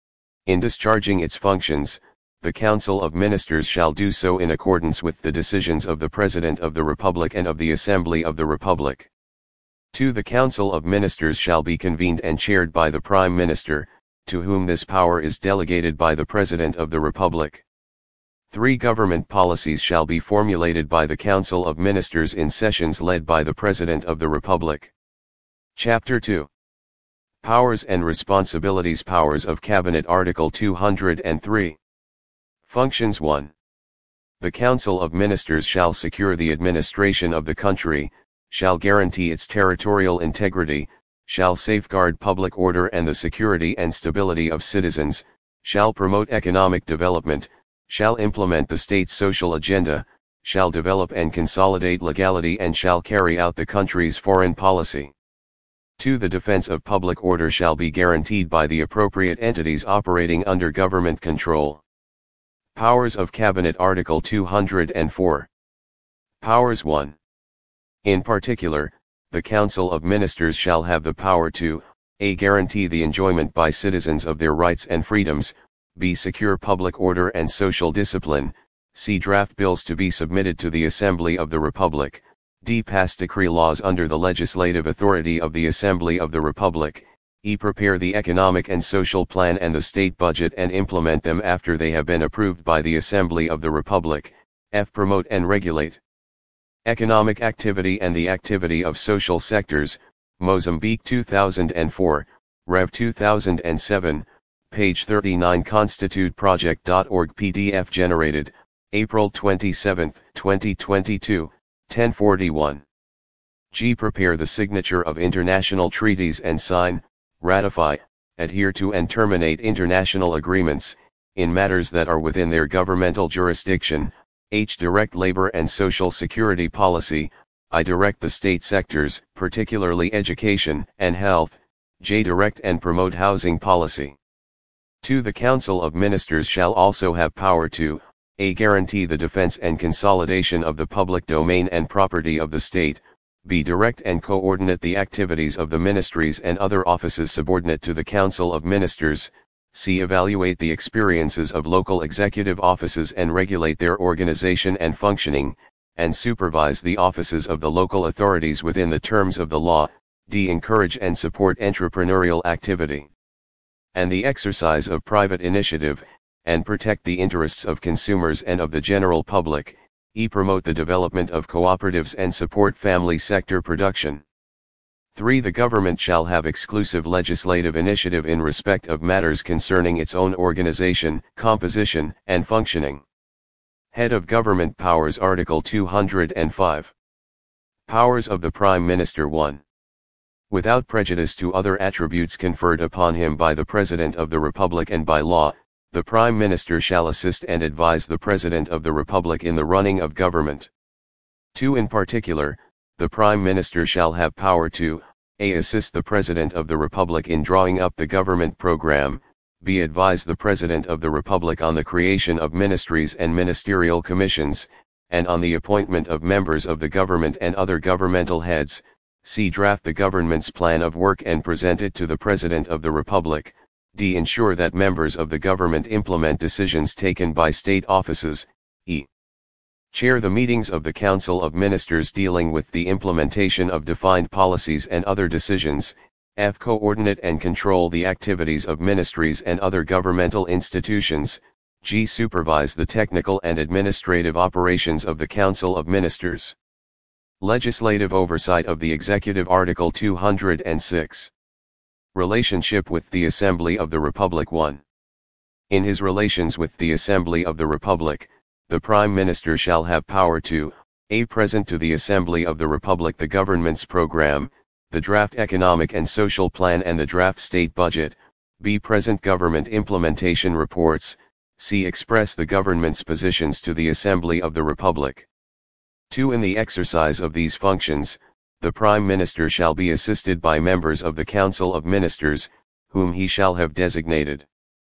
S1: In discharging its functions, the Council of Ministers shall do so in accordance with the decisions of the President of the Republic and of the Assembly of the Republic. two. The Council of Ministers shall be convened and chaired by the Prime Minister, to whom this power is delegated by the President of the Republic. three. Government policies shall be formulated by the Council of Ministers in sessions led by the President of the Republic. Chapter two. Powers and Responsibilities. Powers of Cabinet. Article two hundred three. Functions one. The Council of Ministers shall secure the administration of the country, shall guarantee its territorial integrity, shall safeguard public order and the security and stability of citizens, shall promote economic development, shall implement the state's social agenda, shall develop and consolidate legality, and shall carry out the country's foreign policy. two. The defense of public order shall be guaranteed by the appropriate entities operating under government control. Powers of Cabinet. Article two hundred four. Powers one. In particular, the Council of Ministers shall have the power to a. Guarantee the enjoyment by citizens of their rights and freedoms, b. Secure public order and social discipline, c. Draft bills to be submitted to the Assembly of the Republic, d. Pass decree laws under the legislative authority of the Assembly of the Republic, e. Prepare the economic and social plan and the state budget and implement them after they have been approved by the Assembly of the Republic, f. Promote and regulate economic activity and the activity of social sectors. Mozambique two thousand four, Rev two thousand seven, page thirty-nine. Constitute Project dot org P D F generated, April twenty-seventh, twenty twenty-two, ten forty-one. G. Prepare the signature of international treaties and sign, ratify, adhere to and terminate international agreements, in matters that are within their governmental jurisdiction. H. Direct labor and social security policy. I. Direct the state sectors, particularly education and health. J. Direct and promote housing policy. two. The Council of Ministers shall also have power to a. Guarantee the defense and consolidation of the public domain and property of the state, b. Direct and coordinate the activities of the ministries and other offices subordinate to the Council of Ministers, c. Evaluate the experiences of local executive offices and regulate their organization and functioning, and supervise the offices of the local authorities within the terms of the law, d. Encourage and support entrepreneurial activity and the exercise of private initiative, and protect the interests of consumers and of the general public, e. Promote the development of cooperatives and support family sector production. three. The government shall have exclusive legislative initiative in respect of matters concerning its own organization, composition, and functioning. Head of Government Powers. Article two hundred five. Powers of the Prime Minister. one. Without prejudice to other attributes conferred upon him by the President of the Republic and by law, the Prime Minister shall assist and advise the President of the Republic in the running of government. two. In particular, the Prime Minister shall have power to a. Assist the President of the Republic in drawing up the government program, b. Advise the President of the Republic on the creation of ministries and ministerial commissions, and on the appointment of members of the government and other governmental heads, c. Draft the government's plan of work and present it to the President of the Republic, d. Ensure that members of the government implement decisions taken by state offices, e. Chair the meetings of the Council of Ministers dealing with the implementation of defined policies and other decisions, f. Coordinate and control the activities of ministries and other governmental institutions, G. Supervise the technical and administrative operations of the Council of Ministers. Legislative oversight of the Executive. Article two hundred six. Relationship with the Assembly of the Republic. one. In his relations with the Assembly of the Republic, the Prime Minister shall have power to a. Present to the Assembly of the Republic the government's program, the draft economic and social plan and the draft state budget, b. Present government implementation reports, c. Express the government's positions to the Assembly of the Republic. two. In the exercise of these functions, the Prime Minister shall be assisted by members of the Council of Ministers, whom he shall have designated.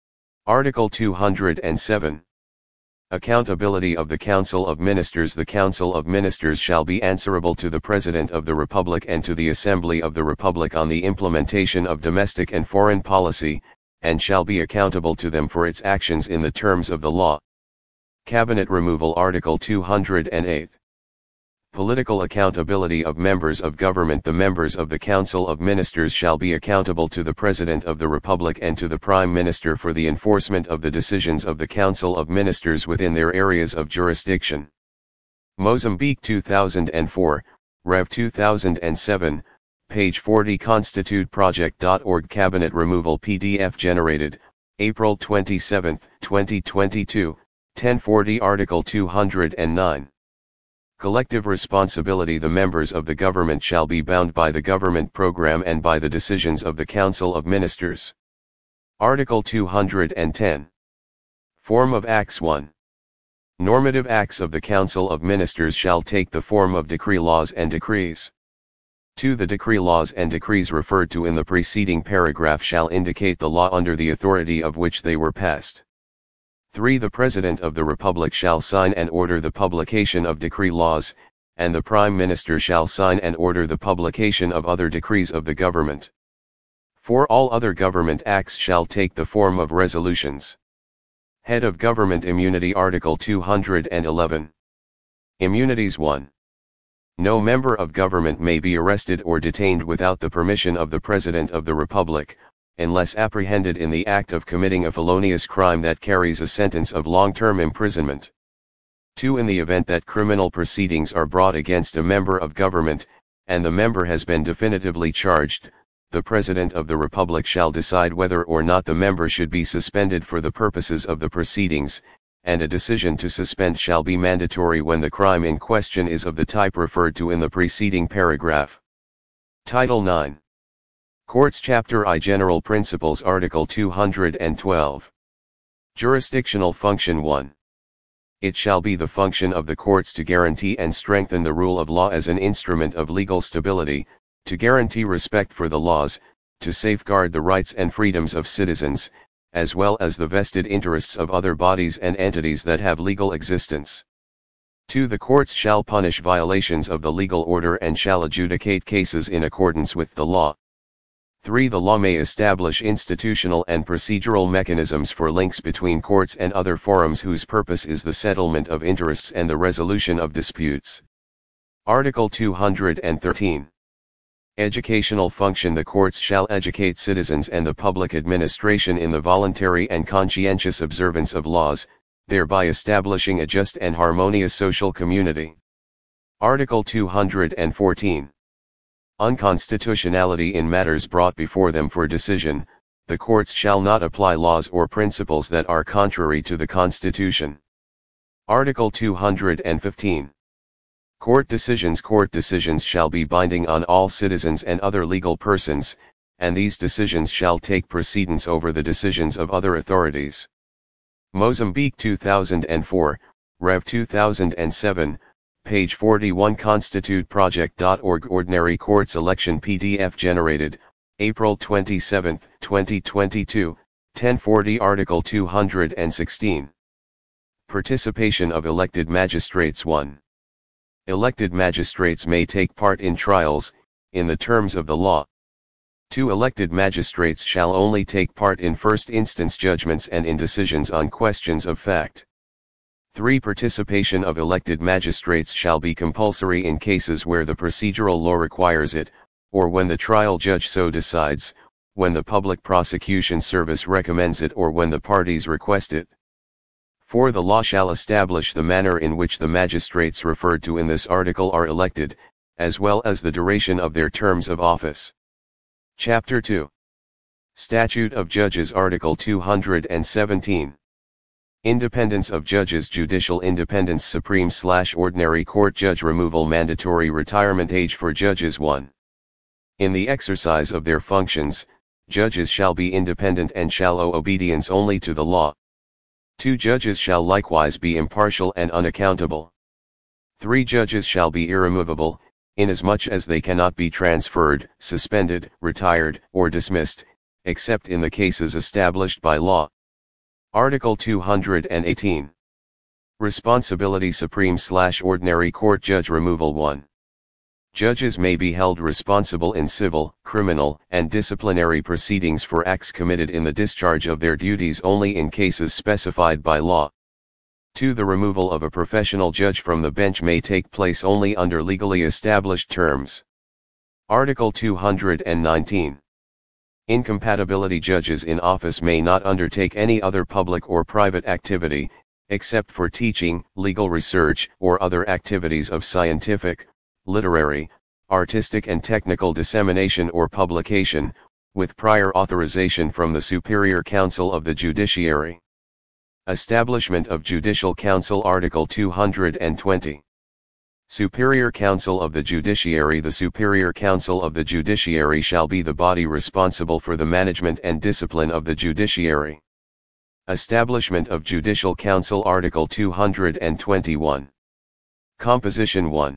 S1: Article two hundred seven. Accountability of the Council of Ministers. The Council of Ministers shall be answerable to the President of the Republic and to the Assembly of the Republic on the implementation of domestic and foreign policy, and shall be accountable to them for its actions in the terms of the law. Cabinet removal. Article two hundred eight. Political accountability of members of government. The members of the Council of Ministers shall be accountable to the President of the Republic and to the Prime Minister for the enforcement of the decisions of the Council of Ministers within their areas of jurisdiction. Mozambique two thousand four, Rev two thousand seven, page forty. Constitute project dot org. Cabinet removal P D F generated, April twenty-seventh, twenty twenty-two, ten forty. Article two hundred nine. Collective responsibility. The members of the government shall be bound by the government program and by the decisions of the Council of Ministers. Article two hundred ten. Form of Acts. one. Normative acts of the Council of Ministers shall take the form of decree laws and decrees. two. The decree laws and decrees referred to in the preceding paragraph shall indicate the law under the authority of which they were passed. three. The President of the Republic shall sign and order the publication of decree laws, and the Prime Minister shall sign and order the publication of other decrees of the government. four. All other government acts shall take the form of resolutions. Head of Government Immunity. Article two hundred eleven. Immunities. one. No member of government may be arrested or detained without the permission of the President of the Republic, unless apprehended in the act of committing a felonious crime that carries a sentence of long-term imprisonment. two. In the event that criminal proceedings are brought against a member of government, and the member has been definitively charged, the President of the Republic shall decide whether or not the member should be suspended for the purposes of the proceedings, and a decision to suspend shall be mandatory when the crime in question is of the type referred to in the preceding paragraph. Title nine. Courts. Chapter I. General Principles. Article two hundred twelve. Jurisdictional Function. one. It shall be the function of the courts to guarantee and strengthen the rule of law as an instrument of legal stability, to guarantee respect for the laws, to safeguard the rights and freedoms of citizens, as well as the vested interests of other bodies and entities that have legal existence. two. The courts shall punish violations of the legal order and shall adjudicate cases in accordance with the law. three. The law may establish institutional and procedural mechanisms for links between courts and other forums whose purpose is the settlement of interests and the resolution of disputes. Article two hundred thirteen. Educational function. The courts shall educate citizens and the public administration in the voluntary and conscientious observance of laws, thereby establishing a just and harmonious social community. Article two hundred fourteen. Unconstitutionality. In matters brought before them for decision, the courts shall not apply laws or principles that are contrary to the Constitution. Article two hundred fifteen. Court decisions. Court decisions shall be binding on all citizens and other legal persons, and these decisions shall take precedence over the decisions of other authorities. Mozambique two thousand four, Rev two thousand seven, page forty-one. Constitute project dot org. Ordinary Courts Election P D F generated, April twenty-seventh, twenty twenty-two, ten forty. Article two hundred sixteen. Participation of elected magistrates. one. Elected magistrates may take part in trials, in the terms of the law. two. Elected magistrates shall only take part in first instance judgments and in decisions on questions of fact. three. Participation of elected magistrates shall be compulsory in cases where the procedural law requires it, or when the trial judge so decides, when the public prosecution service recommends it or when the parties request it. For the law shall establish the manner in which the magistrates referred to in this article are elected, as well as the duration of their terms of office. Chapter two. Statute of Judges, Article two hundred seventeen. Independence of judges, judicial independence, Supreme slash Ordinary Court judge removal, mandatory retirement age for judges. one. In the exercise of their functions, judges shall be independent and shall owe obedience only to the law. two. Judges shall likewise be impartial and unaccountable. three. Judges shall be irremovable, inasmuch as they cannot be transferred, suspended, retired, or dismissed, except in the cases established by law. Article two hundred eighteen. Responsibility, Supreme slash Ordinary Court judge removal. one. Judges may be held responsible in civil, criminal, and disciplinary proceedings for acts committed in the discharge of their duties only in cases specified by law. two. The removal of a professional judge from the bench may take place only under legally established terms. Article two hundred nineteen. Incompatibility, judges in office may not undertake any other public or private activity, except for teaching, legal research, or other activities of scientific, literary, artistic and technical dissemination or publication, with prior authorization from the Superior Council of the Judiciary. Establishment of Judicial Council, Article two hundred twenty. Superior Council of the Judiciary. The Superior Council of the Judiciary shall be the body responsible for the management and discipline of the judiciary. Establishment of Judicial Council, Article two hundred twenty-one. Composition. one.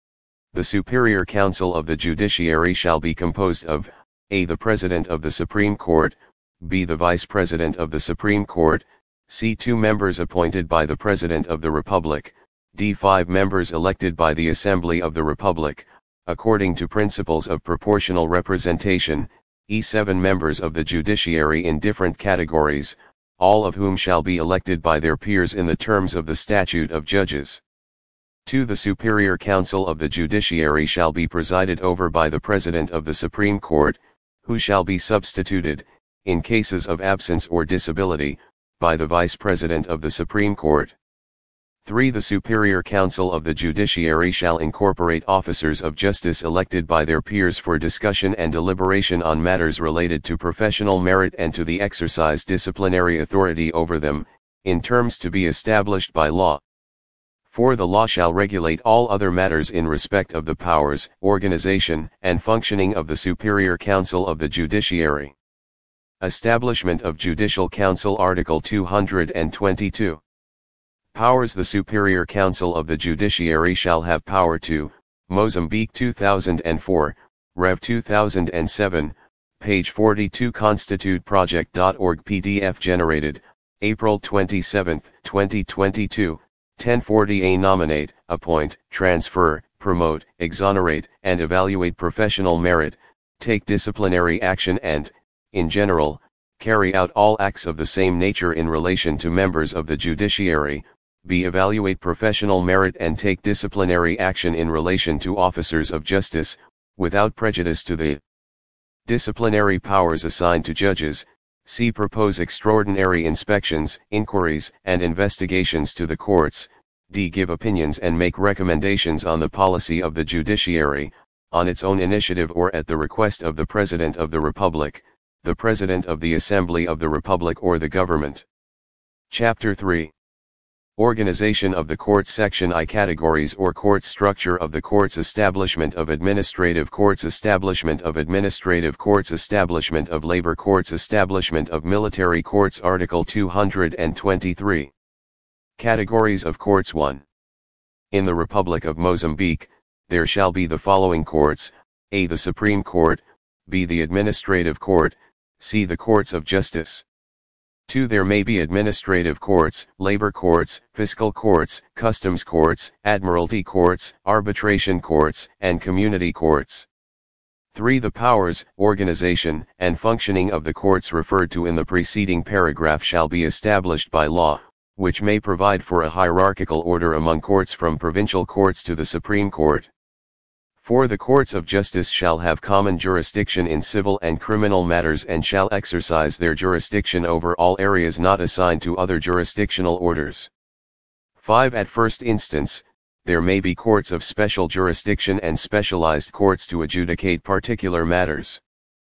S1: The Superior Council of the Judiciary shall be composed of a. the President of the Supreme Court, b. the Vice President of the Supreme Court, c. two members appointed by the President of the Republic, d. five members elected by the Assembly of the Republic, according to principles of proportional representation, e. seven members of the judiciary in different categories, all of whom shall be elected by their peers in the terms of the Statute of Judges. two. The Superior Council of the Judiciary shall be presided over by the President of the Supreme Court, who shall be substituted, in cases of absence or disability, by the Vice President of the Supreme Court. three. The Superior Council of the Judiciary shall incorporate officers of justice elected by their peers for discussion and deliberation on matters related to professional merit and to the exercise disciplinary authority over them, in terms to be established by law. four. The law shall regulate all other matters in respect of the powers, organization, and functioning of the Superior Council of the Judiciary. Establishment of Judicial Council, Article two hundred twenty-two. Powers. The Superior Council of the Judiciary shall have power to, Mozambique two thousand four, Rev two thousand seven, page forty-two, constitute project dot org, P D F generated, April twenty-seventh, twenty twenty-two, ten forty A. Nominate, appoint, transfer, promote, exonerate, and evaluate professional merit, take disciplinary action and, in general, carry out all acts of the same nature in relation to members of the judiciary. B. Evaluate professional merit and take disciplinary action in relation to officers of justice, without prejudice to the disciplinary powers assigned to judges. C. Propose extraordinary inspections, inquiries, and investigations to the courts. D. Give opinions and make recommendations on the policy of the judiciary, on its own initiative or at the request of the President of the Republic, the President of the Assembly of the Republic, or the Government. Chapter three. Organization of the Courts, Section I. Categories or Court Structure of the Courts. Establishment of Administrative Courts. Establishment of Administrative Courts. Establishment of Labor Courts. Establishment of Military Courts. Article two hundred twenty-three. Categories of Courts. one. In the Republic of Mozambique, there shall be the following courts: a. the Supreme Court, b. the Administrative Court, c. the Courts of Justice. two. There may be administrative courts, labor courts, fiscal courts, customs courts, admiralty courts, arbitration courts, and community courts. three. The powers, organization, and functioning of the courts referred to in the preceding paragraph shall be established by law, which may provide for a hierarchical order among courts from provincial courts to the Supreme Court. For the courts of justice shall have common jurisdiction in civil and criminal matters and shall exercise their jurisdiction over all areas not assigned to other jurisdictional orders. five. At first instance, there may be courts of special jurisdiction and specialized courts to adjudicate particular matters.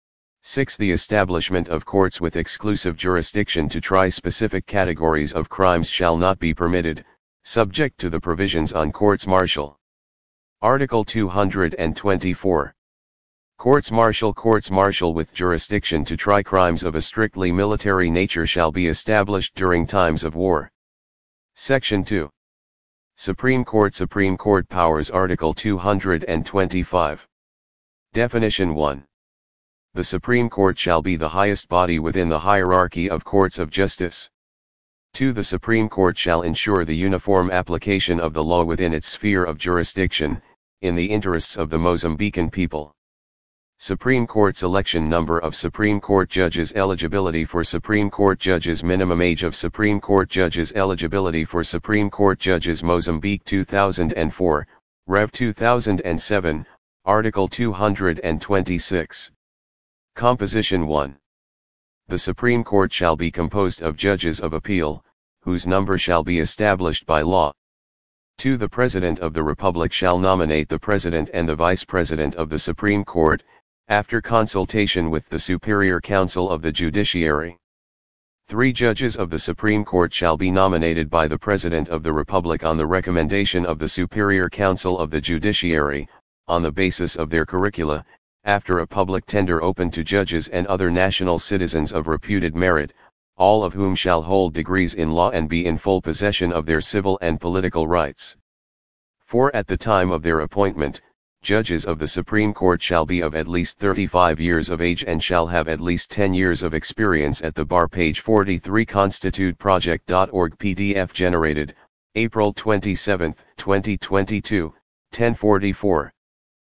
S1: six. The establishment of courts with exclusive jurisdiction to try specific categories of crimes shall not be permitted, subject to the provisions on courts martial. Article two hundred twenty-four. Courts martial Courts martial with jurisdiction to try crimes of a strictly military nature shall be established during times of war. Section two. Supreme Court Supreme Court Powers Article two hundred twenty-five. Definition one. The Supreme Court shall be the highest body within the hierarchy of courts of justice. two. The Supreme Court shall ensure the uniform application of the law within its sphere of jurisdiction, in the interests of the Mozambican people. Supreme Court Selection Number of Supreme Court Judges Eligibility for Supreme Court Judges Minimum Age of Supreme Court Judges Eligibility for Supreme Court Judges Mozambique two thousand four, Rev two thousand seven, Article two hundred twenty-six. Composition one. The Supreme Court shall be composed of judges of appeal, whose number shall be established by law. two. The President of the Republic shall nominate the President and the Vice President of the Supreme Court, after consultation with the Superior Council of the Judiciary. three. Judges of the Supreme Court shall be nominated by the President of the Republic on the recommendation of the Superior Council of the Judiciary, on the basis of their curricula, after a public tender open to judges and other national citizens of reputed merit, all of whom shall hold degrees in law and be in full possession of their civil and political rights. four. At the time of their appointment, judges of the Supreme Court shall be of at least thirty-five years of age and shall have at least ten years of experience at the bar. Page forty-three constitute project dot org P D F generated, April twenty-seventh, twenty twenty-two, ten forty-four.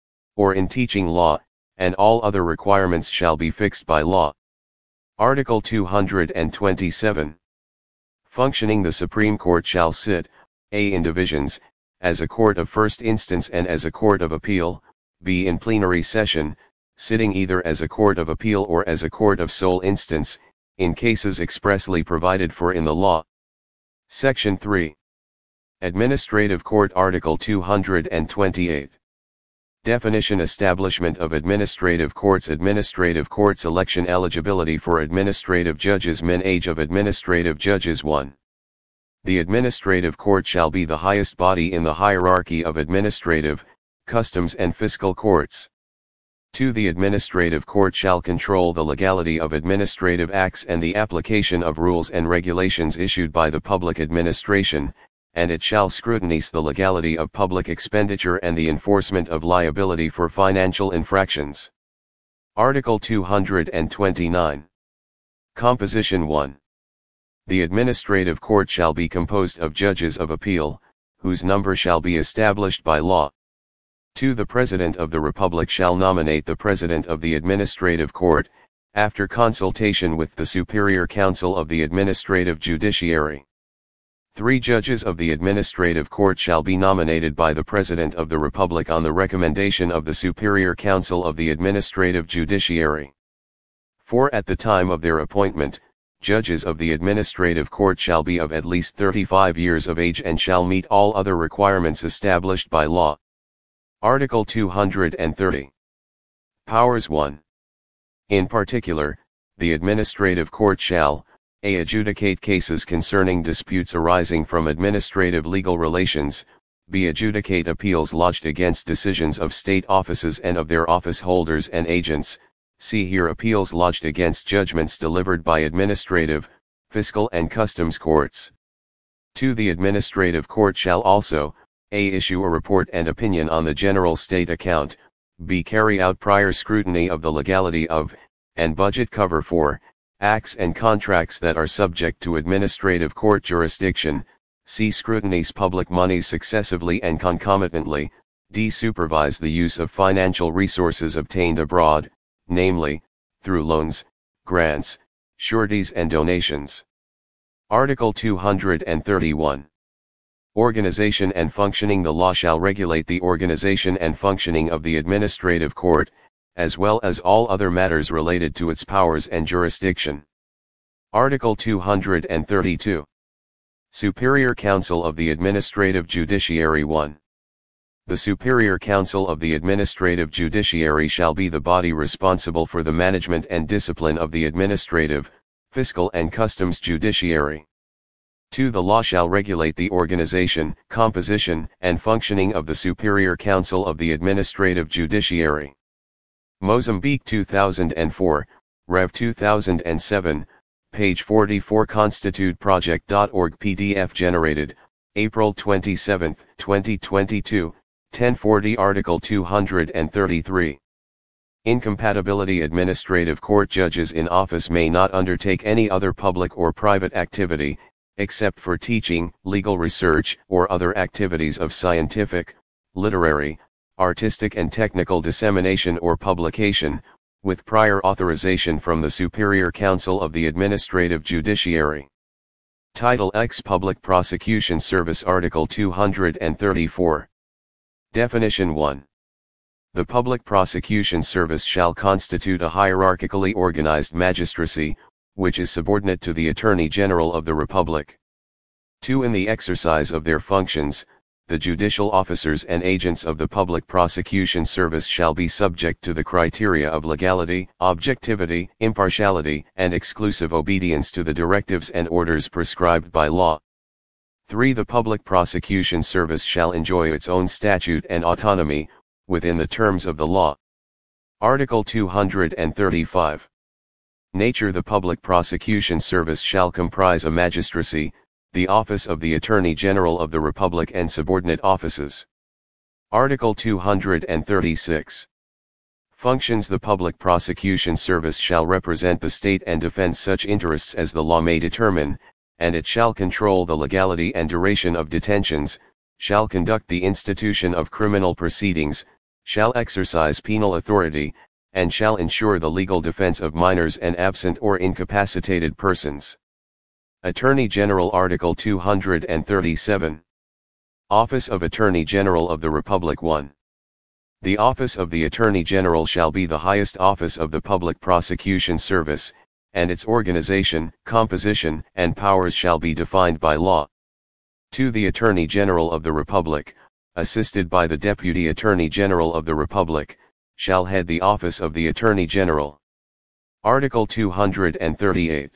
S1: Or in teaching law, and all other requirements shall be fixed by law. Article two hundred twenty-seven. Functioning The Supreme Court shall sit, a. in divisions, as a court of first instance and as a court of appeal, b. in plenary session, sitting either as a court of appeal or as a court of sole instance, in cases expressly provided for in the law. Section three. Administrative Court Article two hundred twenty-eight. Definition Establishment of Administrative Courts Administrative Courts Election Eligibility for Administrative Judges Min Age of Administrative Judges one. The Administrative Court shall be the highest body in the hierarchy of administrative, customs and fiscal courts. two. The Administrative Court shall control the legality of administrative acts and the application of rules and regulations issued by the public administration, and it shall scrutinize the legality of public expenditure and the enforcement of liability for financial infractions. Article two hundred twenty-nine. Composition one. The Administrative Court shall be composed of judges of appeal, whose number shall be established by law. two. The President of the Republic shall nominate the President of the Administrative Court, after consultation with the Superior Council of the Administrative Judiciary. three. Judges of the Administrative Court shall be nominated by the President of the Republic on the recommendation of the Superior Council of the Administrative Judiciary. four. At the time of their appointment, judges of the Administrative Court shall be of at least thirty-five years of age and shall meet all other requirements established by law. Article two hundred thirty. Powers one. In particular, the Administrative Court shall, a. adjudicate cases concerning disputes arising from administrative legal relations, b. adjudicate appeals lodged against decisions of state offices and of their office holders and agents, c. hear appeals lodged against judgments delivered by administrative, fiscal and customs courts. two. The Administrative Court shall also, a. issue a report and opinion on the general state account, b. carry out prior scrutiny of the legality of, and budget cover for, acts and contracts that are subject to Administrative Court jurisdiction, c. scrutinize public monies successively and concomitantly, d. supervise the use of financial resources obtained abroad, namely, through loans, grants, sureties and donations. Article two hundred thirty-one. Organization and functioning. The law shall regulate the organization and functioning of the administrative court, as well as all other matters related to its powers and jurisdiction. Article two hundred thirty-two. Superior Council of the Administrative Judiciary. one. The Superior Council of the Administrative Judiciary shall be the body responsible for the management and discipline of the administrative, fiscal and customs judiciary. two. The law shall regulate the organization, composition, and functioning of the Superior Council of the Administrative Judiciary. Mozambique two thousand four, Rev two thousand seven, page forty-four. Constitute Project dot org P D F generated, April twenty-seventh, twenty twenty-two, ten forty. Article two hundred thirty-three. Incompatibility. Administrative court judges in office may not undertake any other public or private activity, except for teaching, legal research, or other activities of scientific, literary, artistic and technical dissemination or publication, with prior authorization from the Superior Council of the Administrative Judiciary. Title X Public Prosecution Service. Article two hundred thirty-four. Definition one. The Public Prosecution Service shall constitute a hierarchically organized magistracy, which is subordinate to the Attorney General of the Republic. two. In the exercise of their functions, the judicial officers and agents of the Public Prosecution Service shall be subject to the criteria of legality, objectivity, impartiality, and exclusive obedience to the directives and orders prescribed by law. three. The Public Prosecution Service shall enjoy its own statute and autonomy, within the terms of the law. Article two hundred thirty-five. Nature. The Public Prosecution Service shall comprise a magistracy, the office of the Attorney General of the Republic and subordinate offices. Article two hundred thirty-six. Functions. The Public Prosecution Service shall represent the state and defend such interests as the law may determine, and it shall control the legality and duration of detentions, shall conduct the institution of criminal proceedings, shall exercise penal authority, and shall ensure the legal defense of minors and absent or incapacitated persons. Attorney General. Article two hundred thirty-seven. Office of Attorney General of the Republic. one. The office of the Attorney General shall be the highest office of the Public Prosecution Service, and its organization, composition, and powers shall be defined by law. two. The Attorney General of the Republic, assisted by the Deputy Attorney General of the Republic, shall head the office of the Attorney General. Article two hundred thirty-eight.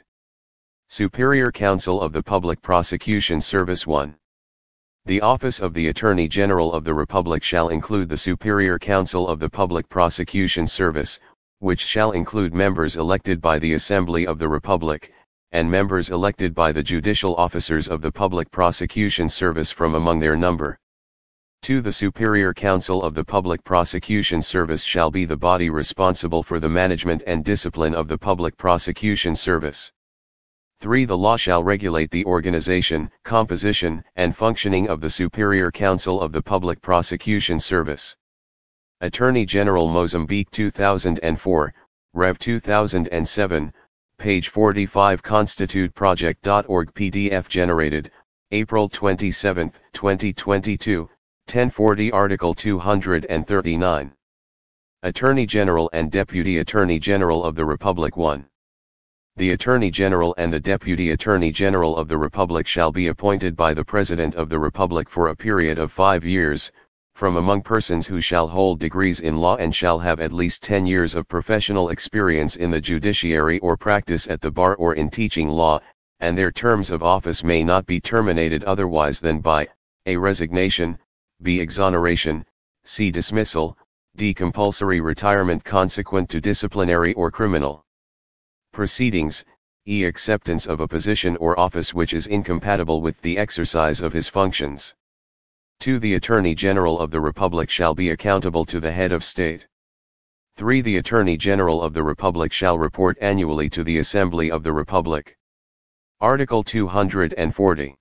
S1: Superior Council of the Public Prosecution Service. one. The office of the Attorney General of the Republic shall include the Superior Council of the Public Prosecution Service, which shall include members elected by the Assembly of the Republic, and members elected by the judicial officers of the Public Prosecution Service from among their number. two. The Superior Council of the Public Prosecution Service shall be the body responsible for the management and discipline of the Public Prosecution Service. three. The law shall regulate the organization, composition, and functioning of the Superior Council of the Public Prosecution Service. Attorney General. Mozambique two thousand four, Rev two thousand seven, page forty-five. Constitute Project dot org P D F generated, April twenty-seventh, twenty twenty-two, ten forty. Article two hundred thirty-nine. Attorney General and Deputy Attorney General of the Republic. one. The Attorney General and the Deputy Attorney General of the Republic shall be appointed by the President of the Republic for a period of five years, from among persons who shall hold degrees in law and shall have at least ten years of professional experience in the judiciary or practice at the bar or in teaching law, and their terms of office may not be terminated otherwise than by a resignation, b exoneration, c dismissal, d compulsory retirement consequent to disciplinary or criminal proceedings, e acceptance of a position or office which is incompatible with the exercise of his functions. two. The Attorney General of the Republic shall be accountable to the head of state. three. The Attorney General of the Republic shall report annually to the Assembly of the Republic. Article two hundred forty.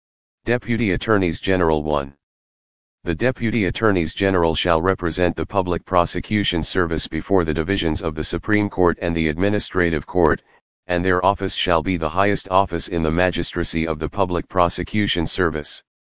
S1: Deputy Attorneys General. one. The Deputy Attorneys General shall represent the Public Prosecution Service before the divisions of the Supreme Court and the Administrative Court, and their office shall be the highest office in the magistracy of the Public Prosecution Service.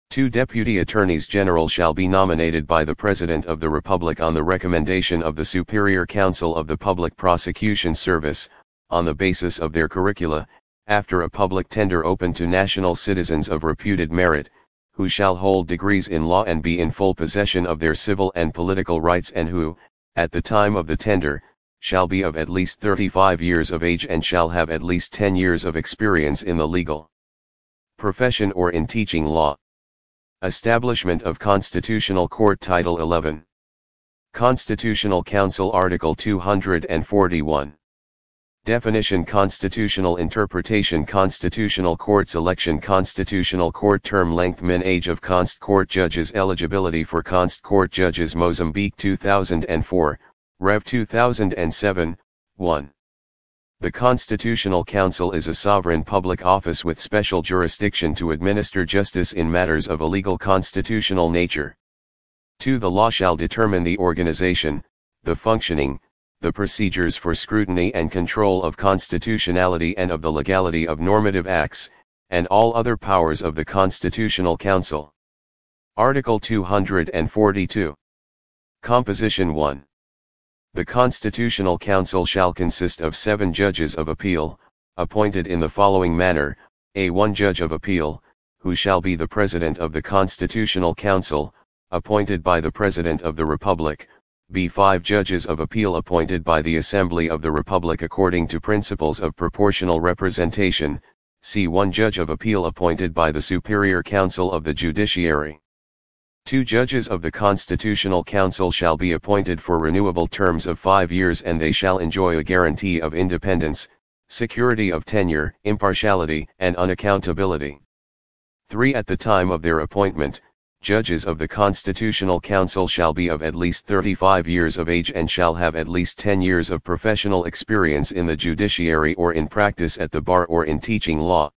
S1: Two deputy attorneys general shall be nominated by the President of the Republic on the recommendation of the Superior Council of the Public Prosecution Service, on the basis of their curricula, after a public tender open to national citizens of reputed merit, who shall hold degrees in law and be in full possession of their civil and political rights, and who, at the time of the tender, shall be of at least thirty-five years of age and shall have at least ten years of experience in the legal profession or in teaching law. Establishment of Constitutional Court Title eleven. Constitutional Council Article two hundred forty-one. Definition: Constitutional interpretation, Constitutional Court selection, Constitutional Court term length, min age of Const Court judges, eligibility for Const Court judges, Mozambique two thousand four, Rev two thousand seven, one. The Constitutional Council is a sovereign public office with special jurisdiction to administer justice in matters of a legal constitutional nature. two. The law shall determine the organization, the functioning, the procedures for scrutiny and control of constitutionality and of the legality of normative acts, and all other powers of the Constitutional Council. Article two hundred forty-two. Composition one. The Constitutional Council shall consist of seven judges of appeal, appointed in the following manner: A. One judge of appeal, who shall be the President of the Constitutional Council, appointed by the President of the Republic. B. Five judges of appeal appointed by the Assembly of the Republic according to principles of proportional representation. C. One judge of appeal appointed by the Superior Council of the Judiciary. Two judges of the Constitutional Council shall be appointed for renewable terms of five years, and they shall enjoy a guarantee of independence, security of tenure, impartiality, and unaccountability. Three. At the time of their appointment, judges of the Constitutional Council shall be of at least thirty-five years of age and shall have at least ten years of professional experience in the judiciary or in practice at the bar or in teaching law.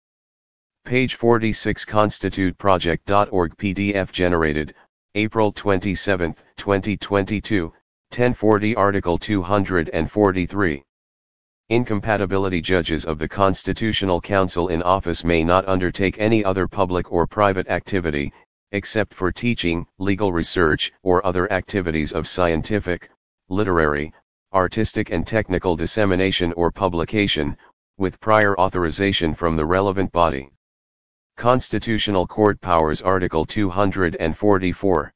S1: Page forty-six, constitute project dot org P D F generated, April twenty-seventh, twenty twenty-two, ten forty. Article two hundred forty-three. Incompatibility: judges of the Constitutional Council in office may not undertake any other public or private activity, except for teaching, legal research, or other activities of scientific, literary, artistic and technical dissemination or publication, with prior authorization from the relevant body. Constitutional Court Powers. Article two hundred forty-four.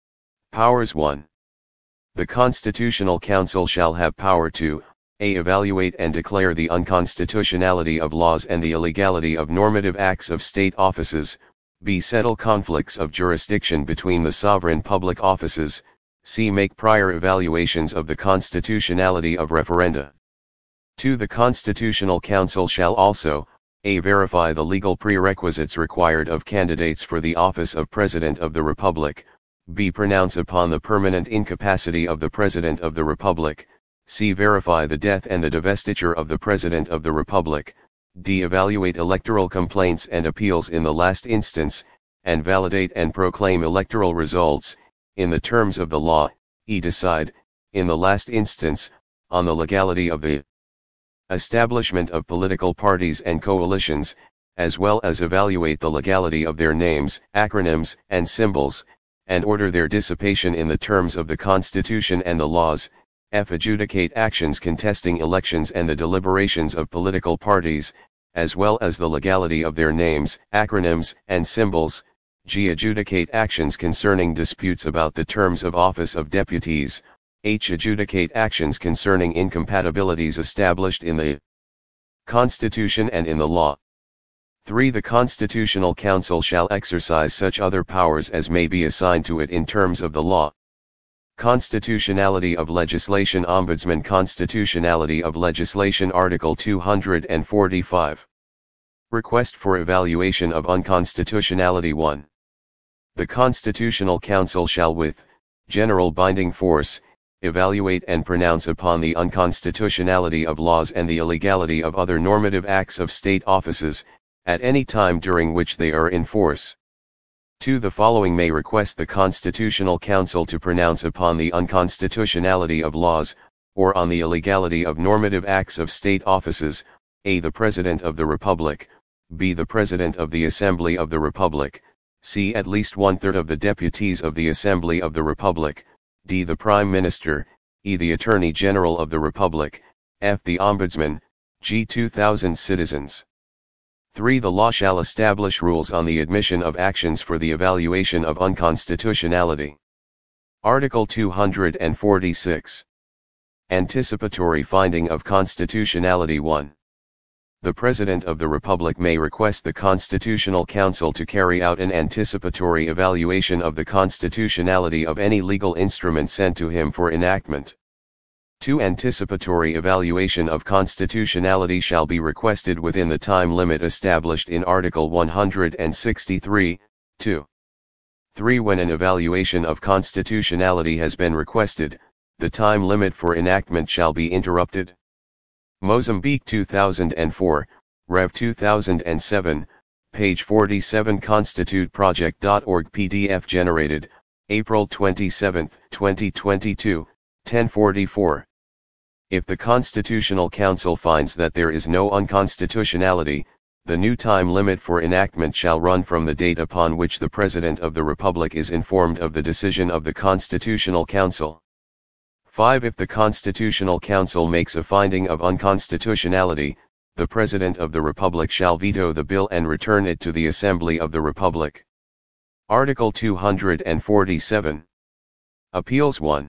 S1: Powers. one. The Constitutional Council shall have power to A. Evaluate and declare the unconstitutionality of laws and the illegality of normative acts of state offices. B. Settle conflicts of jurisdiction between the sovereign public offices. C. Make prior evaluations of the constitutionality of referenda. two. The Constitutional Council shall also A. Verify the legal prerequisites required of candidates for the office of President of the Republic. B. Pronounce upon the permanent incapacity of the President of the Republic. C. Verify the death and the divestiture of the President of the Republic. D. Evaluate electoral complaints and appeals in the last instance, and validate and proclaim electoral results, in the terms of the law. E. Decide, in the last instance, on the legality of the establishment of political parties and coalitions, as well as evaluate the legality of their names, acronyms, and symbols, and order their dissipation in the terms of the Constitution and the laws. F. Adjudicate actions contesting elections and the deliberations of political parties, as well as the legality of their names, acronyms, and symbols. G. Adjudicate actions concerning disputes about the terms of office of deputies. H. Adjudicate actions concerning incompatibilities established in the Constitution and in the law. three. The Constitutional Council shall exercise such other powers as may be assigned to it in terms of the law. Constitutionality of legislation. Ombudsman. Constitutionality of legislation. Article two hundred forty-five. Request for evaluation of unconstitutionality. one. The Constitutional Council shall with general binding force evaluate and pronounce upon the unconstitutionality of laws and the illegality of other normative acts of state offices, at any time during which they are in force. two. The following may request the Constitutional Council to pronounce upon the unconstitutionality of laws, or on the illegality of normative acts of state offices: A. The President of the Republic. B. The President of the Assembly of the Republic. c. At least one-third of the deputies of the Assembly of the Republic, d. the Prime Minister, e. the Attorney General of the Republic, f. the Ombudsman, g. two thousand citizens. three. The law shall establish rules on the admission of actions for the evaluation of unconstitutionality. Article two hundred forty-six. Anticipatory finding of constitutionality. one. The President of the Republic may request the Constitutional Council to carry out an anticipatory evaluation of the constitutionality of any legal instrument sent to him for enactment. two. Anticipatory evaluation of constitutionality shall be requested within the time limit established in Article one hundred sixty-three, two. three. When an evaluation of constitutionality has been requested, the time limit for enactment shall be interrupted. Mozambique two thousand four, Rev two thousand seven, page forty-seven. Constitute project dot org P D F generated, April twenty-seventh, twenty twenty-two, ten forty-four. If the Constitutional Council finds that there is no unconstitutionality, the new time limit for enactment shall run from the date upon which the President of the Republic is informed of the decision of the Constitutional Council. five. If the Constitutional Council makes a finding of unconstitutionality, the President of the Republic shall veto the bill and return it to the Assembly of the Republic. Article two hundred forty-seven. Appeals. one.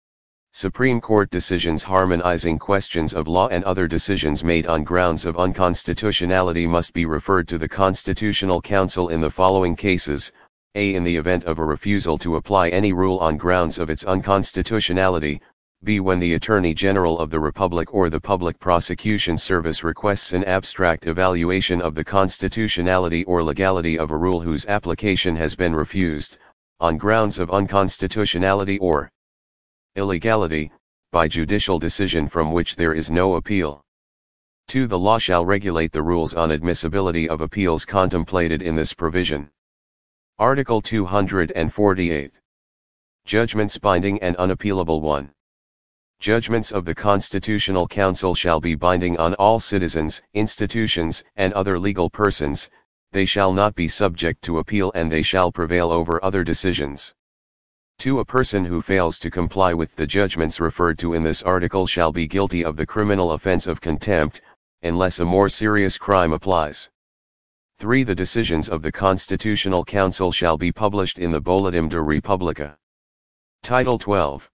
S1: Supreme Court decisions harmonizing questions of law and other decisions made on grounds of unconstitutionality must be referred to the Constitutional Council in the following cases: a. In the event of a refusal to apply any rule on grounds of its unconstitutionality, b. When the Attorney General of the Republic or the Public Prosecution Service requests an abstract evaluation of the constitutionality or legality of a rule whose application has been refused, on grounds of unconstitutionality or illegality, by judicial decision from which there is no appeal. two. The law shall regulate the rules on admissibility of appeals contemplated in this provision. Article two hundred forty-eight. Judgments binding and unappealable. one. Judgments of the Constitutional Council shall be binding on all citizens, institutions, and other legal persons. They shall not be subject to appeal and they shall prevail over other decisions. two. A person who fails to comply with the judgments referred to in this article shall be guilty of the criminal offense of contempt, unless a more serious crime applies. three. The decisions of the Constitutional Council shall be published in the Boletim de Republica. Title twelve.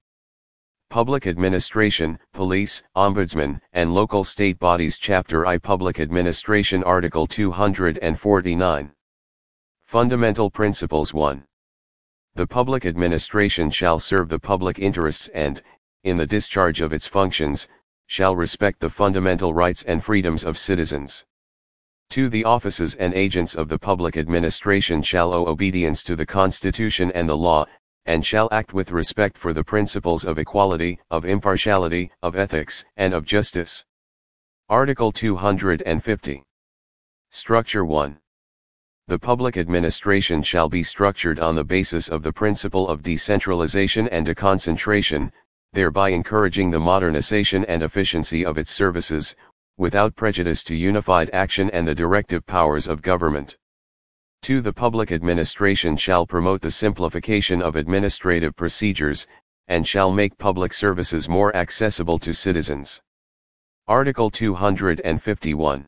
S1: Public Administration, Police, Ombudsman, and Local State Bodies. Chapter I. Public Administration. Article two hundred forty-nine. Fundamental Principles. one. The public administration shall serve the public interests and, in the discharge of its functions, shall respect the fundamental rights and freedoms of citizens. two. The offices and agents of the public administration shall owe obedience to the Constitution and the law, and shall act with respect for the principles of equality, of impartiality, of ethics, and of justice. Article two hundred fifty. Structure. one. The public administration shall be structured on the basis of the principle of decentralization and deconcentration, thereby encouraging the modernization and efficiency of its services, without prejudice to unified action and the directive powers of government. two. The public administration shall promote the simplification of administrative procedures, and shall make public services more accessible to citizens. Article two hundred fifty-one.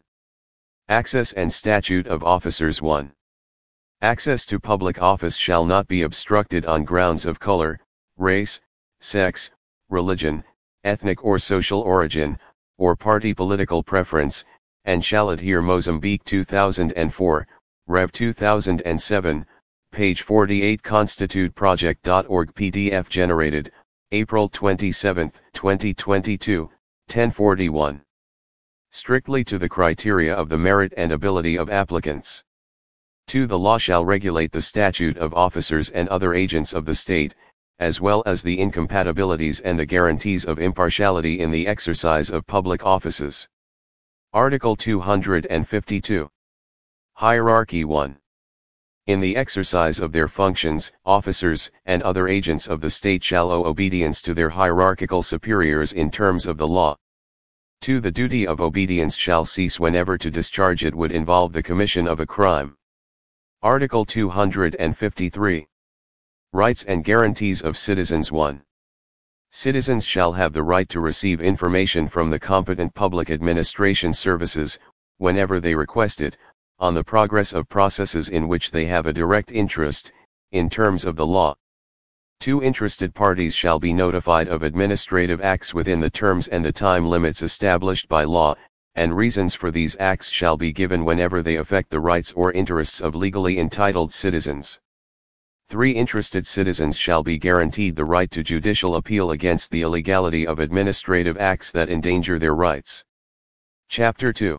S1: Access and Statute of Officers. one. Access to public office shall not be obstructed on grounds of color, race, sex, religion, ethnic or social origin, or party political preference, and shall adhere. Mozambique two thousand four, Rev two thousand seven, page forty-eight. Constitute project dot org P D F generated, April twenty-seventh, twenty twenty-two, ten forty-one. Strictly to the criteria of the merit and ability of applicants. two. The law shall regulate the statute of officers and other agents of the state, as well as the incompatibilities and the guarantees of impartiality in the exercise of public offices. Article two hundred fifty-two. Hierarchy. one. In the exercise of their functions, officers and other agents of the state shall owe obedience to their hierarchical superiors in terms of the law. two. The duty of obedience shall cease whenever to discharge it would involve the commission of a crime. Article two hundred fifty-three. Rights and guarantees of citizens. one. Citizens shall have the right to receive information from the competent public administration services, whenever they request it, on the progress of processes in which they have a direct interest, in terms of the law. two. Interested parties shall be notified of administrative acts within the terms and the time limits established by law, and reasons for these acts shall be given whenever they affect the rights or interests of legally entitled citizens. three. Interested citizens shall be guaranteed the right to judicial appeal against the illegality of administrative acts that endanger their rights. Chapter two.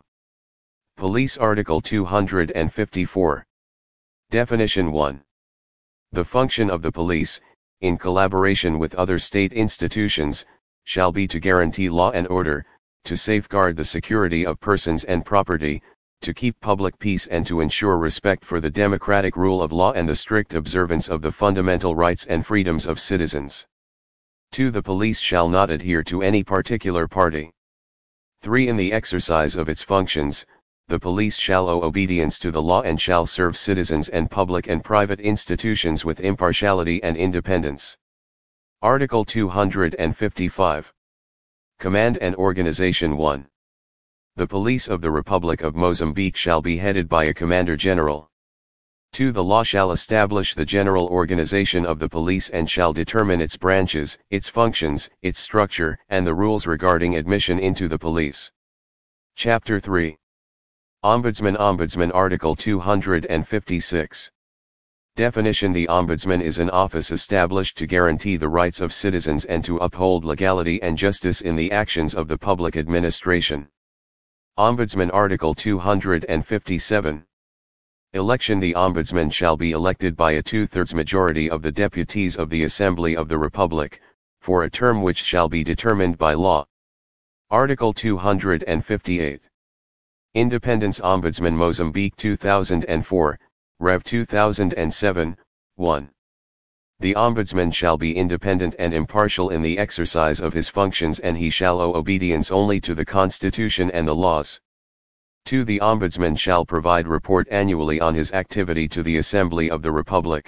S1: Police. Article two hundred fifty-four. Definition. one. The function of the police, in collaboration with other state institutions, shall be to guarantee law and order, to safeguard the security of persons and property, to keep public peace and to ensure respect for the democratic rule of law and the strict observance of the fundamental rights and freedoms of citizens. two. The police shall not adhere to any particular party. three. In the exercise of its functions, the police shall owe obedience to the law and shall serve citizens and public and private institutions with impartiality and independence. Article two hundred fifty-five. Command and Organization. one. The police of the Republic of Mozambique shall be headed by a Commander General. two. The law shall establish the general organization of the police and shall determine its branches, its functions, its structure, and the rules regarding admission into the police. Chapter three. Ombudsman. Ombudsman. Article two hundred fifty-six. Definition. The Ombudsman is an office established to guarantee the rights of citizens and to uphold legality and justice in the actions of the public administration. Ombudsman. Article two hundred fifty-seven. Election. The Ombudsman shall be elected by a two-thirds majority of the deputies of the Assembly of the Republic, for a term which shall be determined by law. Article two hundred fifty-eight. Independence. Ombudsman Mozambique two thousand four, Rev two thousand seven, one. The Ombudsman shall be independent and impartial in the exercise of his functions and he shall owe obedience only to the Constitution and the laws. two. The Ombudsman shall provide report annually on his activity to the Assembly of the Republic.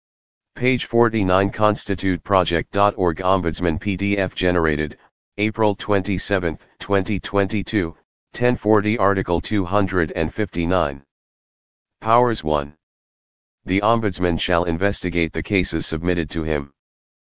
S1: Page forty-nine constitute project dot org. Ombudsman P D F generated, April twenty-seventh, twenty twenty-two, ten forty. Article two hundred fifty-nine. Powers. one. The Ombudsman shall investigate the cases submitted to him.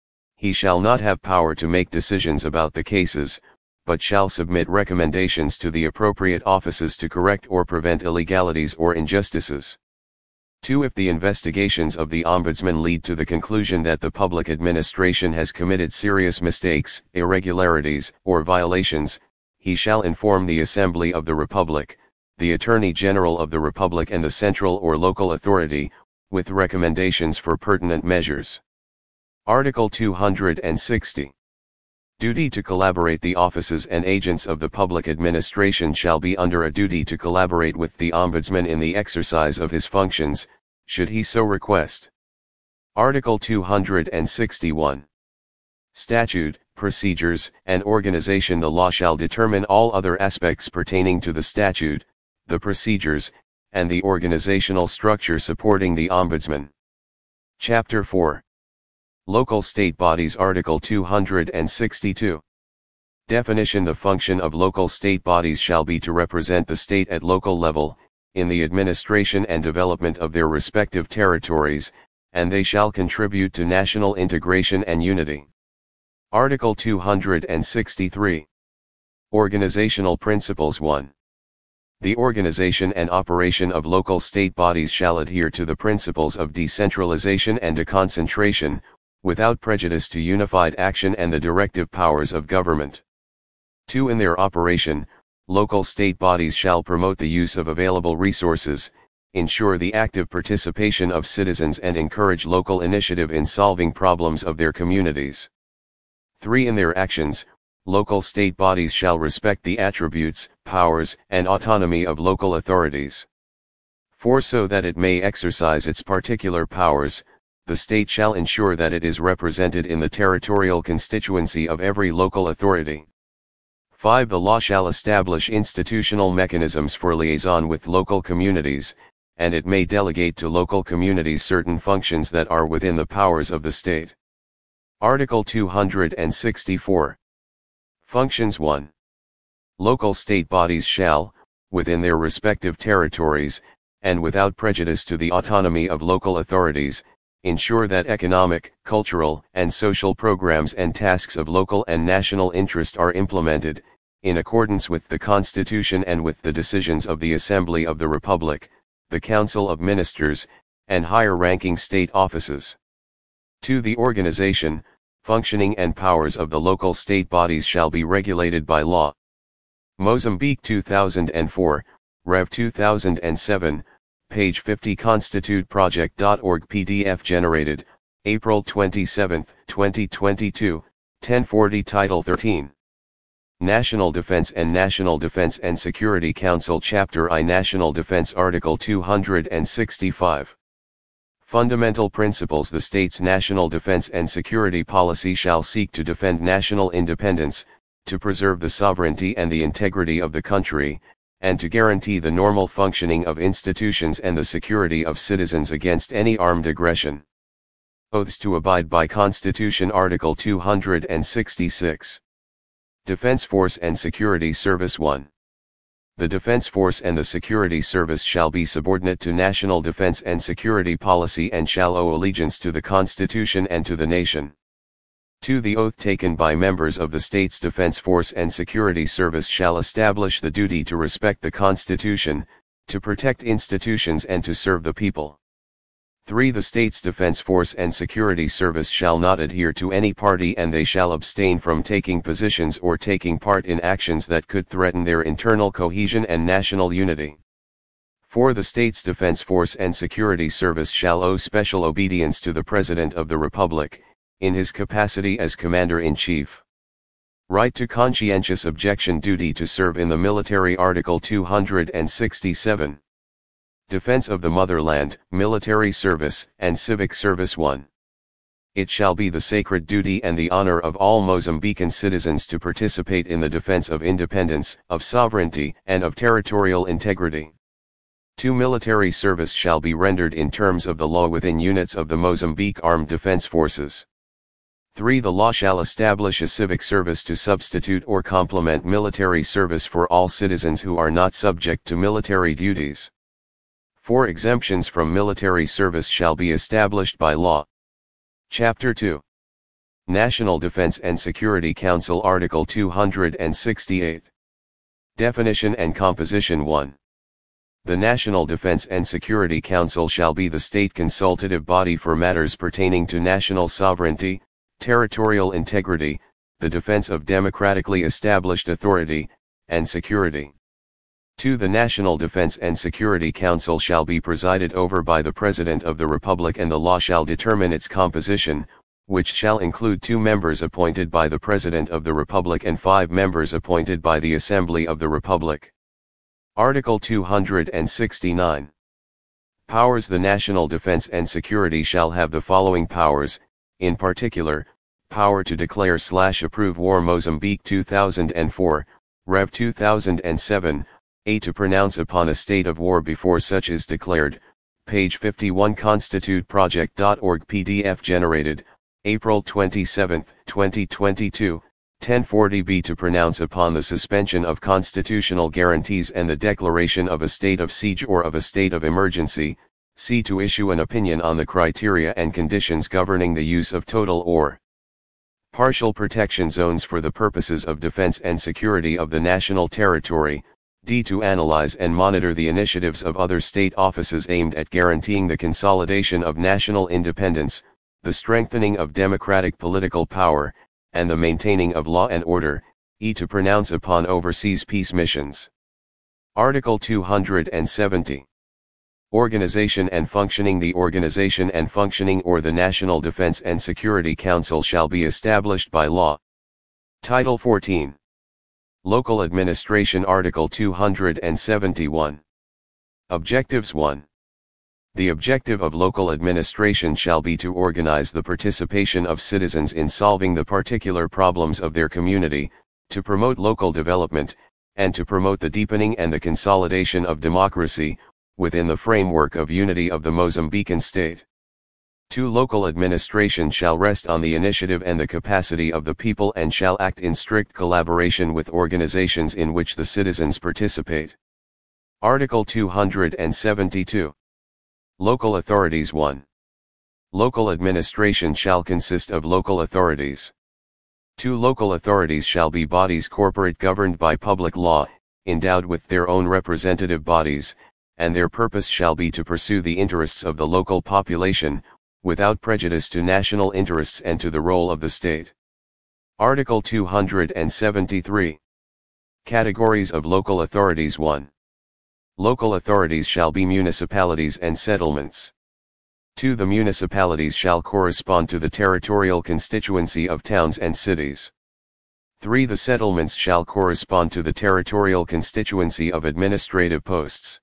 S1: He shall not have power to make decisions about the cases, but shall submit recommendations to the appropriate offices to correct or prevent illegalities or injustices. two. If the investigations of the Ombudsman lead to the conclusion that the public administration has committed serious mistakes, irregularities, or violations, he shall inform the Assembly of the Republic, the Attorney General of the Republic and the central or local authority, with recommendations for pertinent measures. Article two hundred sixty. Duty to collaborate. The offices and agents of the public administration shall be under a duty to collaborate with the Ombudsman in the exercise of his functions, should he so request. Article two hundred sixty-one. Statute, procedures, and organization. The law shall determine all other aspects pertaining to the statute, the procedures, and the organizational structure supporting the Ombudsman. Chapter four. Local state bodies. Article two hundred sixty-two. Definition. The function of local state bodies shall be to represent the state at local level, in the administration and development of their respective territories, and they shall contribute to national integration and unity. Article two hundred sixty-three. Organizational principles. one. The organization and operation of local state bodies shall adhere to the principles of decentralization and deconcentration, without prejudice to unified action and the directive powers of government. two. In their operation, local state bodies shall promote the use of available resources, ensure the active participation of citizens and encourage local initiative in solving problems of their communities. three. In their actions, local state bodies shall respect the attributes, powers, and autonomy of local authorities. four. So that it may exercise its particular powers, the state shall ensure that it is represented in the territorial constituency of every local authority. five. The law shall establish institutional mechanisms for liaison with local communities, and it may delegate to local communities certain functions that are within the powers of the state. Article two hundred sixty-four. Functions one. Local state bodies shall, within their respective territories, and without prejudice to the autonomy of local authorities, ensure that economic, cultural, and social programs and tasks of local and national interest are implemented, in accordance with the Constitution and with the decisions of the Assembly of the Republic, the Council of Ministers, and higher-ranking state offices. two. The organization, functioning and powers of the local state bodies shall be regulated by law. Mozambique two thousand four, Rev two thousand seven, page fifty constitute project dot org P D F generated, April twenty-seventh, twenty twenty-two, ten forty Title thirteen. National Defense and National Defense and Security Council Chapter I National Defense Article two hundred sixty-five. Fundamental Principles. The state's national defense and security policy shall seek to defend national independence, to preserve the sovereignty and the integrity of the country, and to guarantee the normal functioning of institutions and the security of citizens against any armed aggression. Oaths to abide by Constitution. Article two hundred sixty-six. Defense Force and Security Service one. The Defense Force and the Security Service shall be subordinate to national defense and security policy and shall owe allegiance to the Constitution and to the nation. two. The oath taken by members of the state's Defense Force and Security Service shall establish the duty to respect the Constitution, to protect institutions and to serve the people. three. The state's Defense Force and Security Service shall not adhere to any party and they shall abstain from taking positions or taking part in actions that could threaten their internal cohesion and national unity. four. The state's Defense Force and Security Service shall owe special obedience to the President of the Republic, in his capacity as Commander-in-Chief. Right to conscientious objection. Duty to serve in the military. Article two hundred sixty-seven. Defense of the Motherland, Military Service, and Civic Service one. It shall be the sacred duty and the honor of all Mozambican citizens to participate in the defense of independence, of sovereignty, and of territorial integrity. two. Military service shall be rendered in terms of the law within units of the Mozambique Armed Defense Forces. three. The law shall establish a civic service to substitute or complement military service for all citizens who are not subject to military duties. four. Exemptions from military service shall be established by law. Chapter two. National Defense and Security Council. Article two hundred sixty-eight. Definition and Composition one. The National Defense and Security Council shall be the state consultative body for matters pertaining to national sovereignty, territorial integrity, the defense of democratically established authority, and security. two. The National Defense and Security Council shall be presided over by the President of the Republic and the law shall determine its composition, which shall include two members appointed by the President of the Republic and five members appointed by the Assembly of the Republic. Article two hundred sixty-nine. Powers. The National Defense and Security shall have the following powers, in particular, power to declare slash approve war. Mozambique two thousand four, Rev two thousand seven. A. To pronounce upon a state of war before such is declared, page fifty-one constitute project dot org P D F generated, April twenty-seventh, twenty twenty-two, ten forty B. To pronounce upon the suspension of constitutional guarantees and the declaration of a state of siege or of a state of emergency. C. To issue an opinion on the criteria and conditions governing the use of total or partial protection zones for the purposes of defense and security of the national territory. D. To analyze and monitor the initiatives of other state offices aimed at guaranteeing the consolidation of national independence, the strengthening of democratic political power, and the maintaining of law and order. E. To pronounce upon overseas peace missions. Article two hundred seventy. Organization and functioning. The organization and functioning or the National Defense and Security Council shall be established by law. Title fourteen. Local Administration. Article two hundred seventy-one. Objectives one. The objective of local administration shall be to organize the participation of citizens in solving the particular problems of their community, to promote local development, and to promote the deepening and the consolidation of democracy, within the framework of unity of the Mozambican state. two Local administration shall rest on the initiative and the capacity of the people and shall act in strict collaboration with organizations in which the citizens participate. Article two hundred seventy-two. Local authorities. one. Local administration shall consist of local authorities. two Local authorities shall be bodies corporate governed by public law, endowed with their own representative bodies, and their purpose shall be to pursue the interests of the local population, without prejudice to national interests and to the role of the state. Article two hundred seventy-three. Categories of local authorities. one. Local authorities shall be municipalities and settlements. two The municipalities shall correspond to the territorial constituency of towns and cities. three The settlements shall correspond to the territorial constituency of administrative posts.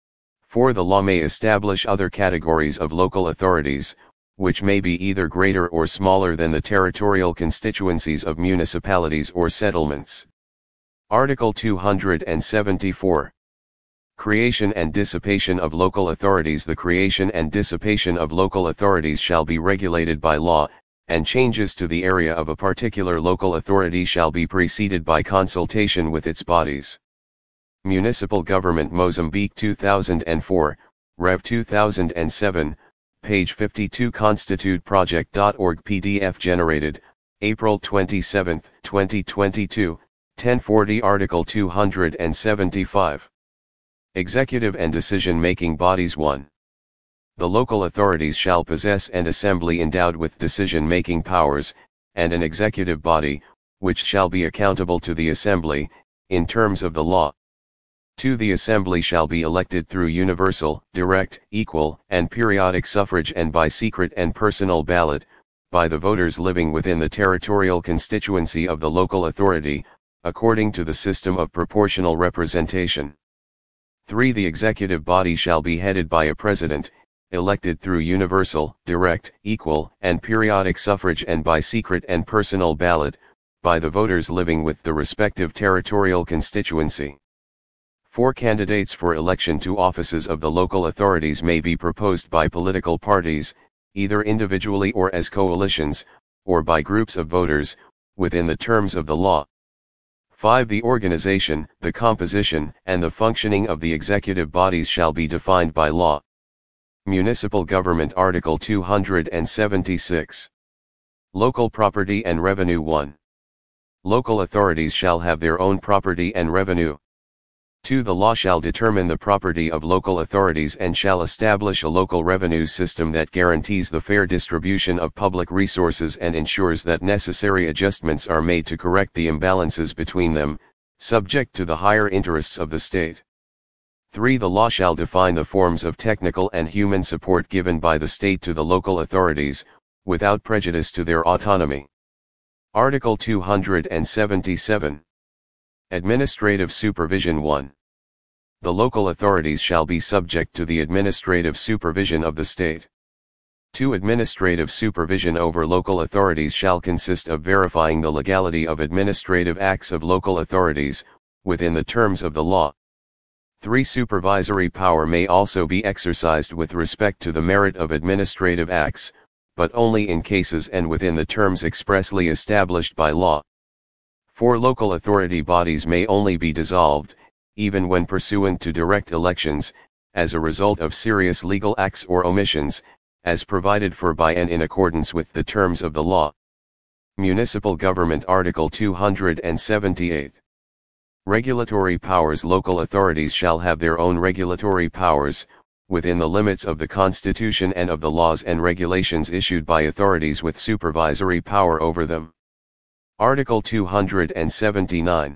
S1: four The law may establish other categories of local authorities, which may be either greater or smaller than the territorial constituencies of municipalities or settlements. Article two hundred seventy-four. Creation and dissipation of local authorities. The creation and dissipation of local authorities shall be regulated by law, and changes to the area of a particular local authority shall be preceded by consultation with its bodies. Municipal Government Mozambique two thousand four, Rev two thousand seven, page fifty-two constitute project dot org P D F generated, April twenty-seventh, twenty twenty-two, ten forty Article two hundred seventy-five. Executive and Decision-Making Bodies. one. The local authorities shall possess an assembly endowed with decision-making powers, and an executive body, which shall be accountable to the assembly, in terms of the law. two The assembly shall be elected through universal, direct, equal, and periodic suffrage and by secret and personal ballot, by the voters living within the territorial constituency of the local authority, according to the system of proportional representation. three The executive body shall be headed by a president, elected through universal, direct, equal, and periodic suffrage and by secret and personal ballot, by the voters living with the respective territorial constituency. four Candidates for election to offices of the local authorities may be proposed by political parties, either individually or as coalitions, or by groups of voters, within the terms of the law. five The organization, the composition, and the functioning of the executive bodies shall be defined by law. Municipal Government Article two hundred seventy-six. Local Property and Revenue. one. Local authorities shall have their own property and revenue. two The law shall determine the property of local authorities and shall establish a local revenue system that guarantees the fair distribution of public resources and ensures that necessary adjustments are made to correct the imbalances between them, subject to the higher interests of the state. three The law shall define the forms of technical and human support given by the state to the local authorities, without prejudice to their autonomy. Article two hundred seventy-seven. Administrative Supervision. one. The local authorities shall be subject to the administrative supervision of the state. two Administrative supervision over local authorities shall consist of verifying the legality of administrative acts of local authorities, within the terms of the law. three Supervisory power may also be exercised with respect to the merit of administrative acts, but only in cases and within the terms expressly established by law. four Local authority bodies may only be dissolved, even when pursuant to direct elections, as a result of serious legal acts or omissions, as provided for by and in accordance with the terms of the law. Municipal Government Article two hundred seventy-eight. Regulatory powers. Local authorities shall have their own regulatory powers, within the limits of the Constitution and of the laws and regulations issued by authorities with supervisory power over them. Article two hundred seventy-nine.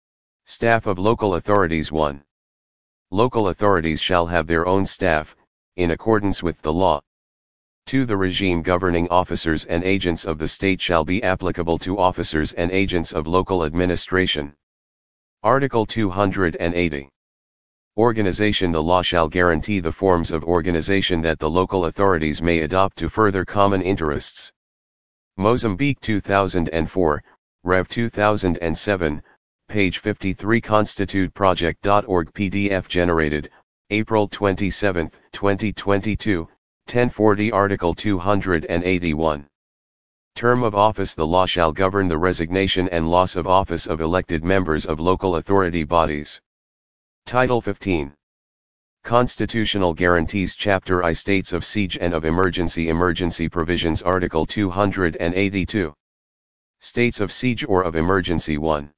S1: Staff of local authorities. one. Local authorities shall have their own staff, in accordance with the law. two The regime governing officers and agents of the state shall be applicable to officers and agents of local administration. Article two hundred eighty. Organization. The law shall guarantee the forms of organization that the local authorities may adopt to further common interests. Mozambique two thousand four, Rev two thousand seven, page fifty-three constitute project dot org P D F generated, April twenty-seventh, twenty twenty-two, ten forty Article two hundred eighty-one. Term of office. The law shall govern the resignation and loss of office of elected members of local authority bodies. Title fifteen. Constitutional guarantees. Chapter I. States of siege and of emergency. Emergency provisions. Article two hundred eighty-two. States of siege or of emergency. one.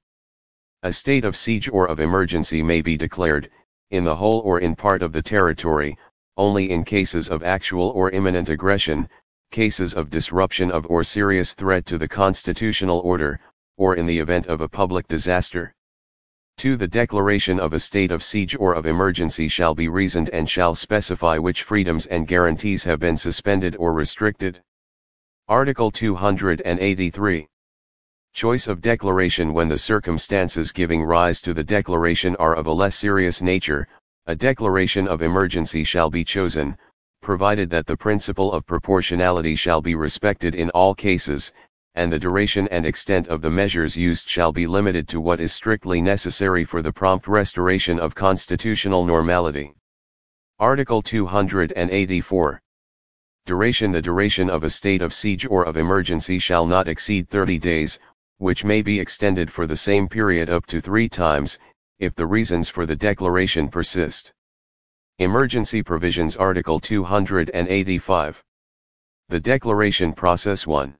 S1: A state of siege or of emergency may be declared, in the whole or in part of the territory, only in cases of actual or imminent aggression, cases of disruption of or serious threat to the constitutional order, or in the event of a public disaster. two. The declaration of a state of siege or of emergency shall be reasoned and shall specify which freedoms and guarantees have been suspended or restricted. Article two hundred eighty-three. Choice of declaration. When the circumstances giving rise to the declaration are of a less serious nature, a declaration of emergency shall be chosen, provided that the principle of proportionality shall be respected in all cases, and the duration and extent of the measures used shall be limited to what is strictly necessary for the prompt restoration of constitutional normality. Article two hundred eighty-four. Duration. The duration of a state of siege or of emergency shall not exceed thirty days, which may be extended for the same period up to three times, if the reasons for the declaration persist. Emergency provisions. Article two hundred eighty-five. The declaration process. one.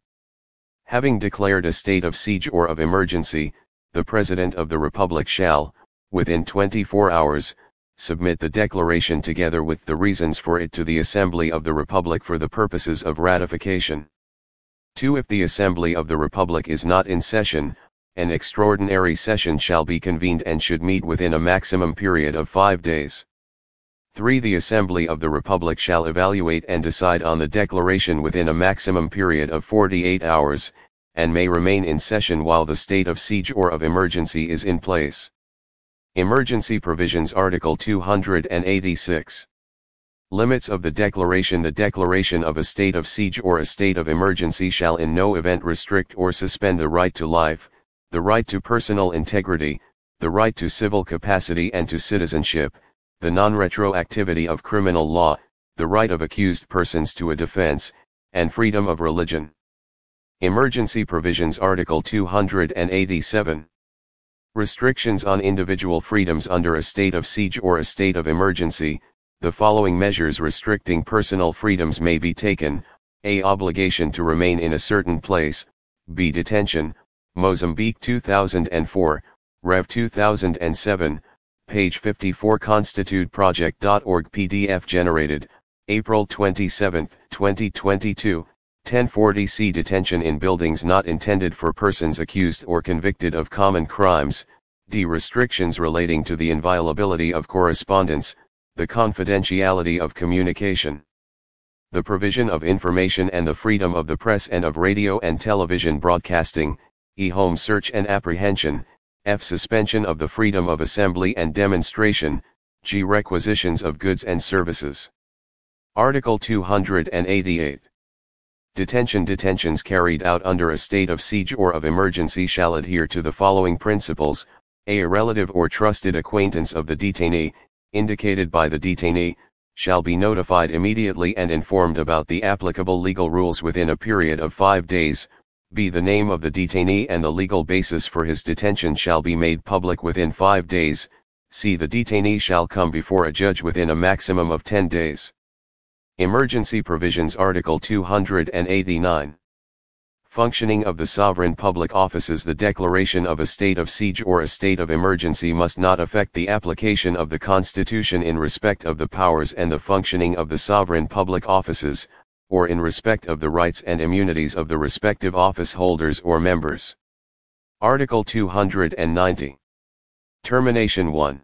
S1: Having declared a state of siege or of emergency, the President of the Republic shall, within twenty-four hours, submit the declaration together with the reasons for it to the Assembly of the Republic for the purposes of ratification. two. If the Assembly of the Republic is not in session, an extraordinary session shall be convened and should meet within a maximum period of five days. three. The Assembly of the Republic shall evaluate and decide on the declaration within a maximum period of forty-eight hours, and may remain in session while the state of siege or of emergency is in place. Emergency provisions. Article two hundred eighty-six. Limits of the declaration. The declaration of a state of siege or a state of emergency shall in no event restrict or suspend the right to life, the right to personal integrity, the right to civil capacity and to citizenship, the non-retroactivity of criminal law, the right of accused persons to a defense, and freedom of religion. Emergency provisions. Article two hundred eighty-seven. Restrictions on individual freedoms under a state of siege or a state of emergency. The following measures restricting personal freedoms may be taken: A. Obligation to remain in a certain place. B. Detention. Mozambique two thousand four, Rev two thousand seven, page fifty-four. Constitute Project dot org P D F generated, April twenty-seventh, twenty twenty-two, ten forty. C. Detention in buildings not intended for persons accused or convicted of common crimes. D. Restrictions relating to the inviolability of correspondence, the confidentiality of communication, the provision of information and the freedom of the press and of radio and television broadcasting. E. Home search and apprehension. F. Suspension of the freedom of assembly and demonstration. G. Requisitions of goods and services. Article two hundred eighty-eight. Detention. Detentions carried out under a state of siege or of emergency shall adhere to the following principles: A. A relative or trusted acquaintance of the detainee, indicated by the detainee, shall be notified immediately and informed about the applicable legal rules within a period of five days. B. The name of the detainee and the legal basis for his detention shall be made public within five days. C. The detainee shall come before a judge within a maximum of ten days. Emergency provisions. Article two hundred eighty-nine. Functioning of the sovereign public offices. The declaration of a state of siege or a state of emergency must not affect the application of the Constitution in respect of the powers and the functioning of the sovereign public offices, or in respect of the rights and immunities of the respective office holders or members. Article two hundred ninety. Termination. one.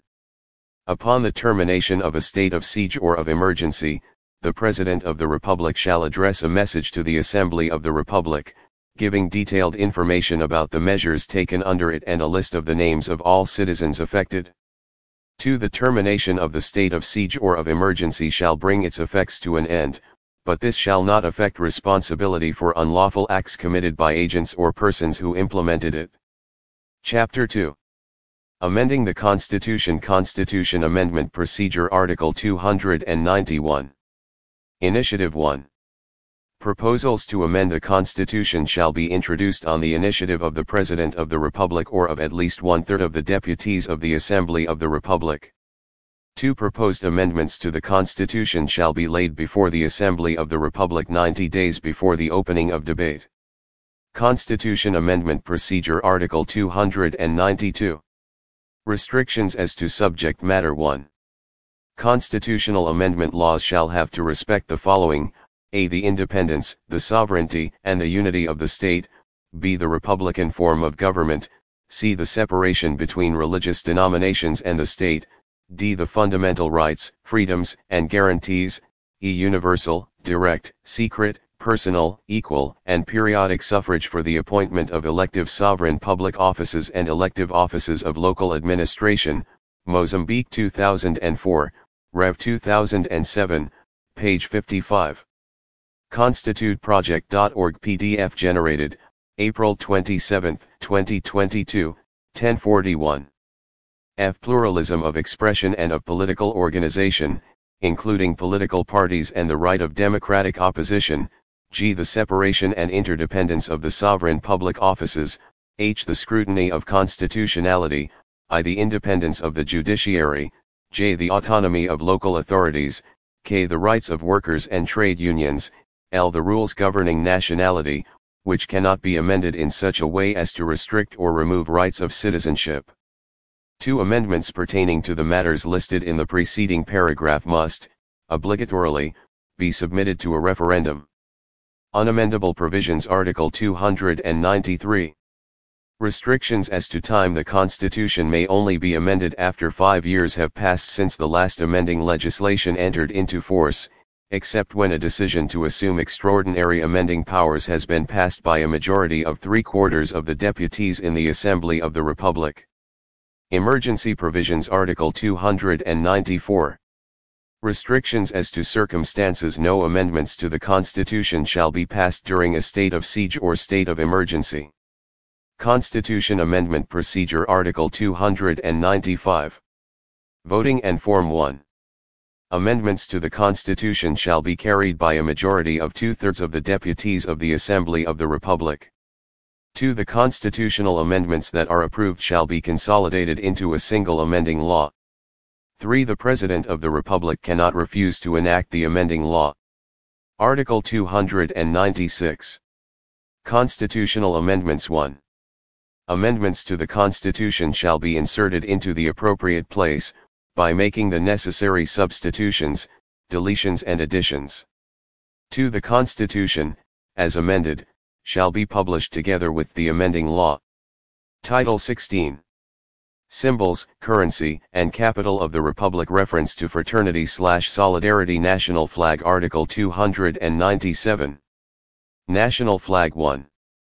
S1: Upon the termination of a state of siege or of emergency, the President of the Republic shall address a message to the Assembly of the Republic, giving detailed information about the measures taken under it and a list of the names of all citizens affected. two. The termination of the state of siege or of emergency shall bring its effects to an end, but this shall not affect responsibility for unlawful acts committed by agents or persons who implemented it. Chapter two. Amending the Constitution. Constitution Amendment Procedure Article two hundred ninety-one. Initiative one. Proposals to amend the Constitution shall be introduced on the initiative of the President of the Republic or of at least one-third of the deputies of the Assembly of the Republic. Two proposed amendments to the Constitution shall be laid before the Assembly of the Republic ninety days before the opening of debate. Constitution Amendment Procedure Article two hundred ninety-two. Restrictions as to subject matter. one. Constitutional amendment laws shall have to respect the following: A. The independence, the sovereignty, and the unity of the state; B. The republican form of government; C. The separation between religious denominations and the state; D. The fundamental rights, freedoms, and guarantees; E. Universal, direct, secret, personal, equal, and periodic suffrage for the appointment of elective sovereign public offices and elective offices of local administration. Mozambique two thousand four, Rev two thousand seven, page fifty-five. constitute project dot org P D F generated, April twenty-seventh, twenty twenty-two, ten forty-one. F. Pluralism of expression and of political organization, including political parties and the right of democratic opposition. G. The separation and interdependence of the sovereign public offices. H. The scrutiny of constitutionality. I. The independence of the judiciary. J. The autonomy of local authorities. K. The rights of workers and trade unions. L. The rules governing nationality, which cannot be amended in such a way as to restrict or remove rights of citizenship. Two amendments pertaining to the matters listed in the preceding paragraph must, obligatorily, be submitted to a referendum. Unamendable provisions. Article two hundred ninety-three. Restrictions as to time. The Constitution may only be amended after five years have passed since the last amending legislation entered into force, except when a decision to assume extraordinary amending powers has been passed by a majority of three-quarters of the deputies in the Assembly of the Republic. Emergency provisions. Article two hundred ninety-four. Restrictions as to circumstances. No amendments to the Constitution shall be passed during a state of siege or state of emergency. Constitution Amendment Procedure Article two hundred ninety-five. Voting and Form one. Amendments to the Constitution shall be carried by a majority of two-thirds of the deputies of the Assembly of the Republic. two. The constitutional amendments that are approved shall be consolidated into a single amending law. three. The President of the Republic cannot refuse to enact the amending law. Article two hundred ninety-six. Constitutional Amendments. one. Amendments to the Constitution shall be inserted into the appropriate place, by making the necessary substitutions, deletions and additions. two. The Constitution, as amended, shall be published together with the amending law. Title sixteen. Symbols, Currency, and Capital of the Republic. Reference to Fraternity slash Solidarity. National Flag. Article two hundred ninety-seven. National Flag. one.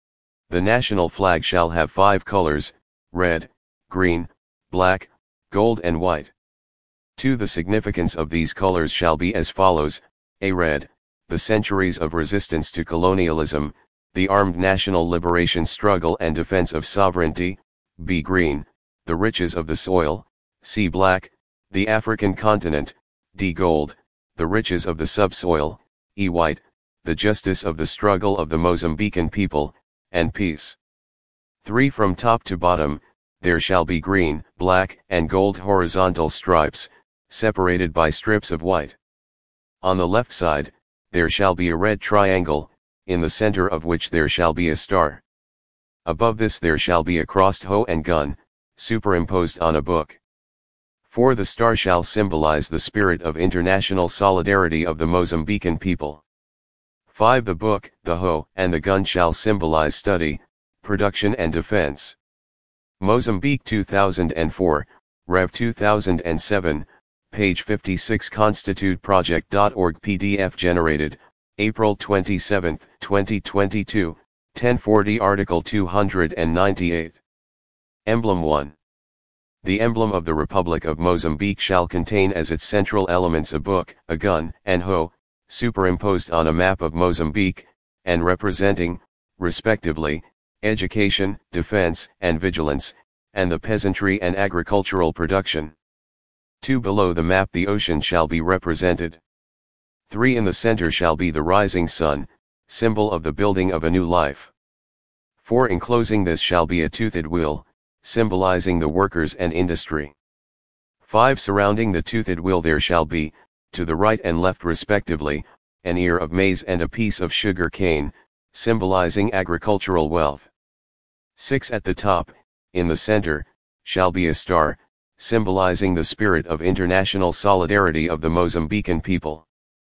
S1: The national flag shall have five colors: red, green, black, gold and white. two. The significance of these colors shall be as follows: A. Red, the centuries of resistance to colonialism, the armed national liberation struggle and defense of sovereignty. B. Green, the riches of the soil. C. Black, the African continent. D. Gold, the riches of the subsoil. E. White, the justice of the struggle of the Mozambican people, and peace. three. From top to bottom, there shall be green, black, and gold horizontal stripes, separated by strips of white. On the left side, there shall be a red triangle, in the center of which there shall be a star. Above this there shall be a crossed hoe and gun, superimposed on a book. four. The star shall symbolize the spirit of international solidarity of the Mozambican people. five. The book, the hoe, and the gun shall symbolize study, production and defense. Mozambique two thousand four, Rev two thousand seven, page fifty-six. constitute project dot org P D F generated, April twenty-seventh, twenty twenty-two, ten forty. Article two hundred ninety-eight. Emblem one. The emblem of the Republic of Mozambique shall contain as its central elements a book, a gun, and hoe, superimposed on a map of Mozambique, and representing, respectively, education, defense, and vigilance, and the peasantry and agricultural production. two Below the map the ocean shall be represented. three In the center shall be the rising sun, symbol of the building of a new life. four Enclosing this shall be a toothed wheel, symbolizing the workers and industry. five Surrounding the toothed wheel there shall be, to the right and left respectively, an ear of maize and a piece of sugar cane, symbolizing agricultural wealth. six At the top, in the center, shall be a star, symbolizing the spirit of international solidarity of the Mozambican people.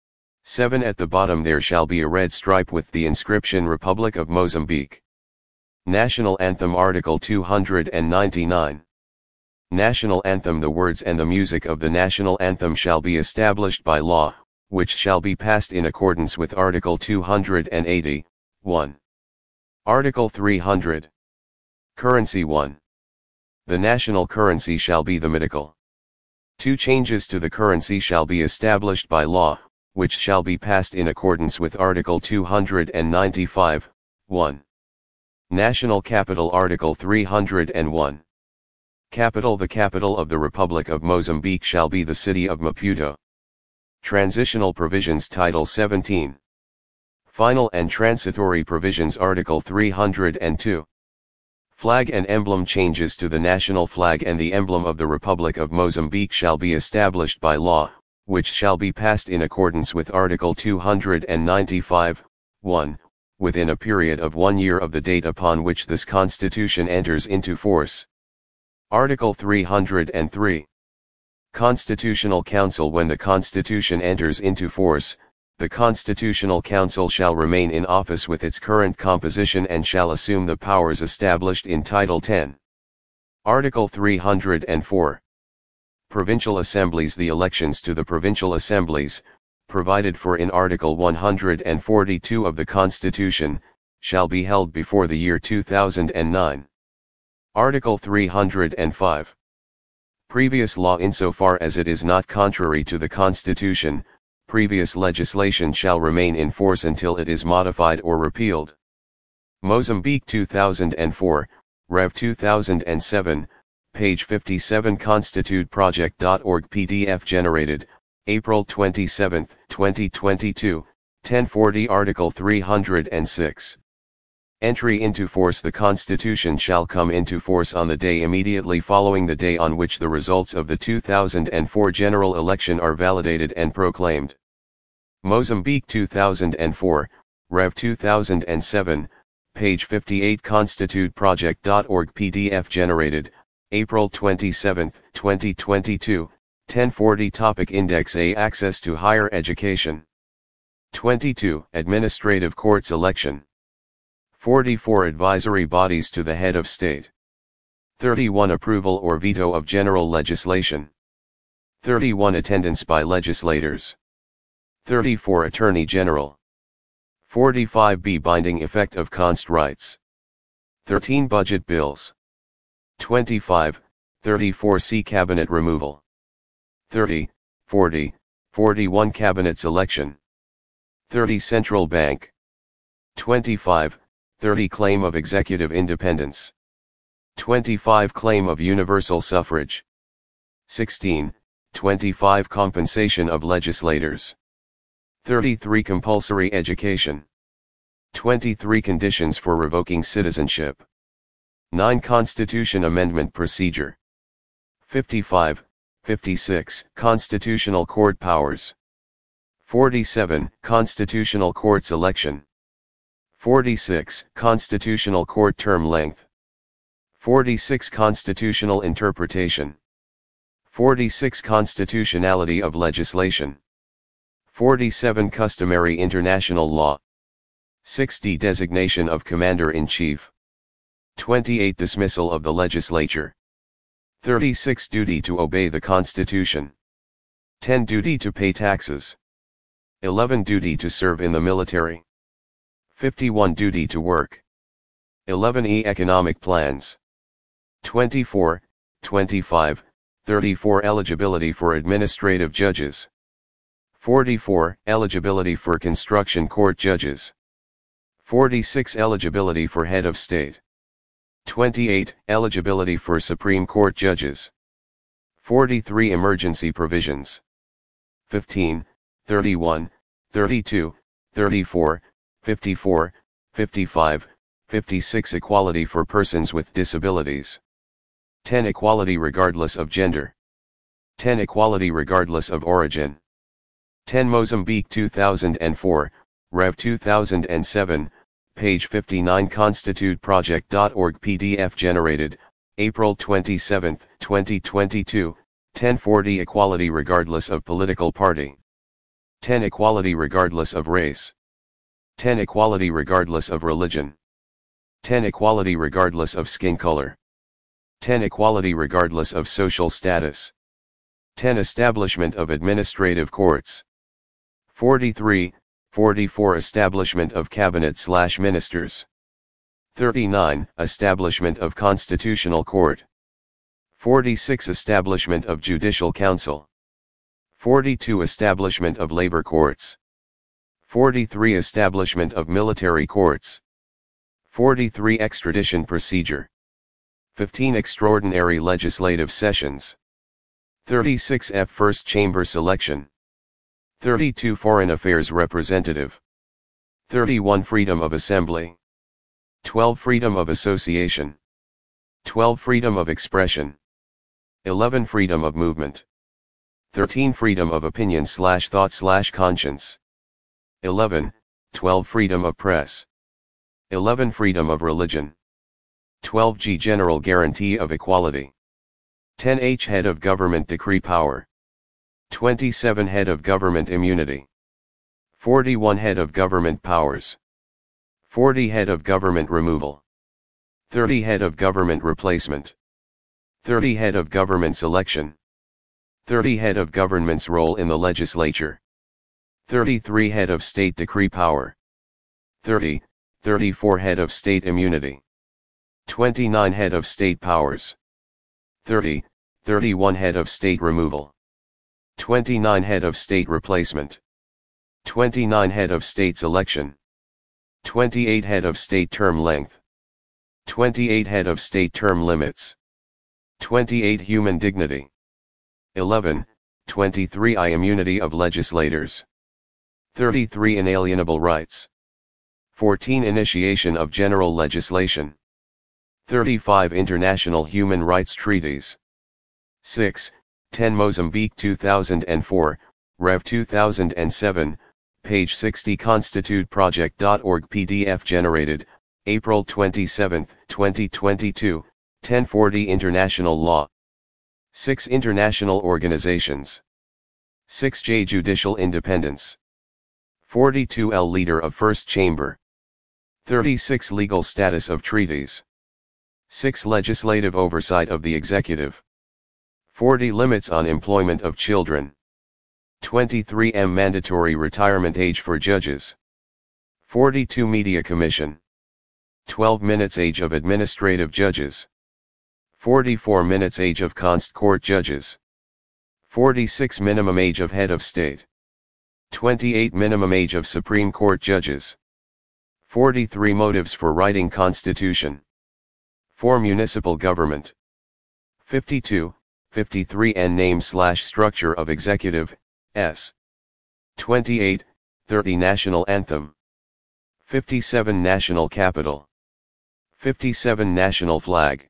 S1: seven At the bottom there shall be a red stripe with the inscription Republic of Mozambique. National Anthem Article two hundred ninety-nine. National Anthem The words and the music of the National Anthem shall be established by law, which shall be passed in accordance with Article two hundred eighty, one. Article three hundred. Currency one. The national currency shall be the medical. two Changes to the currency shall be established by law, which shall be passed in accordance with Article two hundred ninety-five, one. National Capital Article three hundred one. Capital The capital of the Republic of Mozambique shall be the city of Maputo. Transitional Provisions Title seventeen. Final and Transitory Provisions Article three hundred two. Flag and emblem changes to the national flag and the emblem of the Republic of Mozambique shall be established by law, which shall be passed in accordance with Article two hundred ninety-five, one, within a period of one year of the date upon which this Constitution enters into force. Article three hundred three. Constitutional Council When the Constitution enters into force, the Constitutional Council shall remain in office with its current composition and shall assume the powers established in Title ten. Article three hundred four. Provincial Assemblies The elections to the Provincial Assemblies, provided for in Article one hundred forty-two of the Constitution, shall be held before the year two thousand nine. Article three hundred five. Previous law insofar as it is not contrary to the Constitution, previous legislation shall remain in force until it is modified or repealed. Mozambique two thousand four, Rev two thousand seven, page fifty-seven constitute project dot org P D F generated, April twenty-seventh, twenty twenty-two, ten forty Article three hundred six. Entry into force The Constitution shall come into force on the day immediately following the day on which the results of the two thousand four general election are validated and proclaimed. Mozambique two thousand four, Rev two thousand seven, page fifty-eight constitute project dot org P D F generated, April twenty-seventh, twenty twenty-two, ten forty Topic Index A Access to higher education. twenty-two Administrative Courts Election. forty-four Advisory bodies to the head of state. thirty-one Approval or veto of general legislation. thirty-one Attendance by legislators. thirty-four Attorney General. forty-five B Binding effect of const rights. thirteen Budget bills. twenty-five, thirty-four C Cabinet removal. thirty, forty, forty-one Cabinet's election. thirty Central Bank. twenty-five, thirty Claim of executive independence. twenty-five Claim of universal suffrage. sixteen, twenty-five Compensation of legislators. thirty-three Compulsory education. twenty-three Conditions for revoking citizenship. nine Constitution amendment procedure. fifty-five, fifty-six Constitutional court powers. forty-seven Constitutional courts election. forty-six Constitutional court term length. forty-six Constitutional interpretation. forty-six Constitutionality of legislation. forty-seven Customary international law. sixty Designation of Commander-in-Chief. twenty-eight Dismissal of the legislature. thirty-six Duty to obey the Constitution. ten Duty to pay taxes. eleven Duty to serve in the military. fifty-one Duty to work. eleven E Economic plans. twenty-four, twenty-five, thirty-four Eligibility for administrative judges. forty-four Eligibility for construction court judges. forty-six Eligibility for head of state. twenty-eight. Eligibility for Supreme Court judges. forty-three. Emergency provisions. fifteen, thirty-one, thirty-two, thirty-four, fifty-four, fifty-five, fifty-six. Equality for persons with disabilities. ten. Equality regardless of gender. ten. Equality regardless of origin. ten. Mozambique two thousand four, Rev two thousand seven, page fifty-nine. constitute project dot org P D F generated, April twenty-seventh, twenty twenty-two, ten forty. Equality regardless of political party. ten. Equality regardless of race. ten. Equality regardless of religion. ten. Equality regardless of skin color. ten. Equality regardless of social status. ten. Establishment of administrative courts. forty-three, forty-four. Establishment of cabinet slash ministers. thirty-nine. Establishment of constitutional court. forty-six. Establishment of judicial council. forty-two. Establishment of labor courts. forty-three. Establishment of military courts. forty-three. Extradition procedure. fifteen. Extraordinary legislative sessions. thirty-six. F. First chamber selection. thirty-two. Foreign affairs representative. thirty-one. Freedom of assembly. twelve. Freedom of association. twelve. Freedom of expression. eleven. Freedom of movement. thirteen. Freedom of opinion slash thought slash conscience. eleven, twelve. Freedom of press. eleven. Freedom of religion. twelve G. General guarantee of equality. ten H. Head of government decree power. twenty-seven. Head of government immunity. forty-one. Head of government powers. forty. Head of government removal. thirty. Head of government replacement. thirty. Head of government selection. thirty. Head of government's role in the legislature. thirty-three. Head of state decree power. thirty, thirty-four. Head of state immunity. twenty-nine. Head of state powers. thirty, thirty-one. Head of state removal. twenty-nine. Head of state replacement. twenty-nine. Head of state's election. twenty-eight. Head of state term length. twenty-eight. Head of state term limits. twenty-eight. Human dignity. eleven, twenty-three. I. Immunity of legislators. thirty-three. Inalienable rights. fourteen. Initiation of general legislation. thirty-five. International human rights treaties. six, ten. Mozambique two thousand four, Rev two thousand seven, page sixty. constitute project dot org P D F generated, April twenty-seventh, twenty twenty-two, ten forty. International law. six. International organizations. six J. Judicial independence. forty-two L. Leader of First Chamber. thirty-six. Legal status of treaties. six. Legislative oversight of the executive. forty. Limits on employment of children. twenty-three M. Mandatory retirement age for judges. forty-two. Media Commission. twelve minutes age of administrative judges. forty-four minutes age of const court judges. forty-six. Minimum age of head of state. twenty-eight. Minimum age of Supreme Court judges. forty-three. Motives for writing Constitution. four. Municipal government. fifty-two, fifty-three. N. Name slash structure of executive, S. twenty-eight, thirty. National anthem. fifty-seven. National capital. fifty-seven. National flag.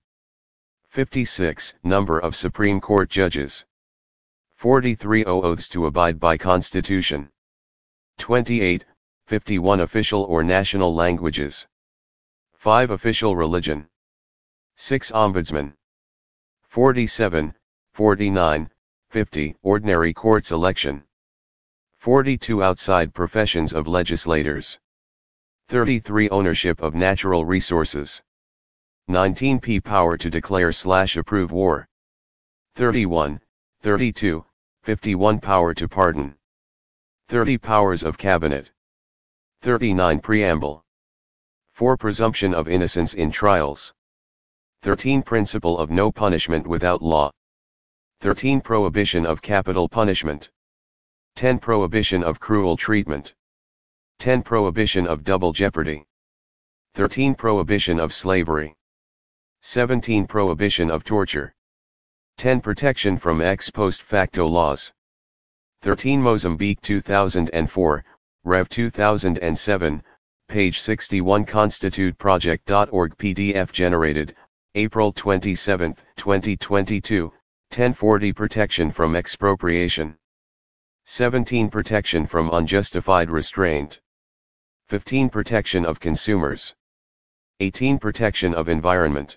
S1: fifty-six. Number of Supreme Court judges. forty-three. Oaths to abide by Constitution. twenty-eight, fifty-one. Official or national languages. five. Official religion. six. Ombudsman. forty-seven, forty-nine, fifty. Ordinary courts election. forty-two. Outside professions of legislators. thirty-three. Ownership of natural resources. nineteen. P. Power to declare slash approve war. thirty-one, thirty-two, fifty-one. Power to pardon. thirty. Powers of cabinet. thirty-nine. Preamble. four. Presumption of innocence in trials. thirteen. Principle of no punishment without law. thirteen. Prohibition of capital punishment. ten. Prohibition of cruel treatment. ten. Prohibition of double jeopardy. thirteen. Prohibition of slavery. seventeen Prohibition of torture. ten Protection from ex post facto laws. thirteen Mozambique two thousand four, Rev two thousand seven, page sixty-one constitute project dot org P D F generated, April twenty-seventh, twenty twenty-two, ten forty Protection from expropriation. seventeen Protection from unjustified restraint. fifteen Protection of consumers. eighteen Protection of environment.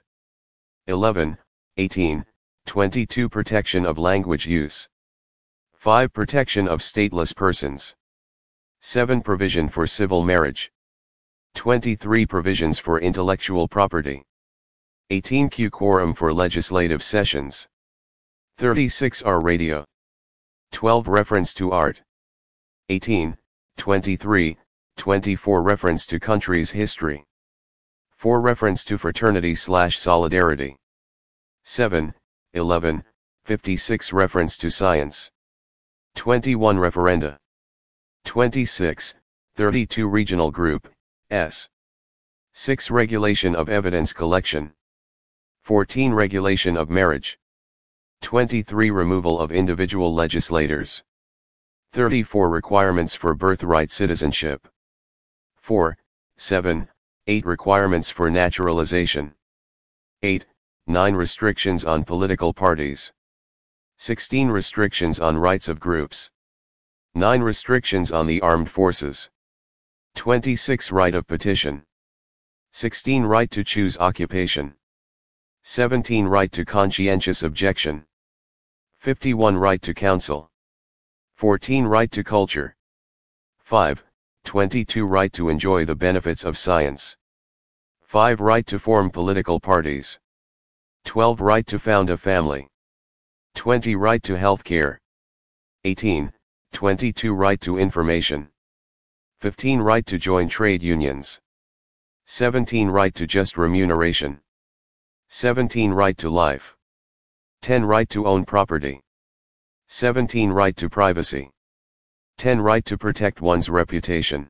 S1: eleven, eighteen, twenty-two Protection of language use. five Protection of stateless persons. seven Provision for civil marriage. twenty-three Provisions for intellectual property. eighteen Q Quorum for legislative sessions. thirty-six R Radio. twelve Reference to art. eighteen, twenty-three, twenty-four Reference to country's history. four Reference to fraternity slash solidarity. seven, eleven, fifty-six Reference to science. twenty-one Referenda. twenty-six, thirty-two Regional Group, S. six Regulation of evidence collection. fourteen Regulation of marriage. twenty-three Removal of individual legislators. thirty-four Requirements for birthright citizenship. four, seven, eight Requirements for naturalization. eight, nine Restrictions on political parties. sixteen Restrictions on rights of groups. nine Restrictions on the armed forces. twenty-six Right of petition. sixteen Right to choose occupation. seventeen Right to conscientious objection. fifty-one Right to counsel. fourteen Right to culture. five, twenty-two Right to enjoy the benefits of science. five Right to form political parties. twelve Right to found a family. twenty Right to health care. eighteen, twenty-two Right to information. fifteen Right to join trade unions. seventeen Right to just remuneration. seventeen Right to life. ten Right to own property. seventeen Right to privacy. ten Right to protect one's reputation.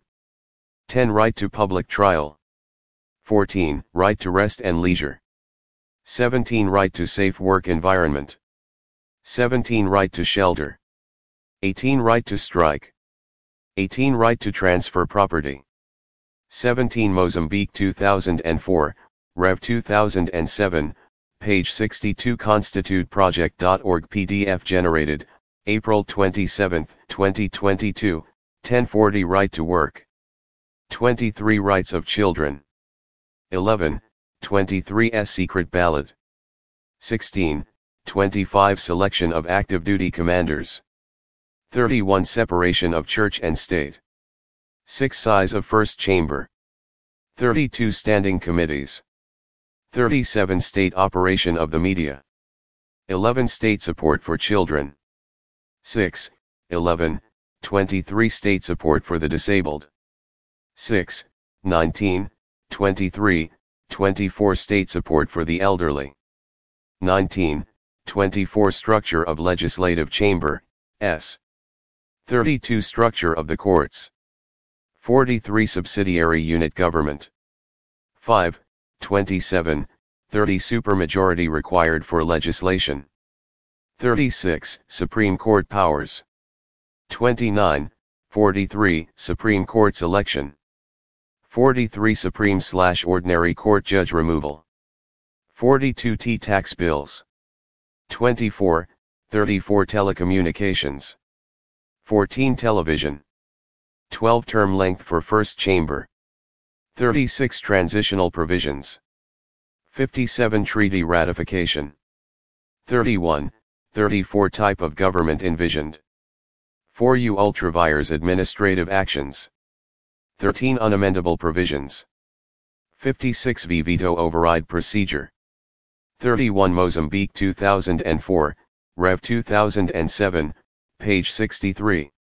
S1: ten Right to public trial. fourteen Right to rest and leisure. seventeen Right to safe work environment. seventeen Right to shelter. eighteen Right to strike. eighteen Right to transfer property. seventeen Mozambique two thousand four, Rev two thousand seven, page sixty-two constitute project dot org P D F generated, April twenty-seventh, twenty twenty-two, ten forty Right to work. twenty-three Rights of children. eleven, twenty-three S Secret ballot. sixteen, twenty-five Selection of active duty commanders. thirty-one Separation of church and state. six Size of first chamber. thirty-two Standing committees. thirty-seven State operation of the media. eleven State support for children. six, eleven, twenty-three State support for the disabled. six, nineteen, twenty-three, twenty-four State support for the elderly. nineteen, twenty-four Structure of legislative chamber, S. thirty-two Structure of the courts. forty-three Subsidiary unit government. five, twenty-seven, thirty Supermajority required for legislation. thirty-six Supreme Court powers. twenty-nine, forty-three Supreme Court's election. forty-three Supreme slash Ordinary Court judge removal. forty-two T tax bills. twenty-four, thirty-four Telecommunications. fourteen Television. twelve Term length for first chamber. thirty-six Transitional provisions. fifty-seven Treaty ratification. thirty-one, thirty-four Type of government envisioned. four U Ultravires administrative actions. thirteen Unamendable provisions. fifty-six V Veto override procedure. thirty-one Mozambique two thousand four, Rev two thousand seven, page sixty-three.